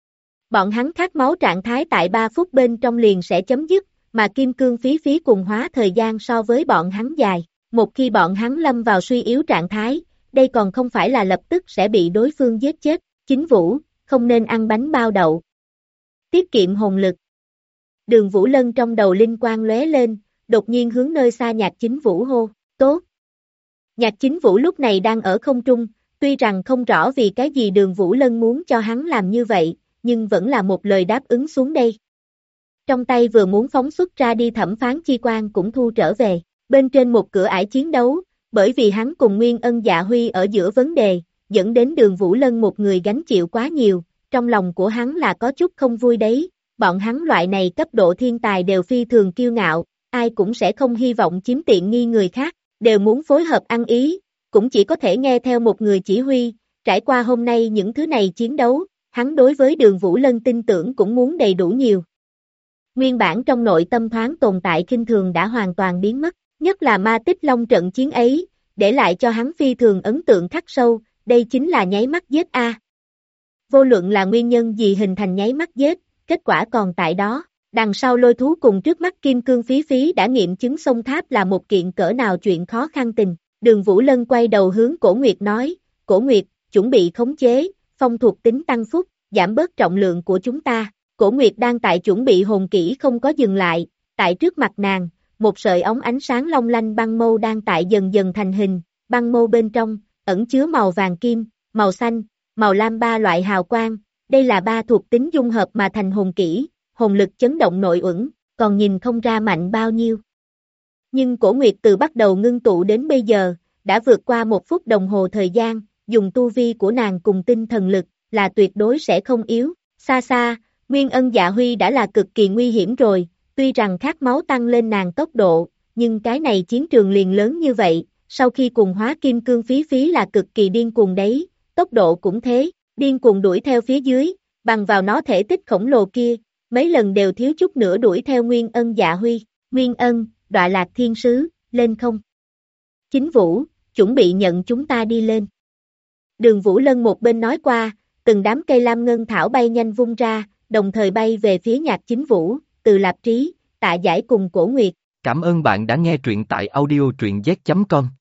Bọn hắn khát máu trạng thái tại 3 phút bên trong liền sẽ chấm dứt, mà kim cương phí phí cuồng hóa thời gian so với bọn hắn dài. Một khi bọn hắn lâm vào suy yếu trạng thái, đây còn không phải là lập tức sẽ bị đối phương giết chết. Chính Vũ, không nên ăn bánh bao đậu. Tiết kiệm hồn lực. Đường Vũ Lân trong đầu linh quang lóe lên, đột nhiên hướng nơi xa Nhạc Chính Vũ hô, tốt. Nhạc Chính Vũ lúc này đang ở không trung, tuy rằng không rõ vì cái gì Đường Vũ Lân muốn cho hắn làm như vậy, nhưng vẫn là một lời đáp ứng xuống đây. Trong tay vừa muốn phóng xuất ra đi thẩm phán chi quan cũng thu trở về, bên trên một cửa ải chiến đấu, bởi vì hắn cùng Nguyên Ân Dạ Huy ở giữa vấn đề, dẫn đến Đường Vũ Lân một người gánh chịu quá nhiều, trong lòng của hắn là có chút không vui đấy, bọn hắn loại này cấp độ thiên tài đều phi thường kiêu ngạo, ai cũng sẽ không hy vọng chiếm tiện nghi người khác, đều muốn phối hợp ăn ý, cũng chỉ có thể nghe theo một người chỉ huy, trải qua hôm nay những thứ này chiến đấu, hắn đối với Đường Vũ Lân tin tưởng cũng muốn đầy đủ nhiều. Nguyên bản trong nội tâm thoáng tồn tại khinh thường đã hoàn toàn biến mất, nhất là Ma Tích Long trận chiến ấy, để lại cho hắn phi thường ấn tượng khắc sâu, đây chính là nháy mắt giết a. Vô luận là nguyên nhân gì hình thành nháy mắt giết, kết quả còn tại đó, đằng sau lôi thú cùng trước mắt kim cương phí phí đã nghiệm chứng sông tháp là một kiện cỡ nào chuyện khó khăn tình. Đường Vũ Lân quay đầu hướng Cổ Nguyệt nói, Cổ Nguyệt, chuẩn bị khống chế, phong thuộc tính tăng phúc, giảm bớt trọng lượng của chúng ta. Cổ Nguyệt đang tại chuẩn bị hồn kỹ không có dừng lại, tại trước mặt nàng, một sợi ống ánh sáng long lanh băng mâu đang tại dần dần thành hình, băng mâu bên trong, ẩn chứa màu vàng kim, màu xanh, màu lam 3 loại hào quang, đây là 3 thuộc tính dung hợp mà thành hồn kỹ, hồn lực chấn động nội uẩn, còn nhìn không ra mạnh bao nhiêu. Nhưng Cổ Nguyệt từ bắt đầu ngưng tụ đến bây giờ, đã vượt qua 1 phút đồng hồ thời gian, dùng tu vi của nàng cùng tinh thần lực, là tuyệt đối sẽ không yếu. Xa xa, Nguyên Ân Dạ Huy đã là cực kỳ nguy hiểm rồi, tuy rằng khát máu tăng lên nàng tốc độ, nhưng cái này chiến trường liền lớn như vậy, sau khi cùng hóa kim cương phí phí là cực kỳ điên cuồng đấy, tốc độ cũng thế, điên cuồng đuổi theo phía dưới, bằng vào nó thể tích khổng lồ kia, mấy lần đều thiếu chút nữa đuổi theo Nguyên Ân Dạ Huy. Nguyên Ân, Đọa Lạc Thiên Sứ, lên không. Chính Vũ, chuẩn bị nhận chúng ta đi lên. Đường Vũ Lân một bên nói qua, từng đám cây lam ngân thảo bay nhanh vung ra, đồng thời bay về phía Nhạc Chính Vũ, Từ Lạp Trí, Tạ Giải cùng Cổ Nguyệt. Cảm ơn bạn đã nghe truyện tại audio truyện z.com.